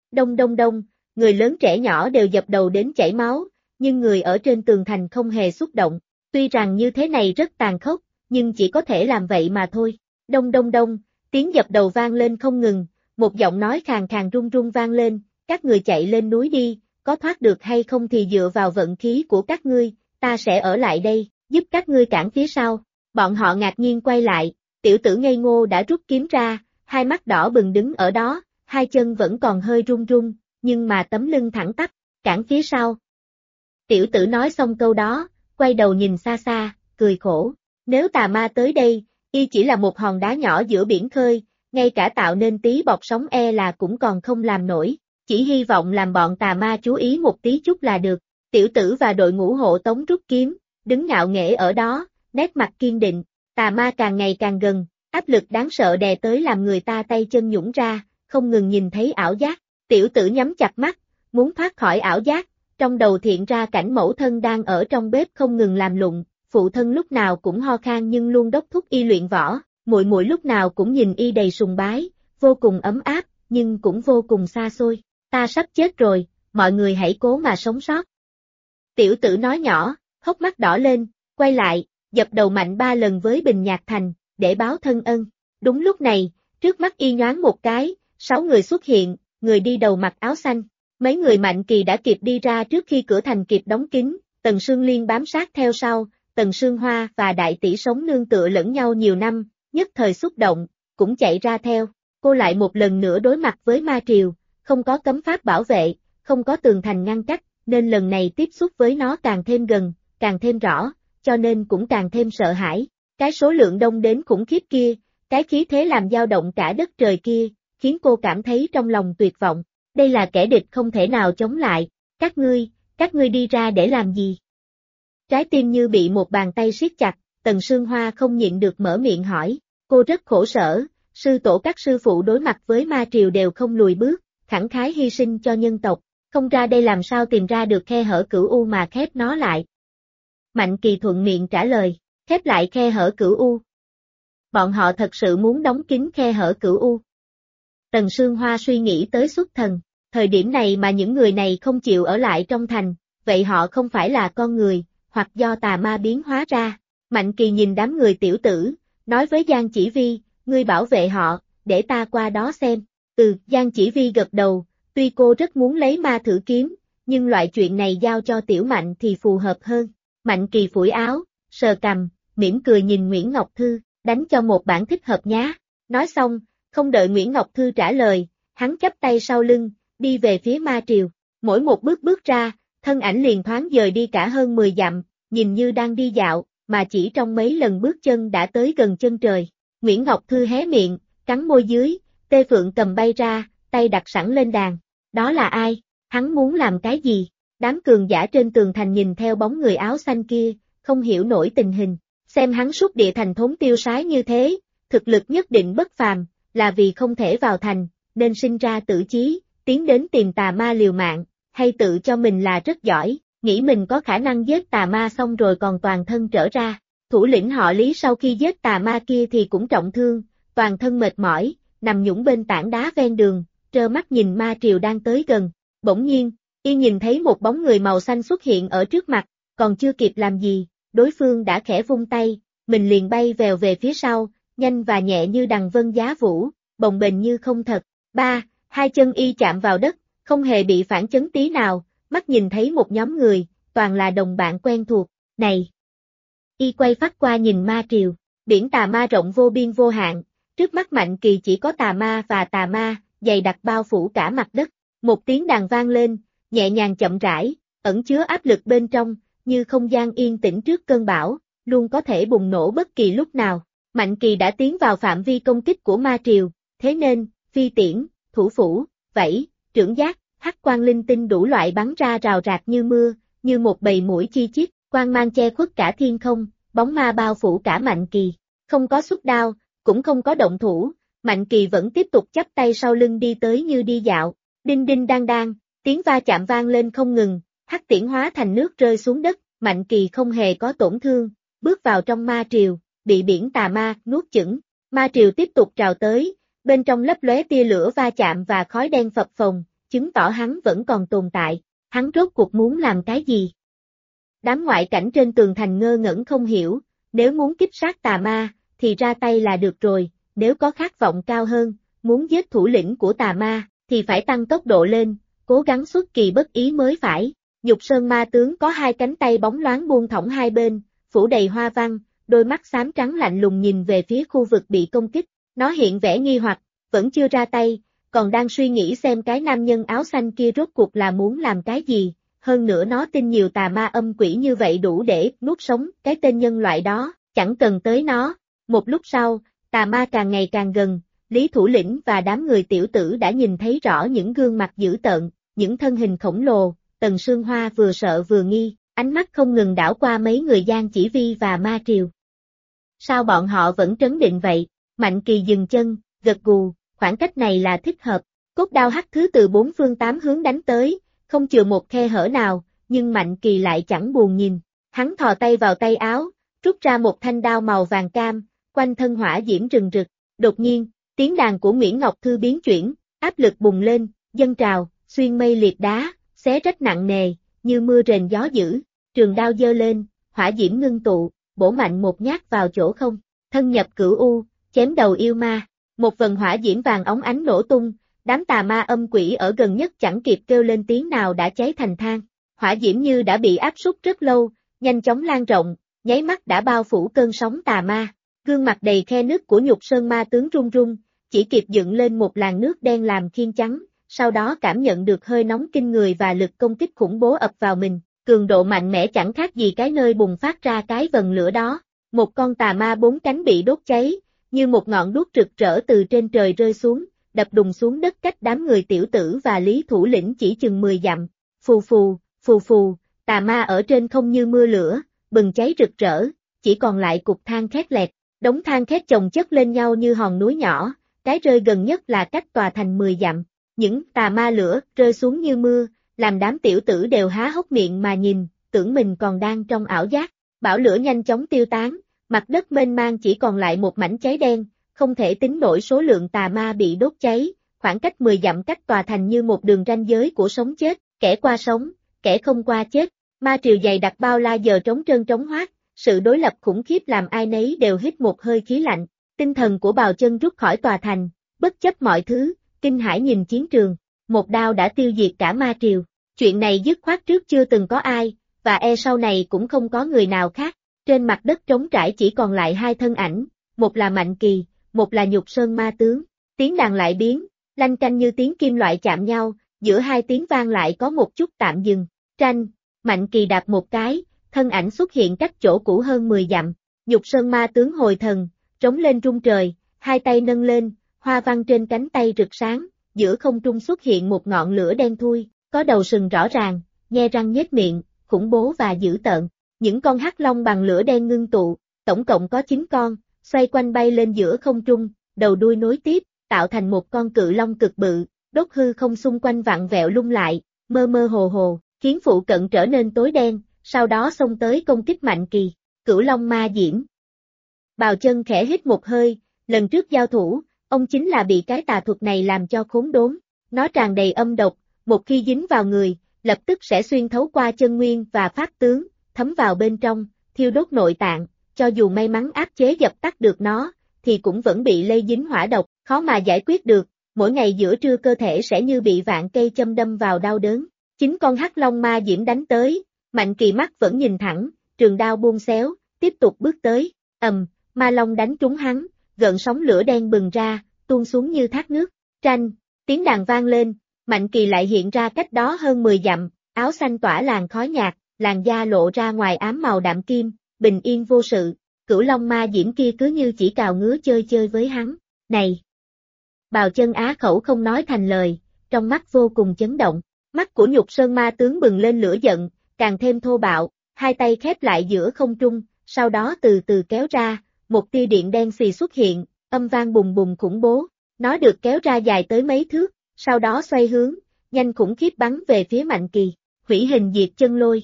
Speaker 1: Đông đông đông, người lớn trẻ nhỏ đều dập đầu đến chảy máu, nhưng người ở trên tường thành không hề xúc động. Tuy rằng như thế này rất tàn khốc, nhưng chỉ có thể làm vậy mà thôi. Đông đông đông, tiếng dập đầu vang lên không ngừng, một giọng nói khàn khàn run run vang lên, các người chạy lên núi đi, có thoát được hay không thì dựa vào vận khí của các ngươi, ta sẽ ở lại đây, giúp các ngươi cản phía sau. Bọn họ ngạc nhiên quay lại, tiểu tử ngây ngô đã rút kiếm ra, hai mắt đỏ bừng đứng ở đó, hai chân vẫn còn hơi run run, nhưng mà tấm lưng thẳng tắp, cản phía sau. Tiểu tử nói xong câu đó, quay đầu nhìn xa xa, cười khổ. Nếu tà ma tới đây, y chỉ là một hòn đá nhỏ giữa biển khơi, ngay cả tạo nên tí bọt sóng là cũng còn không làm nổi, chỉ hy vọng làm bọn tà ma chú ý một tí chút là được. Tiểu tử và đội ngũ hộ tống rút kiếm, đứng ngạo nghễ ở đó, nét mặt kiên định, tà ma càng ngày càng gần, áp lực đáng sợ đè tới làm người ta tay chân nhũn ra, không ngừng nhìn thấy ảo giác. Tiểu tử nhắm chặt mắt, muốn thoát khỏi ảo giác, trong đầu hiện ra cảnh mẫu thân đang ở trong bếp không ngừng làm lụng, phụ thân lúc nào cũng ho khan nhưng luôn đốc thúc y luyện võ, muội muội lúc nào cũng nhìn y đầy sùng bái, vô cùng ấm áp, nhưng cũng vô cùng xa xôi. Ta sắp chết rồi, mọi người hãy cố mà sống sót. Tiểu tử nói nhỏ, hốc mắt đỏ lên, quay lại, dập đầu mạnh 3 lần với bình nhạc thành, để báo thân ân. Đúng lúc này, trước mắt y nhoáng một cái, 6 người xuất hiện, người đi đầu mặc áo xanh. Mấy người Mạnh Kỳ đã kịp đi ra trước khi cửa thành kịp đóng kín, Tần Sương Liên bám sát theo sau, Tần Sương Hoa và Đại Tỷ sống nương tựa lẫn nhau nhiều năm, nhất thời xúc động, cũng chạy ra theo. Cô lại một lần nữa đối mặt với ma triều, không có cấm pháp bảo vệ, không có tường thành ngăn cách, nên lần này tiếp xúc với nó càng thêm gần, càng thêm rõ, cho nên cũng càng thêm sợ hãi. Cái số lượng đông đến khủng khiếp kia, cái khí thế làm dao động cả đất trời kia, khiến cô cảm thấy trong lòng tuyệt vọng. Đây là kẻ địch không thể nào chống lại, các ngươi đi ra để làm gì? Trái tim như bị một bàn tay siết chặt, Tần Sương Hoa không nhịn được mở miệng hỏi, cô rất khổ sở, sư tổ các sư phụ đối mặt với ma triều đều không lùi bước, khẳng khái hy sinh cho nhân tộc, không ra đây làm sao tìm ra được khe hở cửu u mà khép nó lại. Mạnh Kỳ thuận miệng trả lời, khép lại khe hở cửu u. Bọn họ thật sự muốn đóng kín khe hở cửu u. Tần Sương Hoa suy nghĩ tới xuất thần, thời điểm này mà những người này không chịu ở lại trong thành, vậy họ không phải là con người, hoặc do tà ma biến hóa ra. Mạnh Kỳ nhìn đám người tiểu tử, nói với Giang Chỉ Vi, ngươi bảo vệ họ, để ta qua đó xem. Giang Chỉ Vi gật đầu, tuy cô rất muốn lấy ma thử kiếm, nhưng loại chuyện này giao cho Tiểu Mạnh thì phù hợp hơn. Mạnh Kỳ phủi áo, sờ cằm, mỉm cười nhìn Nguyễn Ngọc Thư, đánh cho một bản thích hợp nhá. Nói xong, không đợi Nguyễn Ngọc Thư trả lời, hắn chắp tay sau lưng, đi về phía ma triều. Mỗi một bước ra, thân ảnh liền thoáng dời đi cả hơn 10 dặm, nhìn như đang đi dạo, mà chỉ trong mấy lần bước chân đã tới gần chân trời. Nguyễn Ngọc Thư hé miệng, cắn môi dưới, Tê Phượng cầm bay ra, tay đặt sẵn lên đàn. Đó là ai? Hắn muốn làm cái gì? Đám cường giả trên tường thành nhìn theo bóng người áo xanh kia, không hiểu nổi tình hình. Xem hắn sút địa thành thốn tiêu sái như thế, thực lực nhất định bất phàm, là vì không thể vào thành, nên sinh ra tử chí, tiến đến tìm tà ma liều mạng, hay tự cho mình là rất giỏi, nghĩ mình có khả năng giết tà ma xong rồi còn toàn thân trở ra. Thủ lĩnh họ Lý sau khi giết tà ma kia thì cũng trọng thương, toàn thân mệt mỏi, nằm nhũng bên tảng đá ven đường, trơ mắt nhìn ma triều đang tới gần. Bỗng nhiên, y nhìn thấy một bóng người màu xanh xuất hiện ở trước mặt, còn chưa kịp làm gì, đối phương đã khẽ vung tay, mình liền bay vèo về phía sau, nhanh và nhẹ như đằng vân giá vũ, bồng bềnh như không thật. Hai chân y chạm vào đất, không hề bị phản chấn tí nào, mắt nhìn thấy một nhóm người, toàn là đồng bạn quen thuộc. Này! Y quay phát qua nhìn ma triều, biển tà ma rộng vô biên vô hạn, trước mắt Mạnh Kỳ chỉ có tà ma và tà ma, dày đặc bao phủ cả mặt đất. Một tiếng đàn vang lên, nhẹ nhàng chậm rãi, ẩn chứa áp lực bên trong, như không gian yên tĩnh trước cơn bão, luôn có thể bùng nổ bất kỳ lúc nào. Mạnh Kỳ đã tiến vào phạm vi công kích của ma triều, thế nên, phi tiễn, thủ phủ, vẫy, trưởng giác, hắc quang linh tinh đủ loại bắn ra rào rạc như mưa, như một bầy muỗi chi chít, quang mang che khuất cả thiên không, bóng ma bao phủ cả Mạnh Kỳ. Không có xuất đao, cũng không có động thủ, Mạnh Kỳ vẫn tiếp tục chắp tay sau lưng đi tới như đi dạo. Đinh đinh đang đang, tiếng va chạm vang lên không ngừng, hắc tiễn hóa thành nước rơi xuống đất, Mạnh Kỳ không hề có tổn thương, bước vào trong ma triều, bị biển tà ma nuốt chửng. Ma triều tiếp tục trào tới, bên trong lấp lóe tia lửa va chạm và khói đen phập phồng, chứng tỏ hắn vẫn còn tồn tại, hắn rốt cuộc muốn làm cái gì? Đám ngoại cảnh trên tường thành ngơ ngẩn không hiểu, nếu muốn kích sát tà ma, thì ra tay là được rồi, nếu có khát vọng cao hơn, muốn giết thủ lĩnh của tà ma, thì phải tăng tốc độ lên, cố gắng xuất kỳ bất ý mới phải. Nhục Sơn ma tướng có hai cánh tay bóng loáng buông thõng hai bên, phủ đầy hoa văn, đôi mắt xám trắng lạnh lùng nhìn về phía khu vực bị công kích, nó hiện vẻ nghi hoặc, vẫn chưa ra tay, còn đang suy nghĩ xem cái nam nhân áo xanh kia rốt cuộc là muốn làm cái gì, hơn nữa nó tin nhiều tà ma âm quỷ như vậy đủ để nuốt sống cái tên nhân loại đó, chẳng cần tới nó. Một lúc sau, tà ma càng ngày càng gần, Lý thủ lĩnh và đám người tiểu tử đã nhìn thấy rõ những gương mặt dữ tợn, những thân hình khổng lồ. Tần Sương Hoa vừa sợ vừa nghi, ánh mắt không ngừng đảo qua mấy người Giang Chỉ Vi và Ma Triều. Sao bọn họ vẫn trấn định vậy? Mạnh Kỳ dừng chân, gật gù, khoảng cách này là thích hợp. Cốt đao hắc thứ từ bốn phương tám hướng đánh tới, không chừa một khe hở nào, nhưng Mạnh Kỳ lại chẳng buồn nhìn. Hắn thò tay vào tay áo, rút ra một thanh đao màu vàng cam, quanh thân hỏa diễm rừng rực. Đột nhiên, tiếng đàn của Nguyễn Ngọc Thư biến chuyển, áp lực bùng lên, dâng trào, xuyên mây liệt đá. Xé rách nặng nề, như mưa rền gió dữ, trường đao giơ lên, hỏa diễm ngưng tụ, bổ mạnh một nhát vào chỗ không, thân nhập cửu u, chém đầu yêu ma, một vần hỏa diễm vàng óng ánh nổ tung, đám tà ma âm quỷ ở gần nhất chẳng kịp kêu lên tiếng nào đã cháy thành than, hỏa diễm như đã bị áp súc rất lâu, nhanh chóng lan rộng, nháy mắt đã bao phủ cơn sóng tà ma, gương mặt đầy khe nứt của Nhục Sơn ma tướng run run, chỉ kịp dựng lên một làn nước đen làm khiên chắn. Sau đó cảm nhận được hơi nóng kinh người và lực công kích khủng bố ập vào mình, cường độ mạnh mẽ chẳng khác gì cái nơi bùng phát ra cái vần lửa đó. Một con tà ma bốn cánh bị đốt cháy, như một ngọn đuốc rực rỡ từ trên trời rơi xuống, đập đùng xuống đất cách đám người tiểu tử và Lý thủ lĩnh chỉ chừng 10 dặm. Phù phù, phù phù, tà ma ở trên không như mưa lửa, bừng cháy rực rỡ, chỉ còn lại cục than khét lẹt, đống than khét chồng chất lên nhau như hòn núi nhỏ, cái rơi gần nhất là cách tòa thành 10 dặm. Những tà ma lửa rơi xuống như mưa, làm đám tiểu tử đều há hốc miệng mà nhìn, tưởng mình còn đang trong ảo giác. Bão lửa nhanh chóng tiêu tán, mặt đất mênh mang chỉ còn lại một mảnh cháy đen, không thể tính nổi số lượng tà ma bị đốt cháy, khoảng cách 10 dặm cách tòa thành như một đường ranh giới của sống chết, kẻ qua sống, kẻ không qua chết. Ma triều dày đặc bao la giờ trống trơn trống hoác, sự đối lập khủng khiếp làm ai nấy đều hít một hơi khí lạnh. Tinh thần của Bào Chân rút khỏi tòa thành, bất chấp mọi thứ. Kinh hãi nhìn chiến trường, một đao đã tiêu diệt cả ma triều, chuyện này dứt khoát trước chưa từng có ai, và sau này cũng không có người nào khác, trên mặt đất trống trải chỉ còn lại hai thân ảnh, một là Mạnh Kỳ, một là Nhục Sơn ma tướng, tiếng đàn lại biến, lanh canh như tiếng kim loại chạm nhau, giữa hai tiếng vang lại có một chút tạm dừng, tranh, Mạnh Kỳ đạp một cái, thân ảnh xuất hiện cách chỗ cũ hơn 10 dặm, Nhục Sơn ma tướng hồi thần, trống lên rung trời, hai tay nâng lên, hoa văn trên cánh tay rực sáng, giữa không trung xuất hiện một ngọn lửa đen thui, có đầu sừng rõ ràng, nhe răng nhếch miệng, khủng bố và dữ tợn. Những con hắc long bằng lửa đen ngưng tụ, tổng cộng có 9 con, xoay quanh bay lên giữa không trung, đầu đuôi nối tiếp, tạo thành một con cự long cực bự, đốt hư không xung quanh vặn vẹo lung lại, mơ mơ hồ hồ, khiến phụ cận trở nên tối đen, sau đó xông tới công kích Mạnh Kỳ. Cửu Long Ma Diễm. Bào Chân khẽ hít một hơi, lần trước giao thủ, ông chính là bị cái tà thuật này làm cho khốn đốn, nó tràn đầy âm độc, một khi dính vào người, lập tức sẽ xuyên thấu qua chân nguyên và pháp tướng, thấm vào bên trong, thiêu đốt nội tạng, cho dù may mắn áp chế dập tắt được nó, thì cũng vẫn bị lây dính hỏa độc, khó mà giải quyết được, mỗi ngày giữa trưa cơ thể sẽ như bị vạn cây châm đâm vào đau đớn. 9 con hắc long ma diễm đánh tới, Mạnh Kỳ mắt vẫn nhìn thẳng, trường đao buông xéo, tiếp tục bước tới, ma long đánh trúng hắn, gợn sóng lửa đen bừng ra, tuôn xuống như thác nước, tranh, tiếng đàn vang lên, Mạnh Kỳ lại hiện ra cách đó hơn 10 dặm, áo xanh tỏa làn khói nhạt, làn da lộ ra ngoài ám màu đạm kim, bình yên vô sự, Cửu Long ma diễm kia cứ như chỉ cào ngứa chơi chơi với hắn, này! Bào Chân á khẩu không nói thành lời, trong mắt vô cùng chấn động, mắt của Nhục Sơn ma tướng bừng lên lửa giận, càng thêm thô bạo, hai tay khép lại giữa không trung, sau đó từ từ kéo ra, một tia điện đen xì xuất hiện, âm vang bùng bùng khủng bố, nó được kéo ra dài tới mấy thước, sau đó xoay hướng, nhanh khủng khiếp bắn về phía Mạnh Kỳ, hủy hình diệt chân lôi.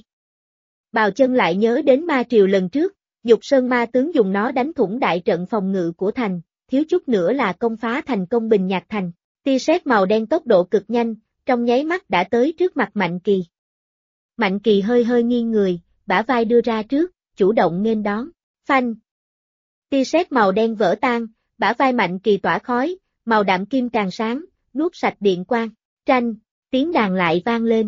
Speaker 1: Bào Chân lại nhớ đến ma triều lần trước, Nhục Sơn ma tướng dùng nó đánh thủng đại trận phòng ngự của thành, thiếu chút nữa là công phá thành công Bình Nhạc thành, tia sét màu đen tốc độ cực nhanh, trong nháy mắt đã tới trước mặt Mạnh Kỳ. Mạnh Kỳ hơi hơi nghiêng người, bả vai đưa ra trước, chủ động nghênh đón. Phanh! Tia sét màu đen vỡ tan, bả vai Mạnh Kỳ tỏa khói, màu đạm kim càng sáng, nuốt sạch điện quang. Tranh, tiếng đàn lại vang lên.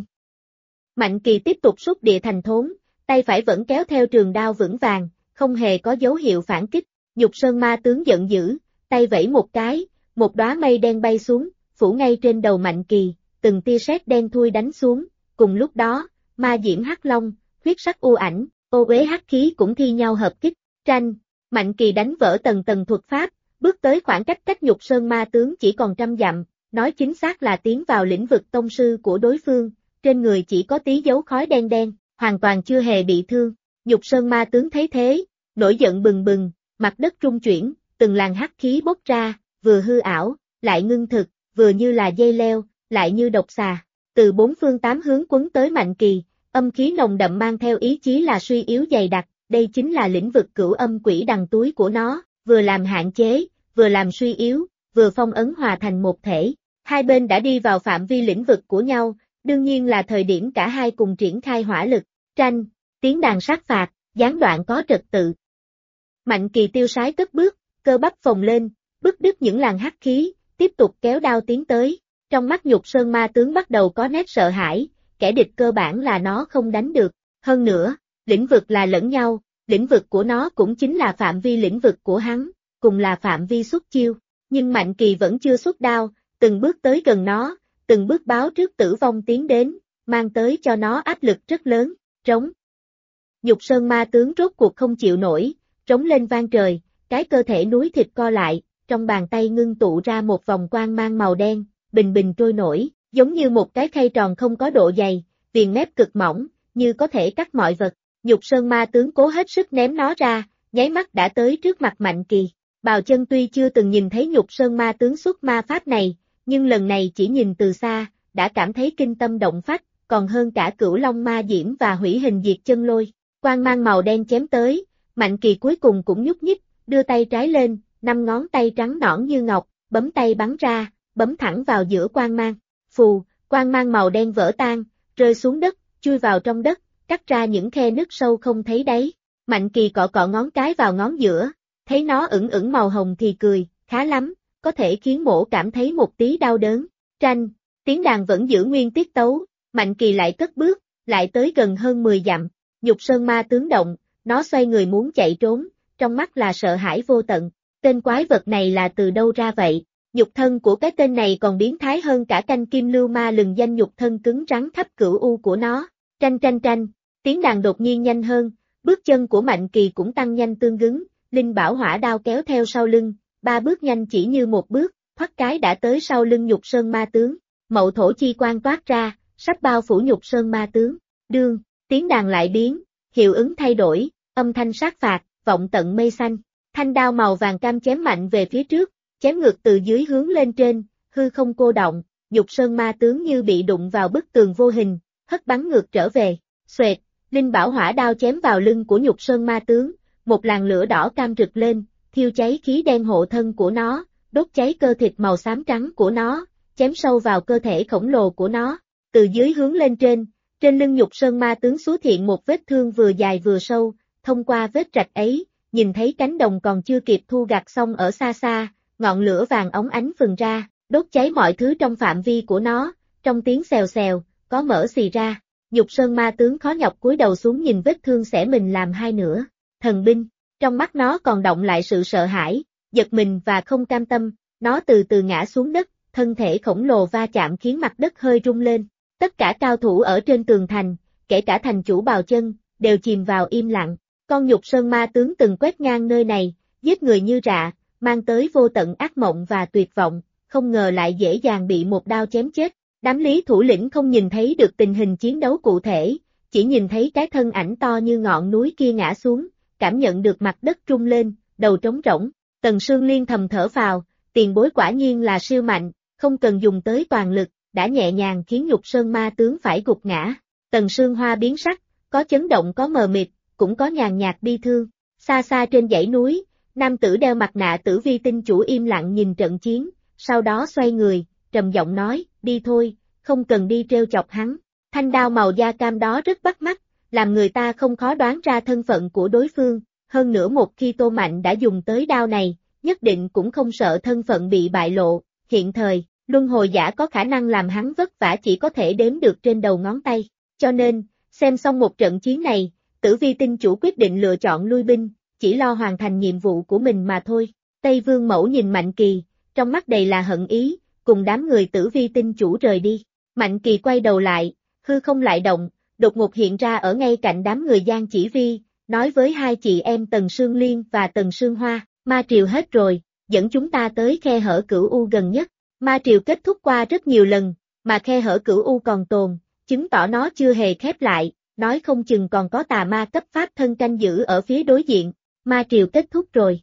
Speaker 1: Mạnh Kỳ tiếp tục xúc địa thành thốn, tay phải vẫn kéo theo trường đao vững vàng, không hề có dấu hiệu phản kích. Nhục Sơn Ma tướng giận dữ, tay vẫy một cái, một đóa mây đen bay xuống, phủ ngay trên đầu Mạnh Kỳ, từng tia sét đen thui đánh xuống. Cùng lúc đó, ma diễm hắc long, huyết sắc u ảnh, ô uế hắc khí cũng thi nhau hợp kích. Tranh, Mạnh Kỳ đánh vỡ tầng tầng thuật pháp, bước tới khoảng cách Nhục Sơn Ma tướng chỉ còn 100 dặm, nói chính xác là tiến vào lĩnh vực tông sư của đối phương, trên người chỉ có tí dấu khói đen đen, hoàn toàn chưa hề bị thương. Nhục Sơn Ma tướng thấy thế, nổi giận bừng bừng, mặt đất rung chuyển, từng làn hắc khí bốc ra, vừa hư ảo, lại ngưng thực, vừa như là dây leo, lại như độc xà, từ bốn phương tám hướng quấn tới Mạnh Kỳ, âm khí nồng đậm mang theo ý chí là suy yếu dày đặc, đây chính là lĩnh vực cửu âm quỷ đằng túi của nó, vừa làm hạn chế, vừa làm suy yếu, vừa phong ấn hòa thành một thể. Hai bên đã đi vào phạm vi lĩnh vực của nhau, đương nhiên là thời điểm cả hai cùng triển khai hỏa lực. Tranh, tiếng đàn sát phạt, gián đoạn có trật tự. Mạnh Kỳ tiêu sái cất bước, cơ bắp phồng lên, bứt đứt những làn hắc khí, tiếp tục kéo đao tiến tới. Trong mắt Nhục Sơn Ma tướng bắt đầu có nét sợ hãi, kẻ địch cơ bản là nó không đánh được. Hơn nữa, lĩnh vực là lẫn nhau, lĩnh vực của nó cũng chính là phạm vi lĩnh vực của hắn, cùng là phạm vi xuất chiêu. Nhưng Mạnh Kỳ vẫn chưa xuất đao, từng bước tới gần nó, từng bước báo trước tử vong tiến đến, mang tới cho nó áp lực rất lớn. Trống. Nhục Sơn Ma tướng rốt cuộc không chịu nổi, trống lên vang trời, cái cơ thể núi thịt co lại, trong bàn tay ngưng tụ ra một vòng quang mang màu đen, bình bình trôi nổi, giống như một cái khay tròn không có độ dày, viền mép cực mỏng, như có thể cắt mọi vật. Nhục Sơn Ma tướng cố hết sức ném nó ra, nháy mắt đã tới trước mặt Mạnh Kỳ. Bào Chân tuy chưa từng nhìn thấy Nhục Sơn Ma tướng xuất ma pháp này, nhưng lần này chỉ nhìn từ xa, đã cảm thấy kinh tâm động phách, còn hơn cả Cửu Long Ma Diễm và Hủy Hình Diệt Chân Lôi. Quang mang màu đen chém tới, Mạnh Kỳ cuối cùng cũng nhúc nhích, đưa tay trái lên, 5 ngón tay trắng nõn như ngọc, bấm tay bắn ra, bấm thẳng vào giữa quang mang. Phù, quang mang màu đen vỡ tan, rơi xuống đất, chui vào trong đất, cắt ra những khe nứt sâu không thấy đáy. Mạnh Kỳ cọ cọ ngón cái vào ngón giữa, thấy nó ửng ửng màu hồng thì cười, khá lắm, có thể khiến mổ cảm thấy một tí đau đớn. Tranh, tiếng đàn vẫn giữ nguyên tiết tấu, Mạnh Kỳ lại cất bước, lại tới gần hơn 10 dặm. Nhục Sơn Ma tướng động, nó xoay người muốn chạy trốn, trong mắt là sợ hãi vô tận. Tên quái vật này là từ đâu ra vậy? Nhục thân của cái tên này còn biến thái hơn cả canh kim lưu ma lừng danh nhục thân cứng rắn khắp cửu u của nó. Tranh tranh tranh, tiếng đàn đột nhiên nhanh hơn, bước chân của Mạnh Kỳ cũng tăng nhanh tương ứng, Linh Bảo Hỏa đao kéo theo sau lưng, 3 bước nhanh chỉ như một bước, thoát cái đã tới sau lưng Nhục Sơn Ma tướng. Mậu thổ chi quang toát ra, sắp bao phủ Nhục Sơn Ma tướng. Đương, tiếng đàn lại biến, hiệu ứng thay đổi, âm thanh sát phạt, vọng tận mây xanh. Thanh đao màu vàng cam chém mạnh về phía trước, chém ngược từ dưới hướng lên trên, hư không cô động, Nhục Sơn Ma tướng như bị đụng vào bức tường vô hình, hất bắn ngược trở về. Xoẹt, Linh Bảo Hỏa đao chém vào lưng của Nhục Sơn Ma tướng, một làn lửa đỏ cam rực lên, thiêu cháy khí đen hộ thân của nó, đốt cháy cơ thịt màu xám trắng của nó, chém sâu vào cơ thể khổng lồ của nó. Từ dưới hướng lên trên lưng Nhục Sơn Ma tướng xuất hiện một vết thương vừa dài vừa sâu, thông qua vết rạch ấy, nhìn thấy cánh đồng còn chưa kịp thu gặt xong ở xa xa, ngọn lửa vàng óng ánh phừng ra, đốt cháy mọi thứ trong phạm vi của nó, trong tiếng xèo xèo, có mỡ xì ra. Nhục Sơn Ma tướng khó nhọc cúi đầu xuống nhìn vết thương xẻ mình làm hai nửa. Thần binh, trong mắt nó còn động lại sự sợ hãi, giật mình và không cam tâm, nó từ từ ngã xuống đất, thân thể khổng lồ va chạm khiến mặt đất hơi rung lên. Tất cả cao thủ ở trên tường thành, kể cả thành chủ Bào Chân, đều chìm vào im lặng. Con Nhục Sơn Ma tướng từng quét ngang nơi này, giết người như rạ, mang tới vô tận ác mộng và tuyệt vọng, không ngờ lại dễ dàng bị một đao chém chết. Đám lý thủ lĩnh không nhìn thấy được tình hình chiến đấu cụ thể, chỉ nhìn thấy cái thân ảnh to như ngọn núi kia ngã xuống, cảm nhận được mặt đất rung lên, đầu trống rỗng. Tần Sương Liên thầm thở phào, tiền bối quả nhiên là siêu mạnh, không cần dùng tới toàn lực, đã nhẹ nhàng khiến Nhục Sơn Ma tướng phải gục ngã. Tần Sương Hoa biến sắc, có chấn động có mờ mịt, cũng có nhàn nhạt bi thương. Xa xa trên dãy núi, nam tử đeo mặt nạ Tử Vi Tinh chủ im lặng nhìn trận chiến, sau đó xoay người, trầm giọng nói, đi thôi, không cần đi trêu chọc hắn. Thanh đao màu da cam đó rất bắt mắt, làm người ta không khó đoán ra thân phận của đối phương, hơn nữa một khi Tô Mạnh đã dùng tới đao này, nhất định cũng không sợ thân phận bị bại lộ, hiện thời, luân hồi giả có khả năng làm hắn vất vả chỉ có thể đếm được trên đầu ngón tay, cho nên, xem xong một trận chiến này, Tử Vi tinh chủ quyết định lựa chọn lui binh, chỉ lo hoàn thành nhiệm vụ của mình mà thôi. Tây Vương Mẫu nhìn Mạnh Kỳ, trong mắt đầy là hận ý, cùng đám người Tử Vi tinh chủ rời đi. Mạnh Kỳ quay đầu lại, hư không lại động, đột ngột hiện ra ở ngay cạnh đám người Giang Chỉ Vi, nói với hai chị em Tần Sương Liên và Tần Sương Hoa, ma triều hết rồi, dẫn chúng ta tới khe hở Cửu U gần nhất. Ma triều kết thúc qua rất nhiều lần, mà khe hở Cửu U còn tồn, chứng tỏ nó chưa hề khép lại, nói không chừng còn có tà ma cấp pháp thân canh giữ ở phía đối diện. Ma triều kết thúc rồi.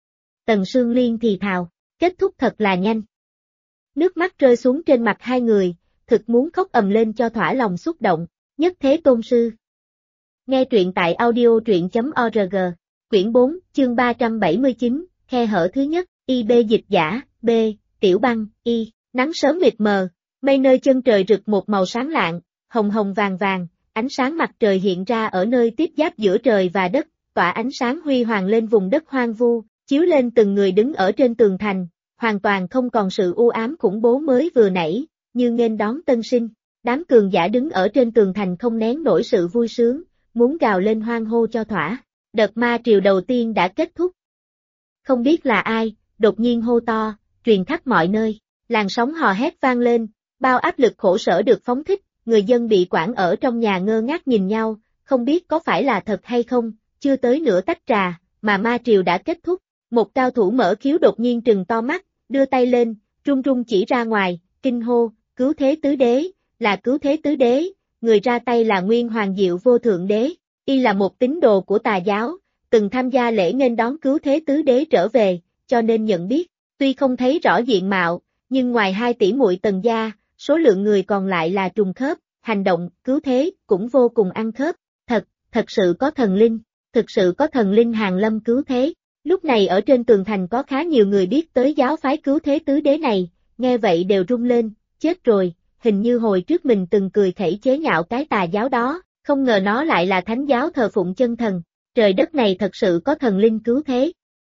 Speaker 1: Tần Sương Liên thì thào, kết thúc thật là nhanh. Nước mắt rơi xuống trên mặt hai người, thực muốn khóc ầm lên cho thỏa lòng xúc động. Nhất Thế Tôn Sư. Nghe truyện tại audio.truyện.org, quyển 4, chương 379, khe hở thứ nhất, IB dịch giả, B, Tiểu Băng, Y, nắng sớm mịt mờ, mây nơi chân trời rực một màu sáng lạng, hồng hồng vàng vàng, ánh sáng mặt trời hiện ra ở nơi tiếp giáp giữa trời và đất, tỏa ánh sáng huy hoàng lên vùng đất hoang vu, chiếu lên từng người đứng ở trên tường thành, hoàn toàn không còn sự u ám khủng bố mới vừa nãy, như nghênh đón tân sinh. Đám cường giả đứng ở trên tường thành không nén nổi sự vui sướng, muốn gào lên hoan hô cho thỏa. Đợt ma triều đầu tiên đã kết thúc. Không biết là ai, đột nhiên hô to, truyền khắp mọi nơi, làn sóng hò hét vang lên, bao áp lực khổ sở được phóng thích, người dân bị quản ở trong nhà ngơ ngác nhìn nhau, không biết có phải là thật hay không, chưa tới nửa tách trà, mà ma triều đã kết thúc. Một cao thủ mở khiếu đột nhiên trừng to mắt, đưa tay lên, run run chỉ ra ngoài, kinh hô, cứu thế tứ đế. Là cứu thế tứ đế, người ra tay là Nguyên Hoàng Diệu Vô Thượng Đế, y là một tín đồ của tà giáo, từng tham gia lễ nghênh đón cứu thế tứ đế trở về, cho nên nhận biết, tuy không thấy rõ diện mạo, nhưng ngoài hai tỷ muội Tần gia, số lượng người còn lại là trùng khớp, hành động, cứu thế, cũng vô cùng ăn khớp, thật sự có thần linh, thực sự có thần linh hàng lâm cứu thế. Lúc này ở trên tường thành có khá nhiều người biết tới giáo phái cứu thế tứ đế này, nghe vậy đều rung lên, chết rồi. Hình như hồi trước mình từng cười khẩy chế nhạo cái tà giáo đó, không ngờ nó lại là thánh giáo thờ phụng chân thần, trời đất này thật sự có thần linh cứu thế.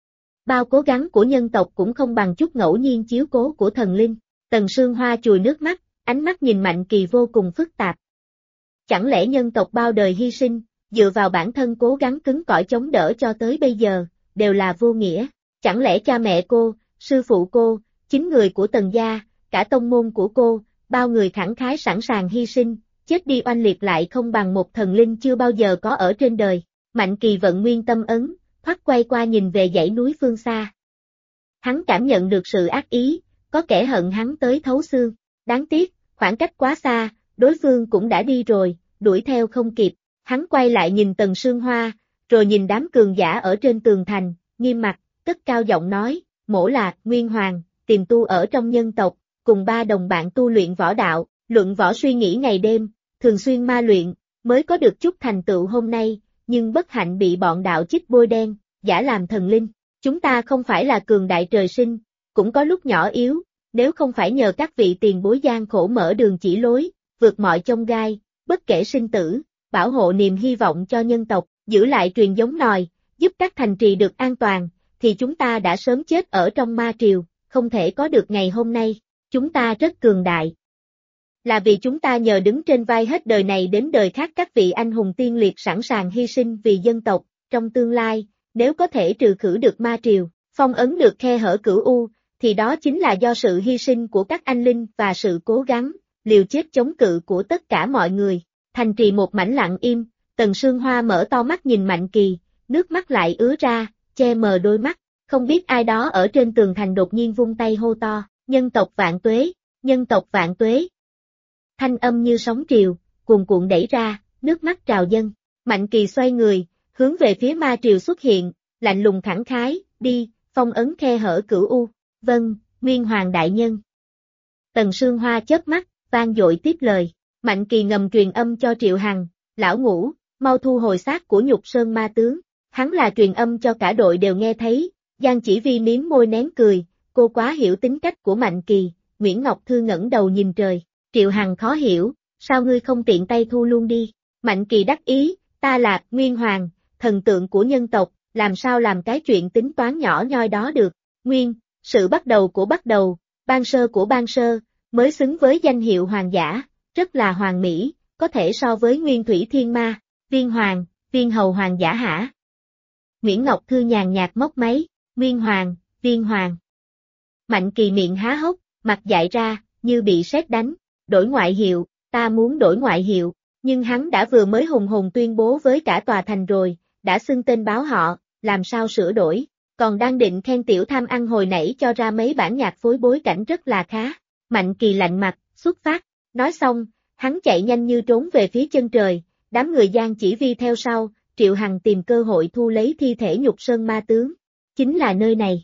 Speaker 1: Bao cố gắng của nhân tộc cũng không bằng chút ngẫu nhiên chiếu cố của thần linh. Tần Sương Hoa chùi nước mắt, ánh mắt nhìn Mạnh Kỳ vô cùng phức tạp. Chẳng lẽ nhân tộc bao đời hy sinh, dựa vào bản thân cố gắng cứng cỏi chống đỡ cho tới bây giờ, đều là vô nghĩa? Chẳng lẽ cha mẹ cô, sư phụ cô, chính người của Tần gia, cả tông môn của cô, bao người khẳng khái sẵn sàng hy sinh, chết đi oanh liệt lại không bằng một thần linh chưa bao giờ có ở trên đời. Mạnh Kỳ vận nguyên tâm ấn, thoát quay qua nhìn về dãy núi phương xa. Hắn cảm nhận được sự ác ý, có kẻ hận hắn tới thấu xương. Đáng tiếc, khoảng cách quá xa, đối phương cũng đã đi rồi, đuổi theo không kịp. Hắn quay lại nhìn Tần Sương Hoa, rồi nhìn đám cường giả ở trên tường thành, nghiêm mặt, cất cao giọng nói, Mỗ là Nguyên Hoàng, tìm tu ở trong nhân tộc, cùng ba đồng bạn tu luyện võ đạo, luận võ suy nghĩ ngày đêm, thường xuyên ma luyện, mới có được chút thành tựu hôm nay, nhưng bất hạnh bị bọn đạo chích bôi đen, giả làm thần linh. Chúng ta không phải là cường đại trời sinh, cũng có lúc nhỏ yếu, nếu không phải nhờ các vị tiền bối gian khổ mở đường chỉ lối, vượt mọi chông gai, bất kể sinh tử, bảo hộ niềm hy vọng cho nhân tộc, giữ lại truyền giống nòi, giúp các thành trì được an toàn, thì chúng ta đã sớm chết ở trong ma triều, không thể có được ngày hôm nay. Chúng ta rất cường đại. Là vì chúng ta nhờ đứng trên vai hết đời này đến đời khác các vị anh hùng tiên liệt sẵn sàng hy sinh vì dân tộc, trong tương lai, nếu có thể trừ khử được ma triều, phong ấn được khe hở Cửu U, thì đó chính là do sự hy sinh của các anh linh và sự cố gắng, liều chết chống cự của tất cả mọi người. Thành trì một mảnh lặng im, Tần Sương Hoa mở to mắt nhìn Mạnh Kỳ, nước mắt lại ứa ra, che mờ đôi mắt, không biết ai đó ở trên tường thành đột nhiên vung tay hô to. Nhân tộc vạn tuế, nhân tộc vạn tuế. Thanh âm như sóng triều, cuồn cuộn đẩy ra, nước mắt trào dâng. Mạnh Kỳ xoay người, hướng về phía ma triều xuất hiện, lạnh lùng khẳng khái, đi, phong ấn khe hở Cửu U. Vâng, Nguyên Hoàng đại nhân. Tần Sương Hoa chớp mắt, vang dội tiếp lời. Mạnh Kỳ ngầm truyền âm cho Triệu Hằng, lão Ngũ, mau thu hồi xác của Nhục Sơn ma tướng. Hắn là truyền âm cho cả đội đều nghe thấy, Giang Chỉ Vi miếm môi nén cười. Cô quá hiểu tính cách của Mạnh Kỳ, Nguyễn Ngọc Thư ngẩng đầu nhìn trời. Triệu Hằng khó hiểu, sao ngươi không tiện tay thu luôn đi? Mạnh Kỳ đắc ý, ta là Nguyên Hoàng, thần tượng của nhân tộc, làm sao làm cái chuyện tính toán nhỏ nhoi đó được? Nguyên, sự bắt đầu của bắt đầu, ban sơ của ban sơ, mới xứng với danh hiệu hoàng giả, rất là hoàn mỹ, có thể so với Nguyên Thủy Thiên Ma, Viên Hoàng, Viên Hầu hoàng giả hả? Nguyễn Ngọc Thư nhàn nhạt móc máy, Nguyên Hoàng, Viên Hoàng. Mạnh Kỳ miệng há hốc, mặt dại ra, như bị sét đánh, đổi ngoại hiệu, ta muốn đổi ngoại hiệu, nhưng hắn đã vừa mới hùng hùng tuyên bố với cả tòa thành rồi, đã xưng tên báo họ, làm sao sửa đổi, còn đang định khen Tiểu Tham ăn hồi nãy cho ra mấy bản nhạc phối bối cảnh rất là khá. Mạnh Kỳ lạnh mặt, xuất phát, nói xong, hắn chạy nhanh như trốn về phía chân trời, đám người Giang Chỉ Vi theo sau, Triệu Hằng tìm cơ hội thu lấy thi thể Nhục Sơn ma tướng, chính là nơi này.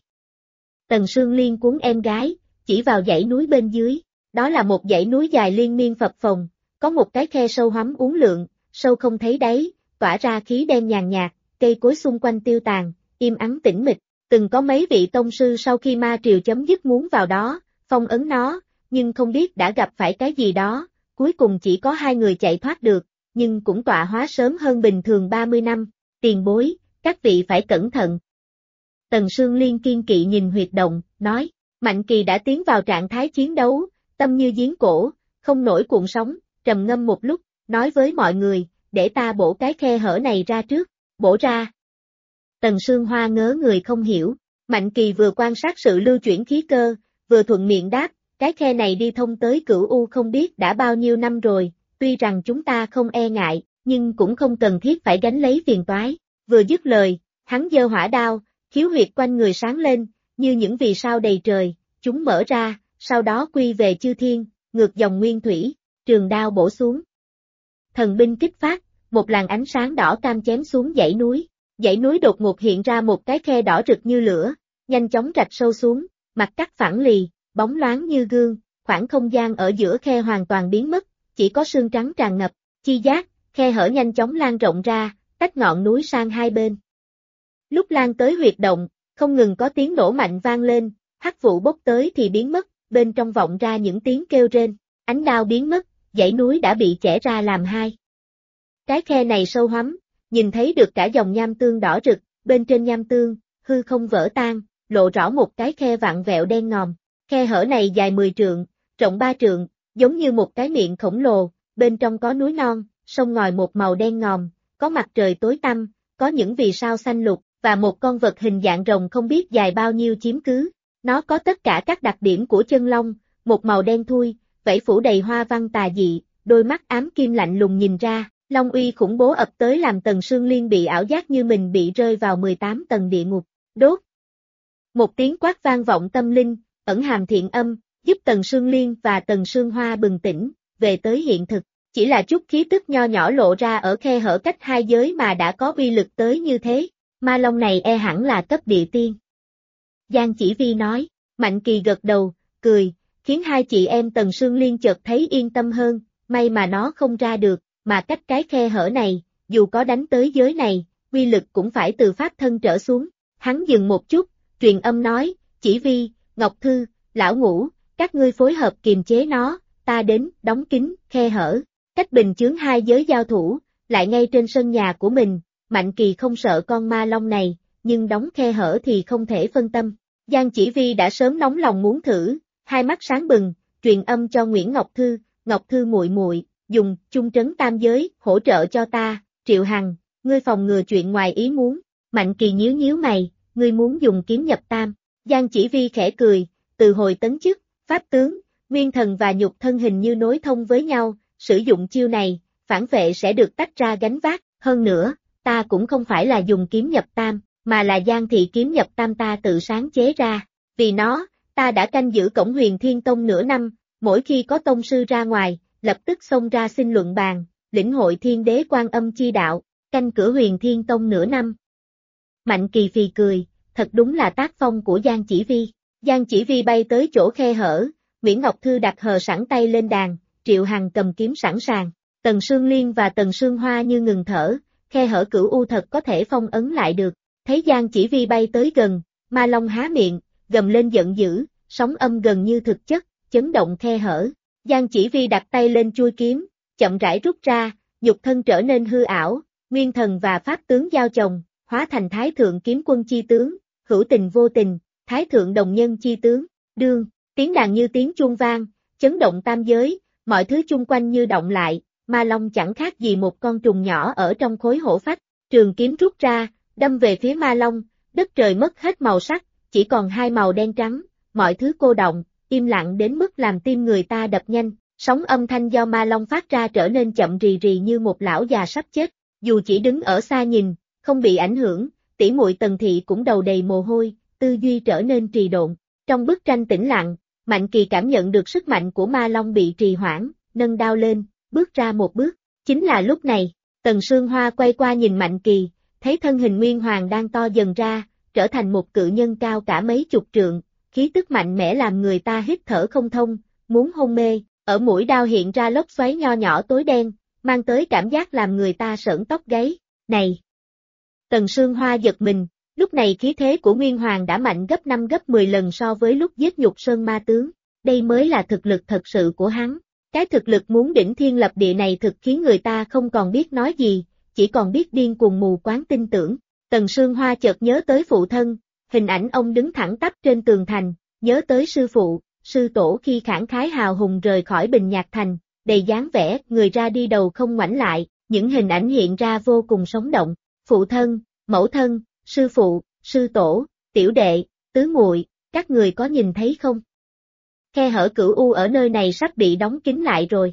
Speaker 1: Tần Sương Liên cuốn em gái, chỉ vào dãy núi bên dưới, đó là một dãy núi dài liên miên phập phồng, có một cái khe sâu hoắm uốn lượn, sâu không thấy đáy, tỏa ra khí đen nhàn nhạt, cây cối xung quanh tiêu tàn, im ắng tĩnh mịch, từng có mấy vị tông sư sau khi ma triều chấm dứt muốn vào đó, phong ấn nó, nhưng không biết đã gặp phải cái gì đó, cuối cùng chỉ có 2 người chạy thoát được, nhưng cũng tọa hóa sớm hơn bình thường 30 năm, tiền bối, các vị phải cẩn thận. Tần Sương Liên kiên kỵ nhìn huyệt động, nói, Mạnh Kỳ đã tiến vào trạng thái chiến đấu, tâm như giếng cổ, không nổi cuộn sóng, trầm ngâm một lúc, nói với mọi người, để ta bổ cái khe hở này ra trước, bổ ra. Tần Sương Hoa ngớ người không hiểu, Mạnh Kỳ vừa quan sát sự lưu chuyển khí cơ, vừa thuận miệng đáp, cái khe này đi thông tới Cửu U không biết đã bao nhiêu năm rồi, tuy rằng chúng ta không e ngại, nhưng cũng không cần thiết phải gánh lấy phiền toái. Vừa dứt lời, hắn giơ hỏa đao, khiếu huyệt quanh người sáng lên, như những vì sao đầy trời, chúng mở ra, sau đó quy về chư thiên, ngược dòng nguyên thủy, trường đao bổ xuống. Thần binh kích phát, một làn ánh sáng đỏ cam chém xuống dãy núi đột ngột hiện ra một cái khe đỏ rực như lửa, nhanh chóng rạch sâu xuống, mặt cắt phẳng lì, bóng loáng như gương, khoảng không gian ở giữa khe hoàn toàn biến mất, chỉ có sương trắng tràn ngập, chi giác, khe hở nhanh chóng lan rộng ra, tách ngọn núi sang hai bên. Lúc lan tới huyệt động, không ngừng có tiếng nổ mạnh vang lên, hắc vụ bốc tới thì biến mất, bên trong vọng ra những tiếng kêu rên, ánh đao biến mất, dãy núi đã bị chẻ ra làm hai. Cái khe này sâu hoắm, nhìn thấy được cả dòng nham tương đỏ rực, bên trên nham tương, hư không vỡ tan, lộ rõ một cái khe vặn vẹo đen ngòm. Khe hở này dài 10 trượng, rộng 3 trượng, giống như một cái miệng khổng lồ, bên trong có núi non, sông ngòi một màu đen ngòm, có mặt trời tối tăm, có những vì sao xanh lục, và một con vật hình dạng rồng không biết dài bao nhiêu chiếm cứ. Nó có tất cả các đặc điểm của chân long, một màu đen thui, vảy phủ đầy hoa văn tà dị, đôi mắt ám kim lạnh lùng nhìn ra, long uy khủng bố ập tới làm Tần Sương Liên bị ảo giác như mình bị rơi vào 18 tầng địa ngục. Đốt! Một tiếng quát vang vọng tâm linh, ẩn hàm thiện âm, giúp Tần Sương Liên và Tần Sương Hoa bừng tỉnh, về tới hiện thực. Chỉ là chút khí tức nho nhỏ lộ ra ở khe hở cách hai giới mà đã có uy lực tới như thế, ma long này e hẳn là cấp địa tiên. Giang Chỉ Vi nói, Mạnh Kỳ gật đầu, cười, khiến hai chị em Tần Sương Liên chợt thấy yên tâm hơn, may mà nó không ra được, mà cách cái khe hở này, dù có đánh tới giới này, uy lực cũng phải từ pháp thân trở xuống. Hắn dừng một chút, truyền âm nói, Chỉ Vi, Ngọc Thư, Lão Ngũ, các ngươi phối hợp kiềm chế nó, ta đến, đóng kín, khe hở. Cách bình chướng hai giới giao thủ, lại ngay trên sân nhà của mình, Mạnh Kỳ không sợ con ma long này, nhưng đóng khe hở thì không thể phân tâm. Giang Chỉ Vi đã sớm nóng lòng muốn thử, hai mắt sáng bừng, truyền âm cho Nguyễn Ngọc Thư muội muội, dùng chung trấn tam giới, hỗ trợ cho ta, Triệu Hằng, ngươi phòng ngừa chuyện ngoài ý muốn. Mạnh Kỳ nhíu mày, ngươi muốn dùng kiếm nhập tam. Giang Chỉ Vi khẽ cười, từ hồi tấn chức, pháp tướng, nguyên thần và nhục thân hình như nối thông với nhau, sử dụng chiêu này, phản vệ sẽ được tách ra gánh vác, hơn nữa, ta cũng không phải là dùng kiếm nhập tam, mà là Giang thị kiếm nhập tam ta tự sáng chế ra, vì nó, ta đã canh giữ cổng Huyền Thiên Tông nửa năm, mỗi khi có tông sư ra ngoài, lập tức xông ra xin luận bàn, lĩnh hội Thiên Đế Quan Âm chi đạo, canh cửa Huyền Thiên Tông nửa năm. Mạnh Kỳ phì cười, thật đúng là tác phong của Giang Chỉ Vi. Giang Chỉ Vi bay tới chỗ khe hở, Nguyễn Ngọc Thư đặt hờ sẵn tay lên đàn, Triệu Hằng cầm kiếm sẵn sàng, Tần Sương Liên và Tần Sương Hoa như ngừng thở, khe hở Cửu U thật có thể phong ấn lại được. Thấy Giang Chỉ Vi bay tới gần, ma long há miệng, gầm lên giận dữ, sóng âm gần như thực chất, chấn động khe hở. Giang Chỉ Vi đặt tay lên chuôi kiếm, chậm rãi rút ra, nhục thân trở nên hư ảo, nguyên thần và pháp tướng giao chồng, hóa thành Thái Thượng Kiếm Quân chi tướng, hữu tình vô tình, Thái Thượng Đồng Nhân chi tướng, đương, tiếng đàn như tiếng chuông vang, chấn động tam giới, mọi thứ chung quanh như động lại, Ma Long chẳng khác gì một con trùng nhỏ ở trong khối hổ phách, trường kiếm rút ra, đâm về phía Ma Long, đất trời mất hết màu sắc, chỉ còn hai màu đen trắng, mọi thứ cô động, im lặng đến mức làm tim người ta đập nhanh, sóng âm thanh do Ma Long phát ra trở nên chậm rì rì như một lão già sắp chết, dù chỉ đứng ở xa nhìn, không bị ảnh hưởng, tỷ muội Tần Thị cũng đầu đầy mồ hôi, tư duy trở nên trì độn. Trong bức tranh tĩnh lặng, Mạnh Kỳ cảm nhận được sức mạnh của Ma Long bị trì hoãn, nâng đao lên, bước ra một bước. Chính là lúc này, Tần Sương Hoa quay qua nhìn Mạnh Kỳ, thấy thân hình Nguyên Hoàng đang to dần ra, trở thành một cự nhân cao cả mấy chục trượng, khí tức mạnh mẽ làm người ta hít thở không thông, muốn hôn mê, ở mũi đao hiện ra lốc xoáy nho nhỏ tối đen, mang tới cảm giác làm người ta sởn tóc gáy. Này! Tần Sương Hoa giật mình, lúc này khí thế của Nguyên Hoàng đã mạnh gấp 5 gấp 10 lần so với lúc giết Nhục Sơn Ma Tướng, đây mới là thực lực thật sự của hắn. Cái thực lực muốn đỉnh thiên lập địa này thực khiến người ta không còn biết nói gì, chỉ còn biết điên cuồng mù quáng tin tưởng. Tần Sương Hoa chợt nhớ tới phụ thân, hình ảnh ông đứng thẳng tắp trên tường thành, nhớ tới sư phụ, sư tổ khi khẳng khái hào hùng rời khỏi Bình Nhạc Thành, đầy dáng vẻ, người ra đi đầu không ngoảnh lại, những hình ảnh hiện ra vô cùng sống động. Phụ thân, mẫu thân, sư phụ, sư tổ, tiểu đệ, tứ muội, các người có nhìn thấy không? Khe hở cửu u ở nơi này sắp bị đóng kín lại rồi.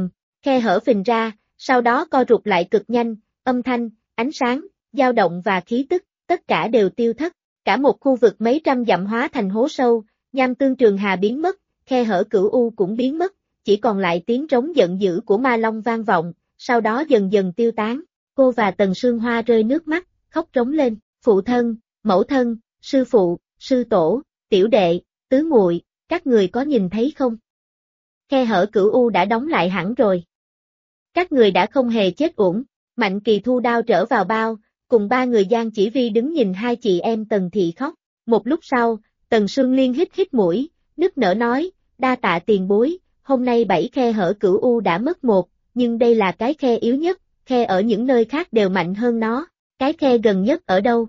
Speaker 1: Khe hở phình ra, sau đó co rụt lại cực nhanh, âm thanh, ánh sáng, dao động và khí tức, tất cả đều tiêu thất. Cả một khu vực mấy trăm dặm hóa thành hố sâu, Nham Tương Trường Hà biến mất, khe hở cửu u cũng biến mất, chỉ còn lại tiếng trống giận dữ của Ma Long vang vọng, sau đó dần dần tiêu tán. Cô và Tần Sương Hoa rơi nước mắt, khóc trống lên. Phụ thân, mẫu thân, sư phụ, sư tổ, tiểu đệ, tứ muội, các người có nhìn thấy không? Khe hở cửu u đã đóng lại hẳn rồi. Các người đã không hề chết uổng. Mạnh Kỳ thu đao trở vào bao, cùng ba người Giang Chỉ Vi đứng nhìn hai chị em Tần Thị khóc. Một lúc sau, Tần Sương Liên hít hít mũi, nức nở nói, đa tạ tiền bối, hôm nay 7 khe hở cửu u đã mất một, nhưng đây là cái khe yếu nhất, khe ở những nơi khác đều mạnh hơn nó, cái khe gần nhất ở đâu?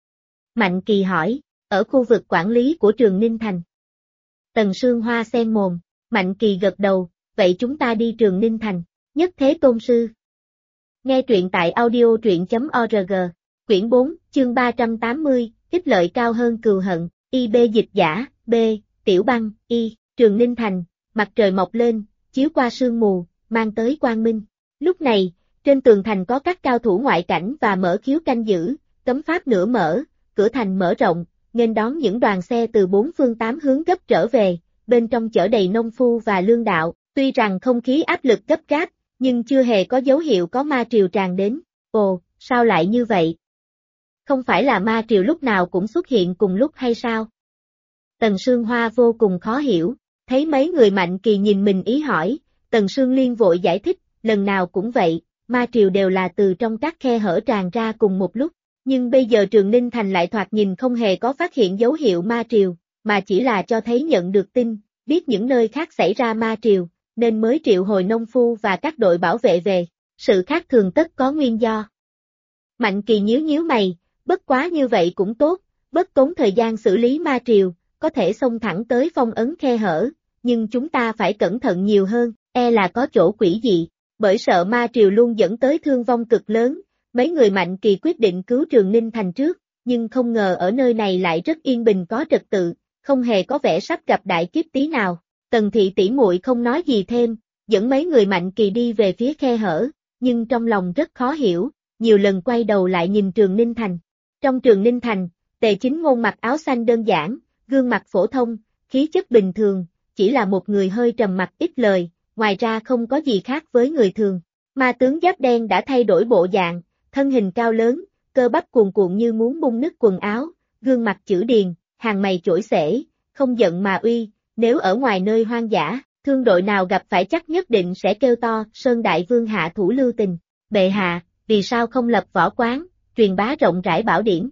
Speaker 1: Mạnh Kỳ hỏi, ở khu vực quản lý của Trường Ninh Thành. Tần Sương Hoa xen mồm, Mạnh Kỳ gật đầu, vậy chúng ta đi Trường Ninh Thành, Nhất Thế Tôn Sư. Nghe truyện tại audio.org, quyển 4, chương 380, ích lợi cao hơn cừu hận, IB dịch giả, B, Tiểu Băng, Y, Trường Ninh Thành, mặt trời mọc lên, chiếu qua sương mù, mang tới quang minh. Lúc này, trên tường thành có các cao thủ ngoại cảnh và mở khiếu canh giữ, cấm pháp nửa mở, cửa thành mở rộng, nghênh đón những đoàn xe từ 4 phương 8 hướng gấp trở về, bên trong chở đầy nông phu và lương đạo, tuy rằng không khí áp lực gấp gáp, nhưng chưa hề có dấu hiệu có ma triều tràn đến. Ồ, sao lại như vậy? Không phải là ma triều lúc nào cũng xuất hiện cùng lúc hay sao? Tần Sương Hoa vô cùng khó hiểu, thấy mấy người Mạnh Kỳ nhìn mình ý hỏi, Tần Sương Liên vội giải thích, lần nào cũng vậy, ma triều đều là từ trong các khe hở tràn ra cùng một lúc, nhưng bây giờ Trường Ninh Thành lại thoạt nhìn không hề có phát hiện dấu hiệu ma triều, mà chỉ là cho thấy nhận được tin, biết những nơi khác xảy ra ma triều, nên mới triệu hồi nông phu và các đội bảo vệ về, sự khác thường tất có nguyên do. Mạnh Kỳ nhíu nhíu mày, bất quá như vậy cũng tốt, bất tốn thời gian xử lý ma triều, có thể xông thẳng tới phong ấn khe hở, nhưng chúng ta phải cẩn thận nhiều hơn, e là có chỗ quỷ dị, bởi sợ ma triều luôn dẫn tới thương vong cực lớn, mấy người Mạnh Kỳ quyết định cứu Trường Ninh Thành trước, nhưng không ngờ ở nơi này lại rất yên bình có trật tự, không hề có vẻ sắp gặp đại kiếp tí nào. Tần Thị tỷ muội không nói gì thêm, dẫn mấy người Mạnh Kỳ đi về phía khe hở, nhưng trong lòng rất khó hiểu, nhiều lần quay đầu lại nhìn Trường Ninh Thành. Trong Trường Ninh Thành, Tề Chính Ngôn mặc áo xanh đơn giản, gương mặt phổ thông, khí chất bình thường, chỉ là một người hơi trầm mặc ít lời, ngoài ra không có gì khác với người thường. Ma tướng giáp đen đã thay đổi bộ dạng, thân hình cao lớn, cơ bắp cuồn cuộn như muốn bung nứt quần áo, gương mặt chữ điền, hàng mày chổi xể, không giận mà uy, nếu ở ngoài nơi hoang dã, thương đội nào gặp phải chắc nhất định sẽ kêu to, Sơn Đại Vương hạ thủ lưu tình, bệ hạ, vì sao không lập võ quán, truyền bá rộng rãi bảo điển.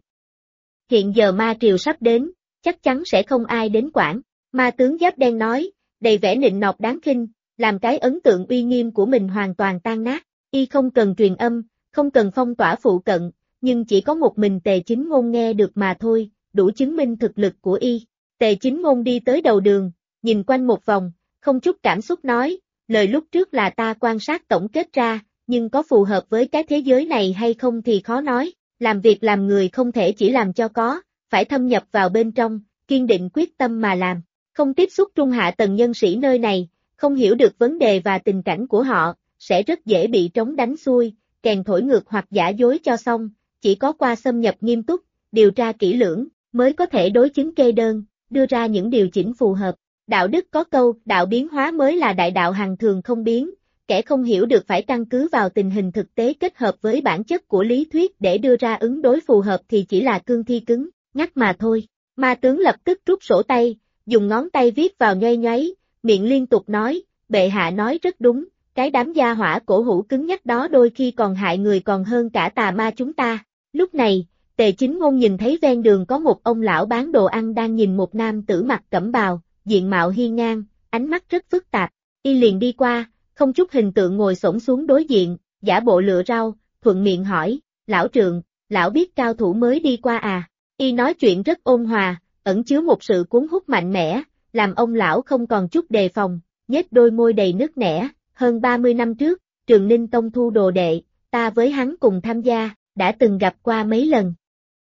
Speaker 1: Hiện giờ ma triều sắp đến, chắc chắn sẽ không ai đến quản, ma tướng giáp đen nói, đầy vẻ nịnh nọt đáng khinh, làm cái ấn tượng uy nghiêm của mình hoàn toàn tan nát. Y không cần truyền âm, không cần phong tỏa phụ cận, nhưng chỉ có một mình Tề Chính Ngôn nghe được mà thôi, đủ chứng minh thực lực của Y. Tề Chính Ngôn đi tới đầu đường, nhìn quanh một vòng, không chút cảm xúc nói, lời lúc trước là ta quan sát tổng kết ra, nhưng có phù hợp với cái thế giới này hay không thì khó nói, làm việc làm người không thể chỉ làm cho có, phải thâm nhập vào bên trong, kiên định quyết tâm mà làm, không tiếp xúc trung hạ tầng nhân sĩ nơi này, không hiểu được vấn đề và tình cảnh của họ, sẽ rất dễ bị trống đánh xuôi, kèn thổi ngược hoặc giả dối cho xong, chỉ có qua xâm nhập nghiêm túc, điều tra kỹ lưỡng, mới có thể đối chứng kê đơn, đưa ra những điều chỉnh phù hợp. Đạo đức có câu, đạo biến hóa mới là đại đạo hằng thường không biến, kẻ không hiểu được phải căn cứ vào tình hình thực tế kết hợp với bản chất của lý thuyết để đưa ra ứng đối phù hợp thì chỉ là cương thi cứng, nhắc mà thôi. Ma tướng lập tức rút sổ tay, dùng ngón tay viết vào nhoay nhoáy, miệng liên tục nói, bệ hạ nói rất đúng, cái đám gia hỏa cổ hủ cứng nhắc đó đôi khi còn hại người còn hơn cả tà ma chúng ta. Lúc này, Tề Chính Ngôn nhìn thấy ven đường có một ông lão bán đồ ăn đang nhìn một nam tử mặc cẩm bào, diện mạo hiên ngang, ánh mắt rất phức tạp, Y liền đi qua, không chút hình tượng ngồi xổm xuống đối diện, giả bộ lựa rau, thuận miệng hỏi, lão trượng, lão biết cao thủ mới đi qua à? Y nói chuyện rất ôn hòa, ẩn chứa một sự cuốn hút mạnh mẽ, làm ông lão không còn chút đề phòng, nhếch đôi môi đầy nước nẻ, hơn 30 năm trước, Trường Ninh Tông thu đồ đệ, ta với hắn cùng tham gia, đã từng gặp qua mấy lần.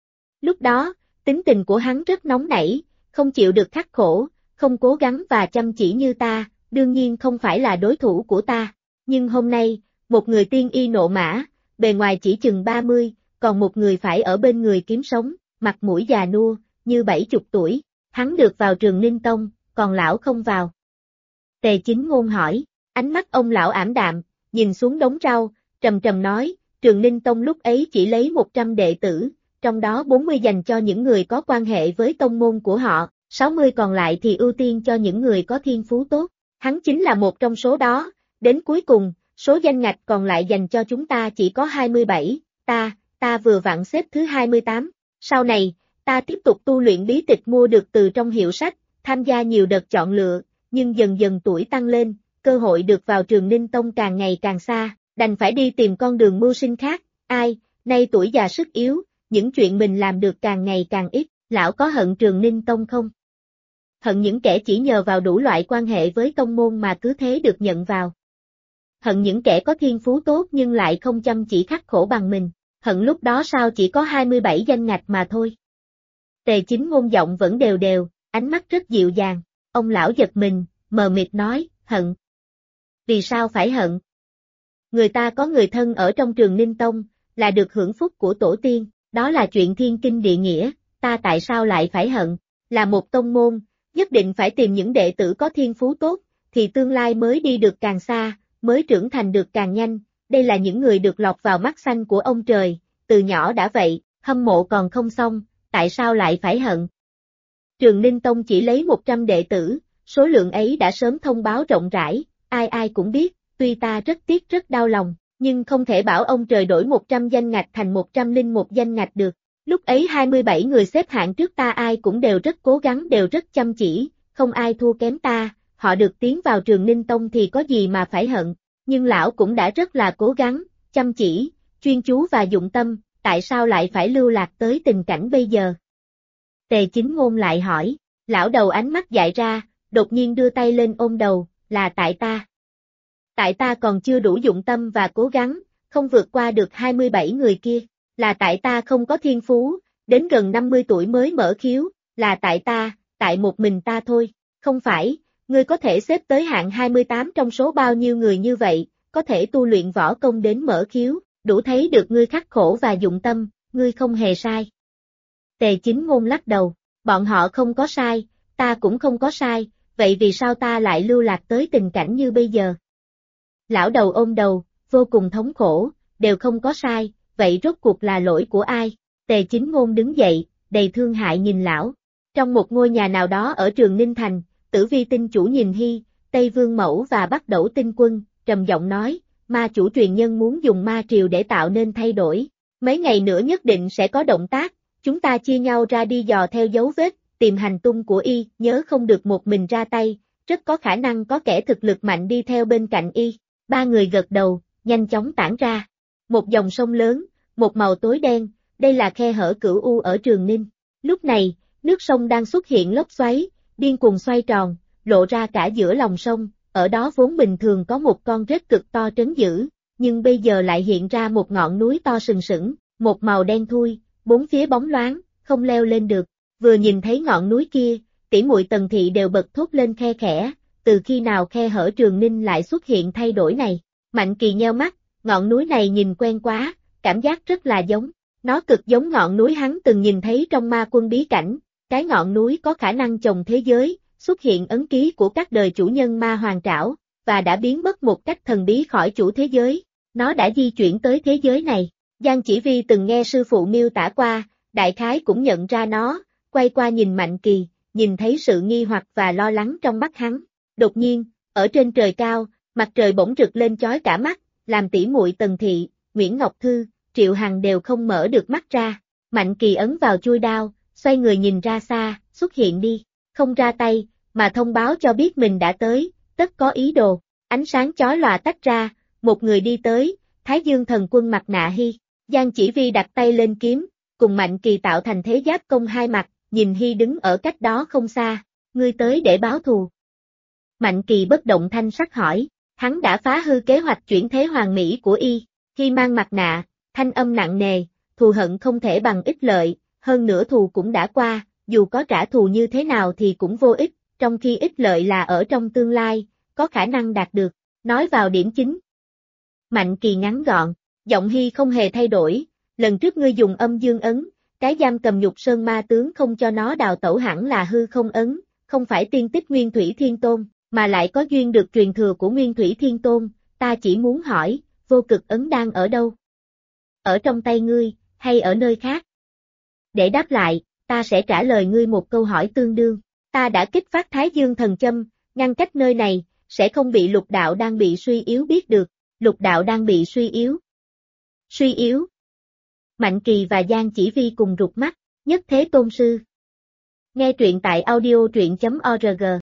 Speaker 1: Lúc đó, tính tình của hắn rất nóng nảy, không chịu được khắc khổ, không cố gắng và chăm chỉ như ta, đương nhiên không phải là đối thủ của ta. Nhưng hôm nay, một người tiên y nộ mã, bề ngoài chỉ chừng 30, còn một người phải ở bên người kiếm sống, mặt mũi già nua, như 70 tuổi, hắn được vào Trường Ninh Tông, còn lão không vào. Tề Chính Ngôn hỏi, ánh mắt ông lão ảm đạm, nhìn xuống đống rau, trầm trầm nói, Trường Ninh Tông lúc ấy chỉ lấy 100 đệ tử, trong đó 40 dành cho những người có quan hệ với tông môn của họ, 60 còn lại thì ưu tiên cho những người có thiên phú tốt. Hắn chính là một trong số đó, đến cuối cùng, số danh ngạch còn lại dành cho chúng ta chỉ có 27, ta vừa vặn xếp thứ 28. Sau này, ta tiếp tục tu luyện bí tịch mua được từ trong hiệu sách, tham gia nhiều đợt chọn lựa, nhưng dần dần tuổi tăng lên, cơ hội được vào Trường Ninh Tông càng ngày càng xa, đành phải đi tìm con đường mưu sinh khác, nay tuổi già sức yếu, những chuyện mình làm được càng ngày càng ít, lão có hận Trường Ninh Tông không? Hận những kẻ chỉ nhờ vào đủ loại quan hệ với tông môn mà cứ thế được nhận vào. Hận những kẻ có thiên phú tốt nhưng lại không chăm chỉ khắc khổ bằng mình, hận lúc đó sao chỉ có 27 danh ngạch mà thôi. Tề Chính Ngôn giọng vẫn đều đều, ánh mắt rất dịu dàng, ông lão giật mình, mờ mịt nói, hận. Vì sao phải hận? Người ta có người thân ở trong Trường Ninh Tông, là được hưởng phúc của tổ tiên, đó là chuyện thiên kinh địa nghĩa, ta tại sao lại phải hận? Là một tông môn, nhất định phải tìm những đệ tử có thiên phú tốt, thì tương lai mới đi được càng xa, mới trưởng thành được càng nhanh, đây là những người được lọt vào mắt xanh của ông trời, từ nhỏ đã vậy, hâm mộ còn không xong, tại sao lại phải hận? Trường Ninh Tông chỉ lấy 100 đệ tử, số lượng ấy đã sớm thông báo rộng rãi, ai cũng biết, tuy ta rất tiếc rất đau lòng, nhưng không thể bảo ông trời đổi 100 danh ngạch thành 101 danh ngạch được. Lúc ấy 27 người xếp hạng trước ta ai cũng đều rất cố gắng đều rất chăm chỉ, không ai thua kém ta, họ được tiến vào Trường Ninh Tông thì có gì mà phải hận, nhưng lão cũng đã rất là cố gắng, chăm chỉ, chuyên chú và dụng tâm, tại sao lại phải lưu lạc tới tình cảnh bây giờ? Tề Chính Ngôn lại hỏi, lão đầu ánh mắt dại ra, đột nhiên đưa tay lên ôm đầu, là tại ta. Tại ta còn chưa đủ dụng tâm và cố gắng, không vượt qua được 27 người kia. Là tại ta không có thiên phú, đến gần 50 tuổi mới mở khiếu, là tại ta, tại một mình ta thôi, không phải, ngươi có thể xếp tới hạng 28 trong số bao nhiêu người như vậy, có thể tu luyện võ công đến mở khiếu, đủ thấy được ngươi khắc khổ và dụng tâm, ngươi không hề sai. Tề Chính Ngôn lắc đầu, bọn họ không có sai, ta cũng không có sai, vậy vì sao ta lại lưu lạc tới tình cảnh như bây giờ? Lão đầu ôm đầu, vô cùng thống khổ, đều không có sai. Vậy rốt cuộc là lỗi của ai? Tề Chính Ngôn đứng dậy, đầy thương hại nhìn lão. Trong một ngôi nhà nào đó ở Trường Ninh Thành, Tử Vi Tinh chủ nhìn Hy, Tây Vương Mẫu và Bắc Đẩu Tinh Quân, trầm giọng nói, ma chủ truyền nhân muốn dùng ma triều để tạo nên thay đổi. Mấy ngày nữa nhất định sẽ có động tác, chúng ta chia nhau ra đi dò theo dấu vết, tìm hành tung của y, nhớ không được một mình ra tay, rất có khả năng có kẻ thực lực mạnh đi theo bên cạnh y. Ba người gật đầu, nhanh chóng tản ra. Một dòng sông lớn, một màu tối đen, đây là khe hở cửu u ở Trường Ninh. Lúc này, nước sông đang xuất hiện lốc xoáy, điên cuồng xoay tròn, lộ ra cả giữa lòng sông, ở đó vốn bình thường có một con rết cực to trấn giữ, nhưng bây giờ lại hiện ra một ngọn núi to sừng sững, một màu đen thui, bốn phía bóng loáng, không leo lên được. Vừa nhìn thấy ngọn núi kia, tỷ muội Tần Thị đều bật thốt lên khe khẽ, từ khi nào khe hở Trường Ninh lại xuất hiện thay đổi này. Mạnh Kỳ nheo mắt, ngọn núi này nhìn quen quá, cảm giác rất là giống. Nó cực giống ngọn núi hắn từng nhìn thấy trong Ma Quân bí cảnh, cái ngọn núi có khả năng chồng thế giới, xuất hiện ấn ký của các đời chủ nhân Ma Hoàng Trảo, và đã biến mất một cách thần bí khỏi chủ thế giới. Nó đã di chuyển tới thế giới này. Giang Chỉ Vi từng nghe sư phụ miêu tả qua, đại khái cũng nhận ra nó, quay qua nhìn Mạnh Kỳ, nhìn thấy sự nghi hoặc và lo lắng trong mắt hắn. Đột nhiên, ở trên trời cao, mặt trời bỗng rực lên chói cả mắt, làm tỷ muội Tần Thị, Nguyễn Ngọc Thư, Triệu Hằng đều không mở được mắt ra. Mạnh Kỳ ấn vào chuôi đao, xoay người nhìn ra xa, xuất hiện đi, không ra tay, mà thông báo cho biết mình đã tới, tất có ý đồ. Ánh sáng chói lòa tách ra, một người đi tới, Thái Dương Thần Quân mặt nạ Hy. Giang Chỉ Vi đặt tay lên kiếm, cùng Mạnh Kỳ tạo thành thế giáp công hai mặt, nhìn Hy đứng ở cách đó không xa, ngươi tới để báo thù. Mạnh Kỳ bất động thanh sắc hỏi, hắn đã phá hư kế hoạch chuyển thế hoàn mỹ của y. Hy mang mặt nạ, thanh âm nặng nề, thù hận không thể bằng ích lợi, hơn nữa thù cũng đã qua, dù có trả thù như thế nào thì cũng vô ích, trong khi ích lợi là ở trong tương lai, có khả năng đạt được. Nói vào điểm chính. Mạnh Kỳ ngắn gọn, giọng Hy không hề thay đổi, lần trước ngươi dùng âm dương ấn, cái giam cầm Nhục Sơn ma tướng không cho nó đào tẩu hẳn là hư không ấn, không phải tiên tích Nguyên Thủy Thiên Tôn, mà lại có duyên được truyền thừa của Nguyên Thủy Thiên Tôn, ta chỉ muốn hỏi, vô cực ấn đang ở đâu? Ở trong tay ngươi, hay ở nơi khác? Để đáp lại, ta sẽ trả lời ngươi một câu hỏi tương đương. Ta đã kích phát Thái Dương Thần Châm, ngăn cách nơi này, sẽ không bị Lục đạo đang bị suy yếu biết được. Lục đạo đang bị suy yếu. Suy yếu. Mạnh Kỳ và Giang Chỉ Vi cùng rụt mắt, nhất thế tôn sư. Nghe truyện tại audio truyện.org